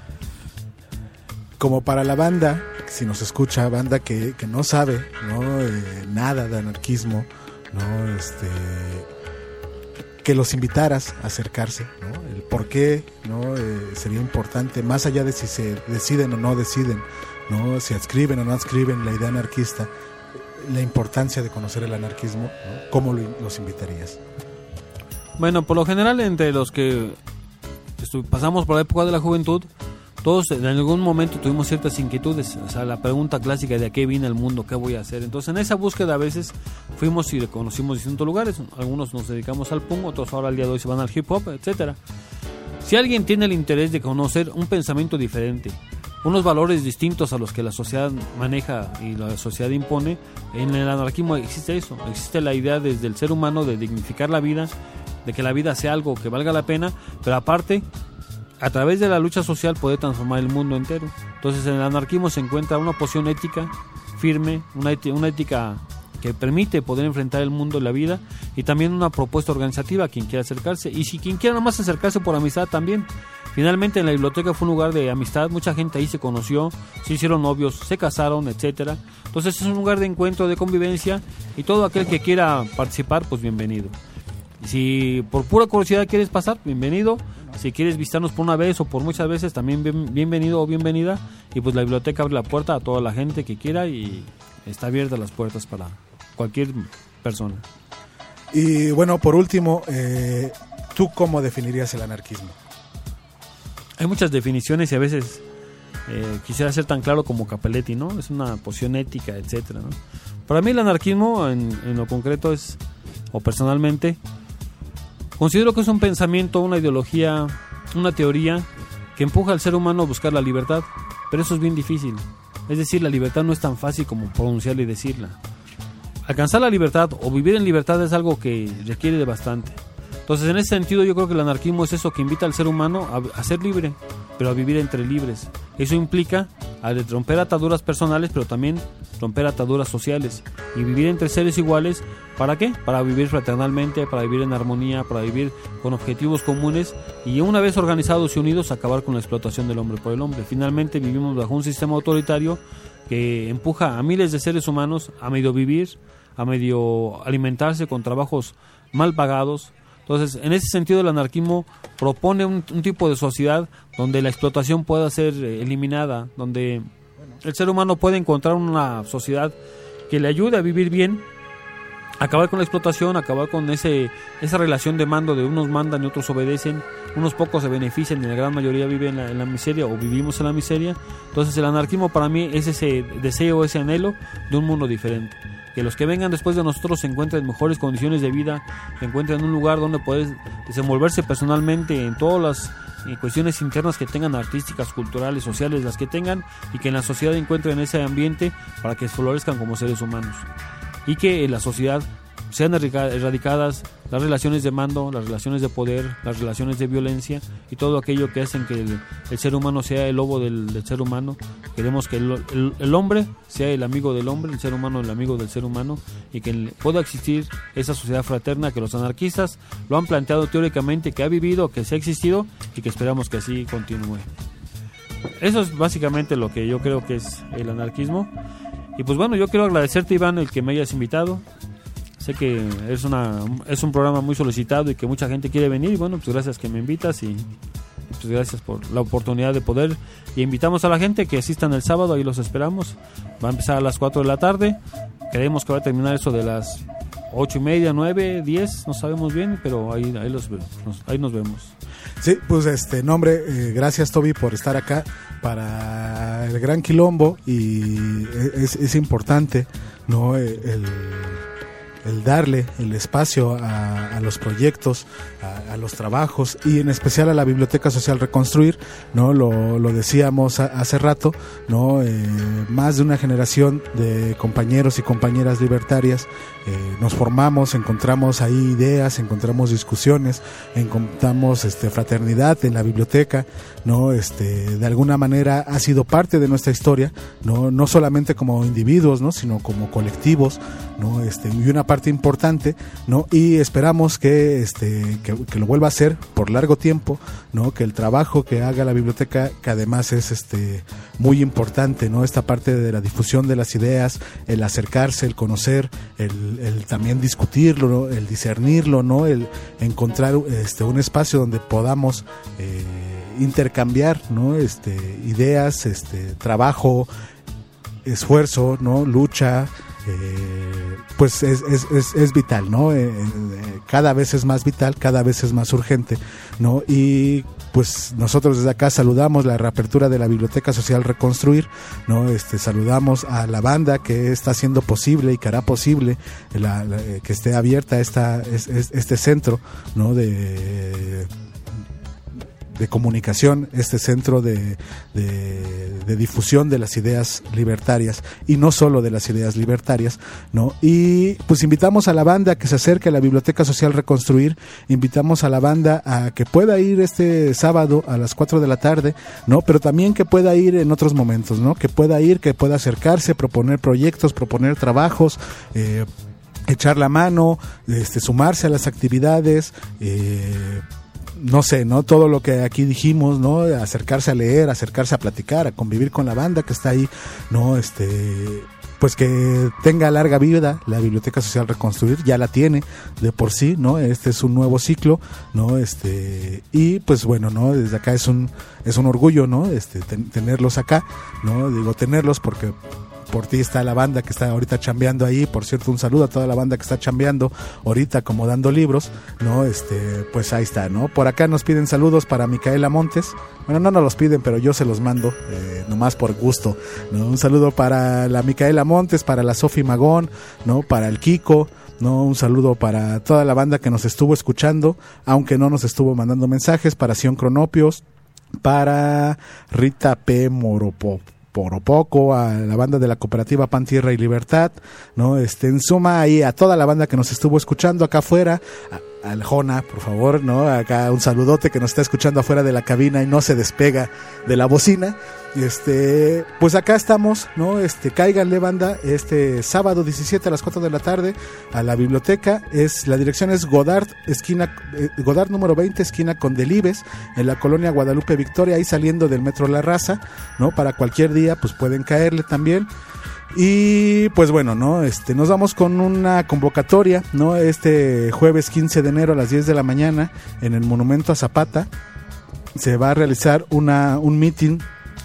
como para la banda, si nos escucha, banda que, que no sabe, ¿no? Eh, nada de anarquismo, ¿no? Este, que los invitaras a acercarse, ¿no? El por qué, ¿no? Eh, sería importante, más allá de si se deciden o no deciden, ¿no? Si adscriben o no adscriben la idea anarquista, la importancia de conocer el anarquismo, ¿no? ¿Cómo lo, los invitarías? Bueno, por lo general entre los que pasamos por la época de la juventud, todos en algún momento tuvimos ciertas inquietudes, o sea, la pregunta clásica de a qué viene el mundo, qué voy a hacer. Entonces en esa búsqueda a veces fuimos y conocimos distintos lugares, algunos nos dedicamos al punk, otros ahora al día de hoy se van al hip hop, etcétera. Si alguien tiene el interés de conocer un pensamiento diferente, unos valores distintos a los que la sociedad maneja y la sociedad impone, en el anarquismo existe eso, existe la idea desde el ser humano de dignificar la vida, de que la vida sea algo que valga la pena, pero aparte, a través de la lucha social puede transformar el mundo entero. Entonces en el anarquismo se encuentra una posición ética firme, una, eti- una ética que permite poder enfrentar el mundo y la vida, y también una propuesta organizativa a quien quiera acercarse, y si quien quiera nada más acercarse por amistad también. Finalmente en la biblioteca fue un lugar de amistad, mucha gente ahí se conoció, se hicieron novios, se casaron, etcétera. Entonces es un lugar de encuentro, de convivencia, y todo aquel que quiera participar, pues bienvenido. Si por pura curiosidad quieres pasar, bienvenido. Si quieres visitarnos por una vez o por muchas veces, también bien, bienvenido o bienvenida. Y pues la biblioteca abre la puerta a toda la gente que quiera y está abierta las puertas para cualquier persona. Y bueno, por último, eh, ¿tú cómo definirías el anarquismo? Hay muchas definiciones y a veces eh, quisiera ser tan claro como Capelletti, ¿no? Es una posición ética, etcétera, ¿no? Para mí el anarquismo en, en lo concreto es, o personalmente, considero que es un pensamiento, una ideología, una teoría que empuja al ser humano a buscar la libertad, pero eso es bien difícil. Es decir, la libertad no es tan fácil como pronunciarla y decirla. Alcanzar la libertad o vivir en libertad es algo que requiere de bastante. Entonces, en ese sentido, yo creo que el anarquismo es eso que invita al ser humano a, a ser libre, pero a vivir entre libres. Eso implica a romper ataduras personales, pero también romper ataduras sociales y vivir entre seres iguales. ¿Para qué? Para vivir fraternalmente, para vivir en armonía, para vivir con objetivos comunes y una vez organizados y unidos acabar con la explotación del hombre por el hombre. Finalmente vivimos bajo un sistema autoritario que empuja a miles de seres humanos a medio vivir, a medio alimentarse con trabajos mal pagados. Entonces, en ese sentido, el anarquismo propone un, un tipo de sociedad donde la explotación pueda ser eliminada, donde el ser humano puede encontrar una sociedad que le ayude a vivir bien, acabar con la explotación, acabar con ese esa relación de mando de unos mandan y otros obedecen, unos pocos se benefician y la gran mayoría vive en la, en la miseria o vivimos en la miseria. Entonces, el anarquismo para mí es ese deseo, ese anhelo de un mundo diferente. que los que vengan después de nosotros se encuentren en mejores condiciones de vida, se encuentren en un lugar donde pueden desenvolverse personalmente en todas las eh, cuestiones internas que tengan, artísticas, culturales, sociales, las que tengan, y que en la sociedad encuentren ese ambiente para que florezcan como seres humanos, y que en la sociedad sean erradicadas las relaciones de mando, las relaciones de poder, las relaciones de violencia y todo aquello que hacen que el, el ser humano sea el lobo del, del ser humano. Queremos que el, el, el hombre sea el amigo del hombre, el ser humano el amigo del ser humano, y que pueda existir esa sociedad fraterna que los anarquistas lo han planteado teóricamente, que ha vivido, que se ha existido y que esperamos que así continúe. Eso es básicamente lo que yo creo que es el anarquismo. Y pues bueno, yo quiero agradecerte, Iván, el que me hayas invitado. Sé que es una es un programa muy solicitado y que mucha gente quiere venir, y bueno, pues gracias que me invitas, y pues gracias por la oportunidad de poder, y invitamos a la gente que asistan el sábado, ahí los esperamos. Va a empezar a las cuatro de la tarde, creemos que va a terminar eso de las ocho y media, nueve, diez, no sabemos bien, pero ahí, ahí, los, nos, ahí nos vemos. Sí, pues este nombre, eh, gracias Toby por estar acá para el Gran Quilombo, y es, es importante, ¿no? El, el darle el espacio a, a los proyectos, a, a los trabajos, y en especial a la Biblioteca Social Reconstruir, ¿no? Lo, lo decíamos a, hace rato, ¿no? Eh, más de una generación de compañeros y compañeras libertarias eh, nos formamos, encontramos ahí ideas, encontramos discusiones, encontramos este, fraternidad en la biblioteca, ¿no? Este, de alguna manera ha sido parte de nuestra historia, no, no solamente como individuos, ¿no? Sino como colectivos, ¿no? Este, y una parte importante, ¿no? Y esperamos que este que, que lo vuelva a hacer por largo tiempo, ¿no? Que el trabajo que haga la biblioteca, que además es este muy importante, ¿no? Esta parte de la difusión de las ideas, el acercarse, el conocer, el, el también discutirlo, ¿no? El discernirlo, ¿no? El encontrar este un espacio donde podamos eh, intercambiar, ¿no? Este ideas, este trabajo, esfuerzo, ¿no? Lucha. Eh, pues es, es, es, es vital, ¿no? Eh, eh, cada vez es más vital, cada vez es más urgente, ¿no? Y pues nosotros desde acá saludamos la reapertura de la Biblioteca Social Reconstruir, ¿no? Este, saludamos a la banda que está haciendo posible y que hará posible la, la, que esté abierta esta, es, es, este centro, ¿no? De... de comunicación, este centro de, de, de difusión de las ideas libertarias, y no solo de las ideas libertarias, ¿no? Y pues invitamos a la banda a que se acerque a la Biblioteca Social Reconstruir, invitamos a la banda a que pueda ir este sábado a las cuatro de la tarde, ¿no? Pero también que pueda ir en otros momentos, ¿no? Que pueda ir, que pueda acercarse, proponer proyectos, proponer trabajos, eh, echar la mano, este, sumarse a las actividades, eh, no sé, ¿no? Todo lo que aquí dijimos, ¿no? Acercarse a leer, acercarse a platicar, a convivir con la banda que está ahí, ¿no? Este, pues que tenga larga vida la Biblioteca Social Reconstruir, ya la tiene de por sí, ¿no? Este es un nuevo ciclo, ¿no? Este, y pues bueno, ¿no? Desde acá es un es un orgullo, ¿no? Este, ten, tenerlos acá, ¿no? Digo tenerlos porque por ti está la banda que está ahorita chambeando ahí. Por cierto, un saludo a toda la banda que está chambeando ahorita acomodando libros, ¿no? Este, pues ahí está, ¿no? Por acá nos piden saludos para Micaela Montes. Bueno, no nos los piden, pero yo se los mando, eh, nomás por gusto, ¿no? Un saludo para la Micaela Montes, para la Sofi Magón, ¿no? Para el Kiko, ¿no? Un saludo para toda la banda que nos estuvo escuchando, aunque no nos estuvo mandando mensajes, para Sion Cronopios, para Rita P. Moropop. Por poco, a la banda de la cooperativa Pan, Tierra y Libertad, ¿no? Este, en suma, ahí a toda la banda que nos estuvo escuchando acá afuera, a, al Jona, por favor, ¿no? Acá un saludote que nos está escuchando afuera de la cabina y no se despega de la bocina. Este, pues acá estamos, ¿no? Este, cáiganle, banda, este sábado diecisiete a las cuatro de la tarde a la biblioteca. Es, la dirección es Godard, esquina, eh, Godard número veinte, esquina con Delibes, en la colonia Guadalupe Victoria, ahí saliendo del metro La Raza, ¿no? Para cualquier día, pues pueden caerle también. Y pues bueno, ¿no? Este, nos vamos con una convocatoria, ¿no? Este jueves quince de enero a las diez de la mañana en el Monumento a Zapata se va a realizar una, un meeting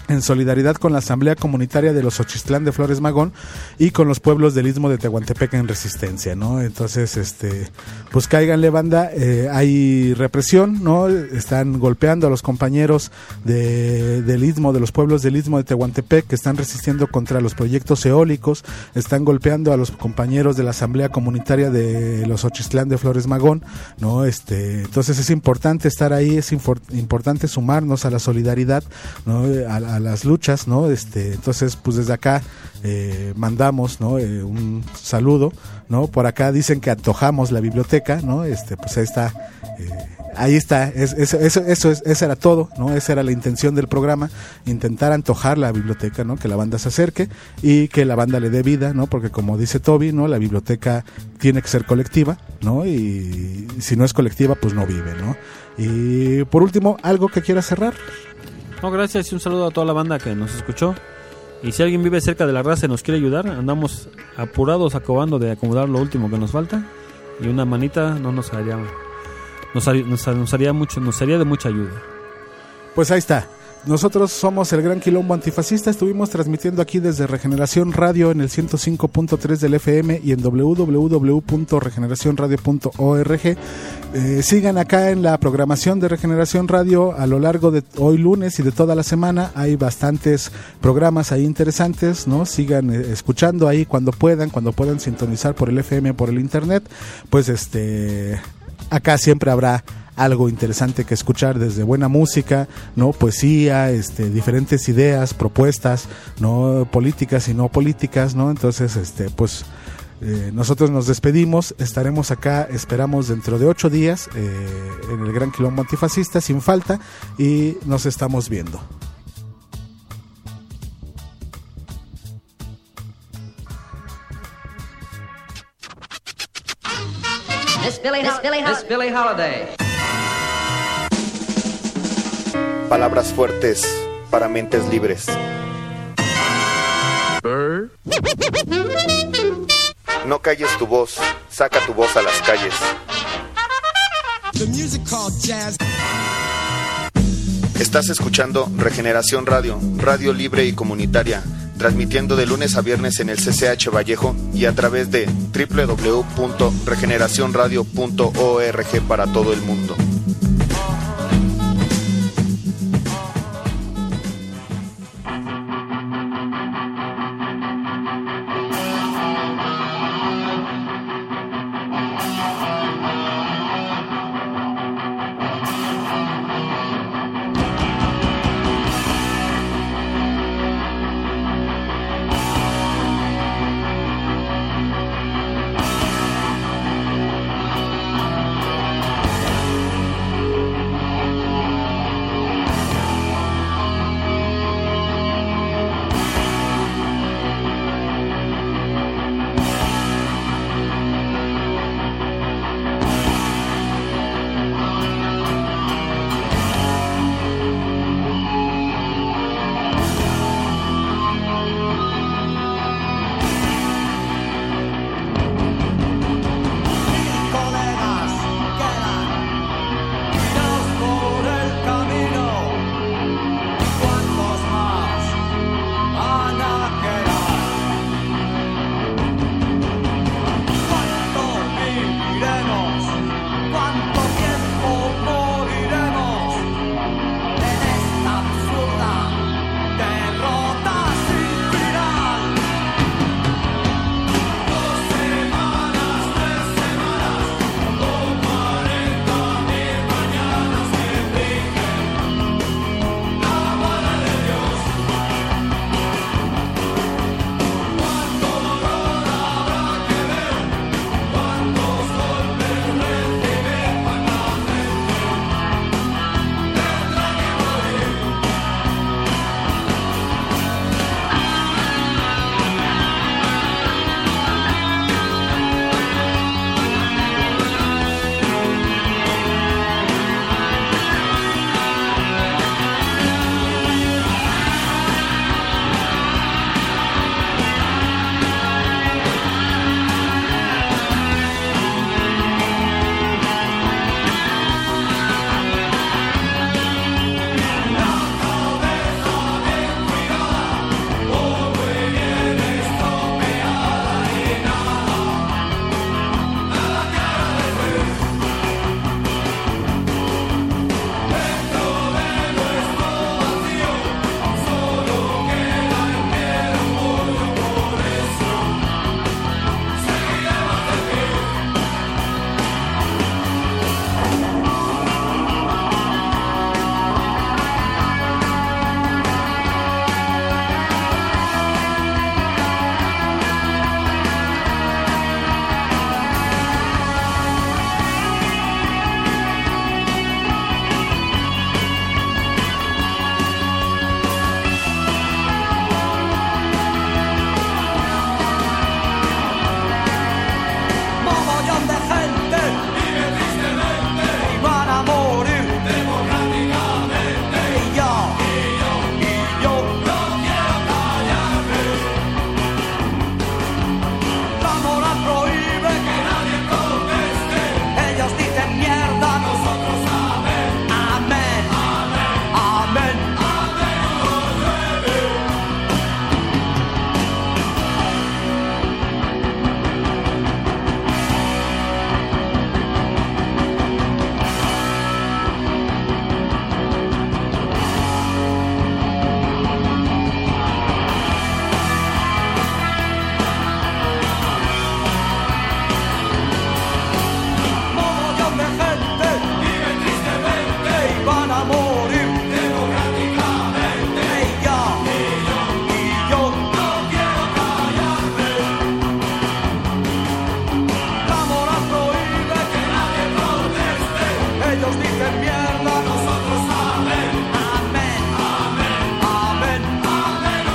en solidaridad con la Asamblea Comunitaria de los Ochistlán de Flores Magón y con los pueblos del Istmo de Tehuantepec en resistencia, ¿no? Entonces, este, pues cáiganle, banda, eh, hay represión, ¿no? Están golpeando a los compañeros de, del Istmo, de los pueblos del Istmo de Tehuantepec que están resistiendo contra los proyectos eólicos, están golpeando a los compañeros de la Asamblea Comunitaria de los Ochistlán de Flores Magón, ¿no? Este, entonces es importante estar ahí, es infor- importante sumarnos a la solidaridad, ¿no? A la a las luchas, ¿no? Este, entonces, pues desde acá eh, mandamos, ¿no? Eh, un saludo, ¿no? Por acá dicen que antojamos la biblioteca, ¿no? Este, pues ahí está, eh, ahí está, es, es, eso, eso, es, eso era todo, ¿no? Esa era la intención del programa, intentar antojar la biblioteca, ¿no? Que la banda se acerque y que la banda le dé vida, ¿no? Porque como dice Toby, ¿no? La biblioteca tiene que ser colectiva, ¿no? Y si no es colectiva, pues no vive, ¿no? Y por último, ¿algo que quiera cerrar? No, gracias y un saludo a toda la banda que nos escuchó. Y si alguien vive cerca de la raza y nos quiere ayudar, andamos apurados acabando de acomodar lo último que nos falta. Y una manita no nos haría, nos haría, nos, nos haría mucho, nos sería de mucha ayuda. Pues ahí está. Nosotros somos el Gran Quilombo Antifascista, estuvimos transmitiendo aquí desde Regeneración Radio en el ciento cinco punto tres del F M y en doble u doble u doble u punto regeneración radio punto org. Eh, sigan acá en la programación de Regeneración Radio a lo largo de hoy lunes y de toda la semana. Hay bastantes programas ahí interesantes, ¿no? Sigan eh, escuchando ahí cuando puedan, cuando puedan sintonizar por el F M, por el internet. Pues este, acá siempre habrá algo interesante que escuchar, desde buena música, no poesía, este, diferentes ideas, propuestas, no políticas y no políticas, no. Entonces, este, pues eh, nosotros nos despedimos, estaremos acá, esperamos dentro de ocho días eh, en el Gran Quilombo Antifascista sin falta y nos estamos viendo. Miss Billie, Miss Billie, Miss Billie Holiday. Palabras fuertes para mentes libres. Bird. No calles tu voz, saca tu voz a las calles. The music called jazz. Estás escuchando Regeneración Radio, radio libre y comunitaria, transmitiendo de lunes a viernes en el C C H Vallejo y a través de doble u doble u doble u punto regeneración radio punto org para todo el mundo. ellos dicen mierda, nosotros amén, amén, amén, amén, amén,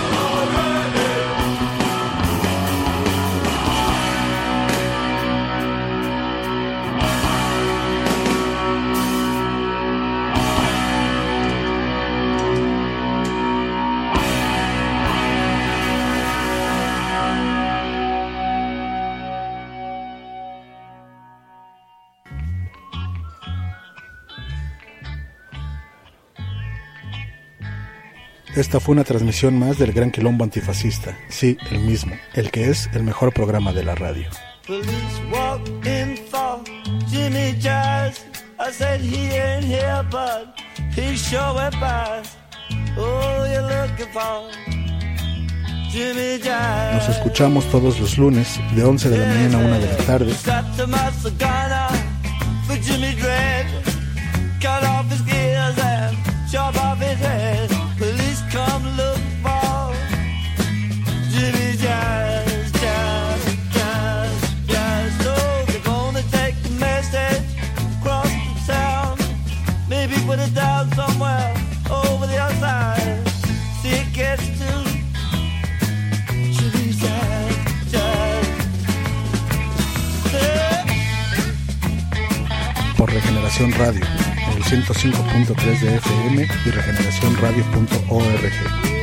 Esta fue una transmisión más del Gran Quilombo Antifascista. Sí, el mismo, el que es el mejor programa de la radio. Police walked in for Jimmy Jazz. I said he ain't here, but he sure went by. Oh, you're looking for Jimmy Jazz. Nos escuchamos todos los lunes de once de la mañana a una de la tarde. Got to muscle gunner for Jimmy Dread. Cut off his gears and chop off his head. Police come look for Jimmy Jazz, Jazz, Jazz, Jazz. So they're gonna take the message across the town. Maybe put it down somewhere over the other side. See it gets to Jimmy Jazz, Jazz. Hey. Por Regeneración Radio, en el ciento cinco punto tres de F M y regeneración radio punto org.